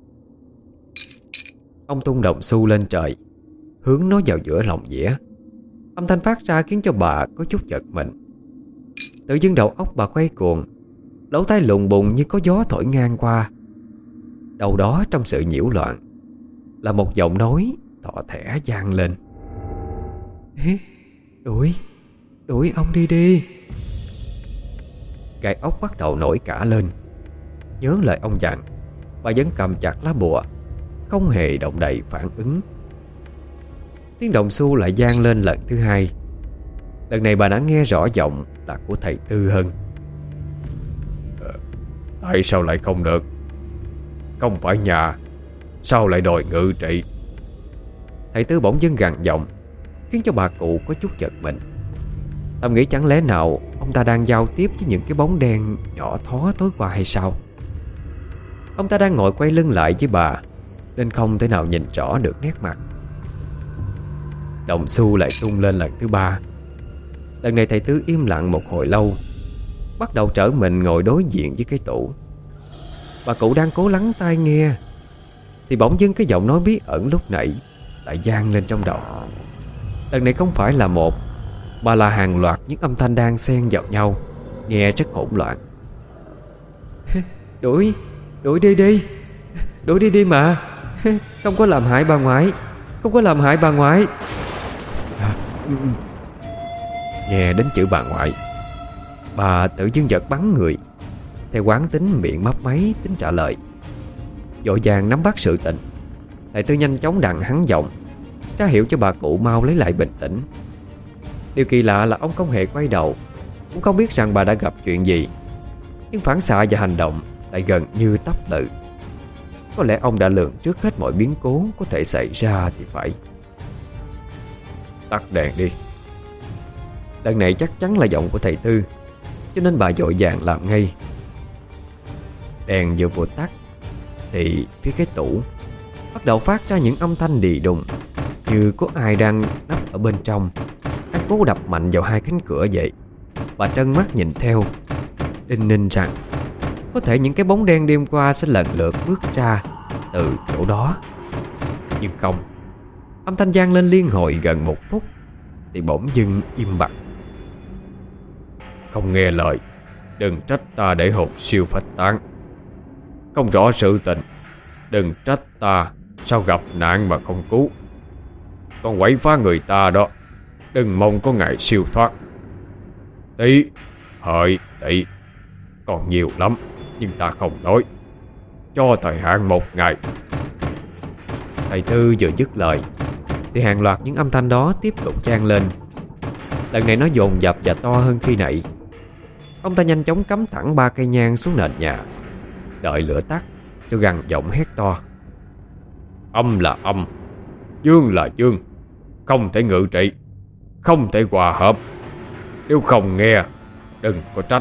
Ông tung đồng xu lên trời, hướng nó vào giữa lòng dĩa. Âm thanh phát ra khiến cho bà có chút giật mình. Tự dưng đầu óc bà quay cuồng, lỗ tai lùng bùng như có gió thổi ngang qua. Đâu đó trong sự nhiễu loạn là một giọng nói thỏ thẻ vang lên. Đuổi ông đi đi. Gai ốc bắt đầu nổi cả lên. Nhớ lời ông dặn, bà vẫn cầm chặt lá bùa, không hề động đậy phản ứng. Tiếng đồng xu lại vang lên lần thứ hai. Lần này bà đã nghe rõ giọng là của thầy Tư hơn. Tại sao lại không được? Không phải nhà, sao lại đòi ngự trị? Thầy Tư bỗng dưng gằn giọng, khiến cho bà cụ có chút giật mình. Tâm nghĩ chẳng lẽ nào ông ta đang giao tiếp với những cái bóng đen nhỏ thó tối qua hay sao? Ông ta đang ngồi quay lưng lại với bà, nên không thể nào nhìn rõ được nét mặt. Đồng xu lại tung lên lần thứ ba. Lần này thầy Tư im lặng một hồi lâu, bắt đầu trở mình ngồi đối diện với cái tủ. Bà cụ đang cố lắng tai nghe, thì bỗng dưng cái giọng nói bí ẩn lúc nãy lại vang lên trong đầu. Lần này không phải là một, mà là hàng loạt những âm thanh đang xen vào nhau, nghe rất hỗn loạn. Đuổi đi mà. Không có làm hại bà ngoại. Nghe đến chữ bà ngoại, bà tự dưng giật bắn người. Theo quán tính miệng mấp máy tính trả lời. Vội vàng nắm bắt sự tình, thầy Tư nhanh chóng đặng hắn giọng, tra hiệu cho bà cụ mau lấy lại bình tĩnh. Điều kỳ lạ là ông không hề quay đầu, cũng không biết rằng bà đã gặp chuyện gì, nhưng phản xạ và hành động lại gần như tấp tự. Có lẽ ông đã lường trước hết mọi biến cố có thể xảy ra thì phải. Tắt đèn đi. Lần này chắc chắn là giọng của thầy Tư, cho nên bà vội vàng làm ngay. Đèn vừa vừa tắt thì phía cái tủ bắt đầu phát ra những âm thanh đì đùng, như có ai đang nấp ở bên trong, đang cố đập mạnh vào hai cánh cửa vậy. Bà trân mắt nhìn theo, đinh ninh rằng có thể những cái bóng đen đêm qua sẽ lần lượt bước ra từ chỗ đó. Nhưng không, âm thanh vang lên liên hồi gần 1 phút thì bỗng dưng im bặt. Không nghe lời, đừng trách ta để hồn siêu phách tán. Không rõ sự tình, đừng trách ta sao gặp nạn mà không cứu. Còn quậy phá người ta đó, đừng mong có ngày siêu thoát. Tý, hợi, tỵ còn nhiều lắm, nhưng ta không nói. Cho thời hạn 1 ngày. Thầy Tư vừa dứt lời thì hàng loạt những âm thanh đó tiếp tục vang lên. Lần này nó dồn dập và to hơn khi nãy. Ông ta nhanh chóng cắm thẳng 3 cây nhang xuống nền nhà, đợi lửa tắt cho gằn giọng hét to. Âm là âm, dương là dương, không thể ngự trị, không thể hòa hợp. Nếu không nghe, đừng có trách.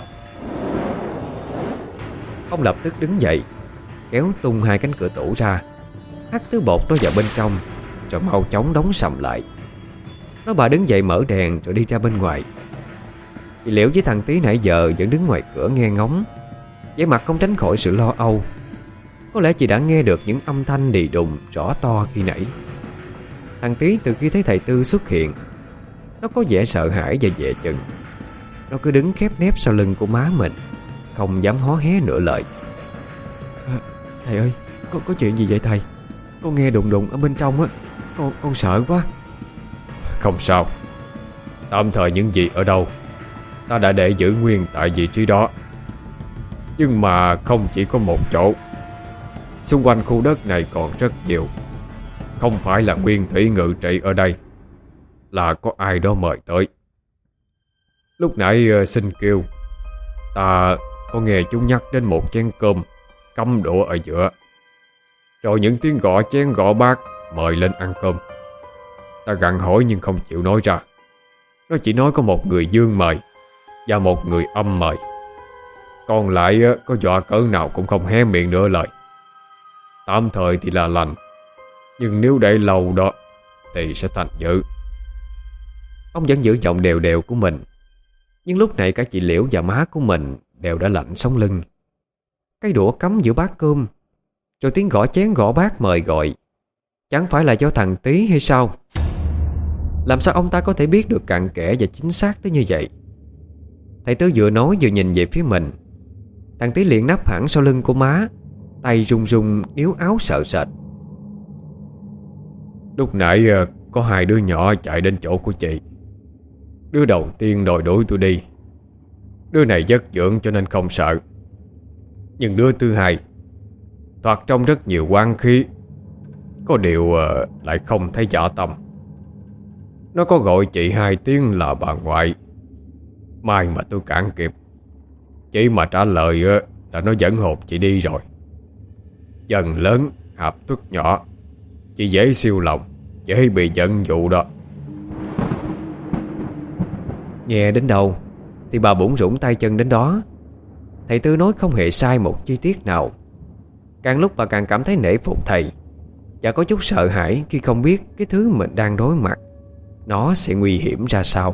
Ông lập tức đứng dậy, kéo tung 2 cánh cửa tủ ra, hắt thứ bột đó vào bên trong, rồi mau chóng đóng sầm lại. Nó bà đứng dậy mở đèn rồi đi ra bên ngoài. Chị Liễu với thằng Tí nãy giờ vẫn đứng ngoài cửa nghe ngóng, vẻ mặt không tránh khỏi sự lo âu. Có lẽ chị đã nghe được những âm thanh đì đùng rõ to khi nãy. Thằng Tí từ khi thấy thầy Tư xuất hiện, nó có vẻ sợ hãi và dè chừng. Nó cứ đứng khép nép sau lưng của má mình, không dám hó hé nửa lời. Thầy ơi, có chuyện gì vậy thầy? Con nghe đùng đùng ở bên trong á, con sợ quá. Không sao, tạm thời những gì ở đâu ta đã để giữ nguyên tại vị trí đó. Nhưng mà không chỉ có một chỗ, xung quanh khu đất này còn rất nhiều. Không phải là nguyên thủy ngự trị ở đây, là có ai đó mời tới. Lúc nãy xin kêu, ta có nghe chúng nhắc đến một chén cơm cắm đũa ở giữa, rồi những tiếng gõ chén gõ bát mời lên ăn cơm. Ta gặng hỏi nhưng không chịu nói ra. Nó chỉ nói có một người dương mời và một người âm mời. Còn lại có dọa cỡ nào cũng không hé miệng nửa lời. Tạm thời thì là lành, nhưng nếu để lâu đó thì sẽ thành dữ. Ông vẫn giữ giọng đều đều của mình, nhưng lúc này cả chị Liễu và má của mình đều đã lạnh sống lưng. Cái đũa cắm giữa bát cơm, rồi tiếng gõ chén gõ bát mời gọi, chẳng phải là do thằng Tí hay sao? Làm sao ông ta có thể biết được cặn kẽ và chính xác tới như vậy? Thầy Tư vừa nói vừa nhìn về phía mình. Thằng Tí liền nấp hẳn sau lưng của má, tay run run níu áo sợ sệt. Lúc nãy có hai đứa nhỏ chạy đến chỗ của chị. Đứa đầu tiên đòi đuổi tôi đi. Đứa này dất dưỡng cho nên không sợ. Nhưng đứa thứ hai thoạt trông rất nhiều oán khí, có điều lại không thấy dã tâm. Nó có gọi chị 2 tiếng là bà ngoại. May mà tôi cản kịp. Chỉ mà trả lời là nó dẫn hồn chị đi rồi. Dần lớn hạp tuất nhỏ, chị dễ siêu lòng, dễ bị giận dụ đó. Nghe đến đâu thì bà bủn rủn tay chân đến đó. Thầy Tư nói không hề sai một chi tiết nào. Càng lúc bà càng cảm thấy nể phục thầy, và có chút sợ hãi khi không biết cái thứ mình đang đối mặt nó sẽ nguy hiểm ra sao.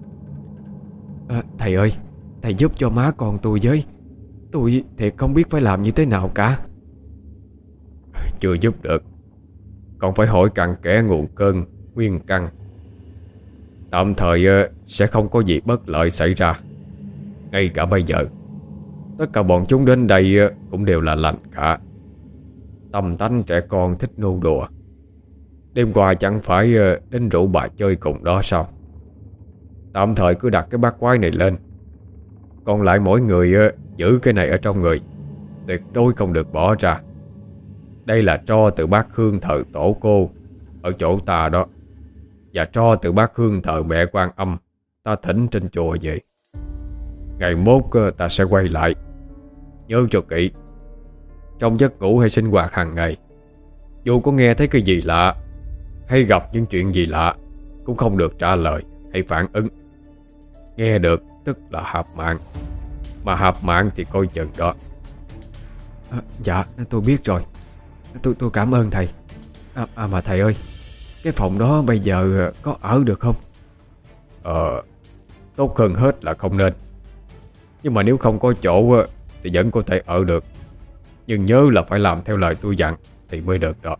Thầy ơi, thầy giúp cho má con tôi với. Tôi thiệt không biết phải làm như thế nào cả. Chưa giúp được, còn phải hỏi cặn kẽ nguồn cơn, nguyên căn. Tạm thời sẽ không có gì bất lợi xảy ra. Ngay cả bây giờ, tất cả bọn chúng đến đây cũng đều là lành cả. Tâm tánh trẻ con thích nô đùa. Đêm qua chẳng phải đến rủ bà chơi cùng đó sao? Tạm thời cứ đặt cái bát quái này lên. Còn lại mỗi người giữ cái này ở trong người, tuyệt đối không được bỏ ra. Đây là tro từ bát hương thờ tổ cô ở chỗ ta đó, và tro từ bát hương thờ mẹ Quan Âm ta thỉnh trên chùa vậy. Ngày mốt ta sẽ quay lại. Nhớ cho kỹ. Trong giấc ngủ hay sinh hoạt hàng ngày, dù có nghe thấy cái gì lạ hay gặp những chuyện gì lạ, cũng không được trả lời hay phản ứng. Nghe được tức là hạp mạng, mà hạp mạng thì coi chừng đó. Dạ tôi biết rồi. Tôi cảm ơn thầy. Mà thầy ơi, cái phòng đó bây giờ có ở được không? Tốt hơn hết là không nên. Nhưng mà nếu không có chỗ thì vẫn có thể ở được. Nhưng nhớ là phải làm theo lời tôi dặn thì mới được đó.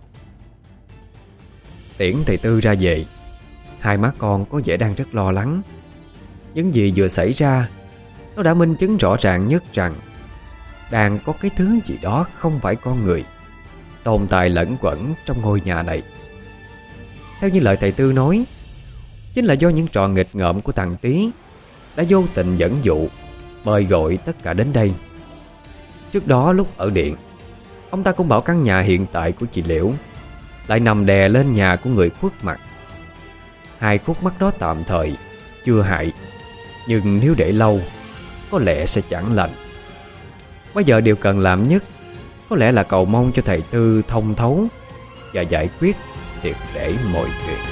Tiễn thầy Tư ra về, hai má con có vẻ đang rất lo lắng. Những gì vừa xảy ra, nó đã minh chứng rõ ràng nhất rằng đang có cái thứ gì đó không phải con người tồn tại lẫn quẩn trong ngôi nhà này. Theo như lời thầy Tư nói, chính là do những trò nghịch ngợm của thằng Tý đã vô tình dẫn dụ, mời gọi tất cả đến đây. Trước đó lúc ở điện, ông ta cũng bảo căn nhà hiện tại của chị Liễu lại nằm đè lên nhà của người khuất mặt. Hai khuất mắt đó tạm thời chưa hại, nhưng nếu để lâu có lẽ sẽ chẳng lành. Bây giờ điều cần làm nhất có lẽ là cầu mong cho thầy Tư thông thấu và giải quyết triệt để mọi chuyện.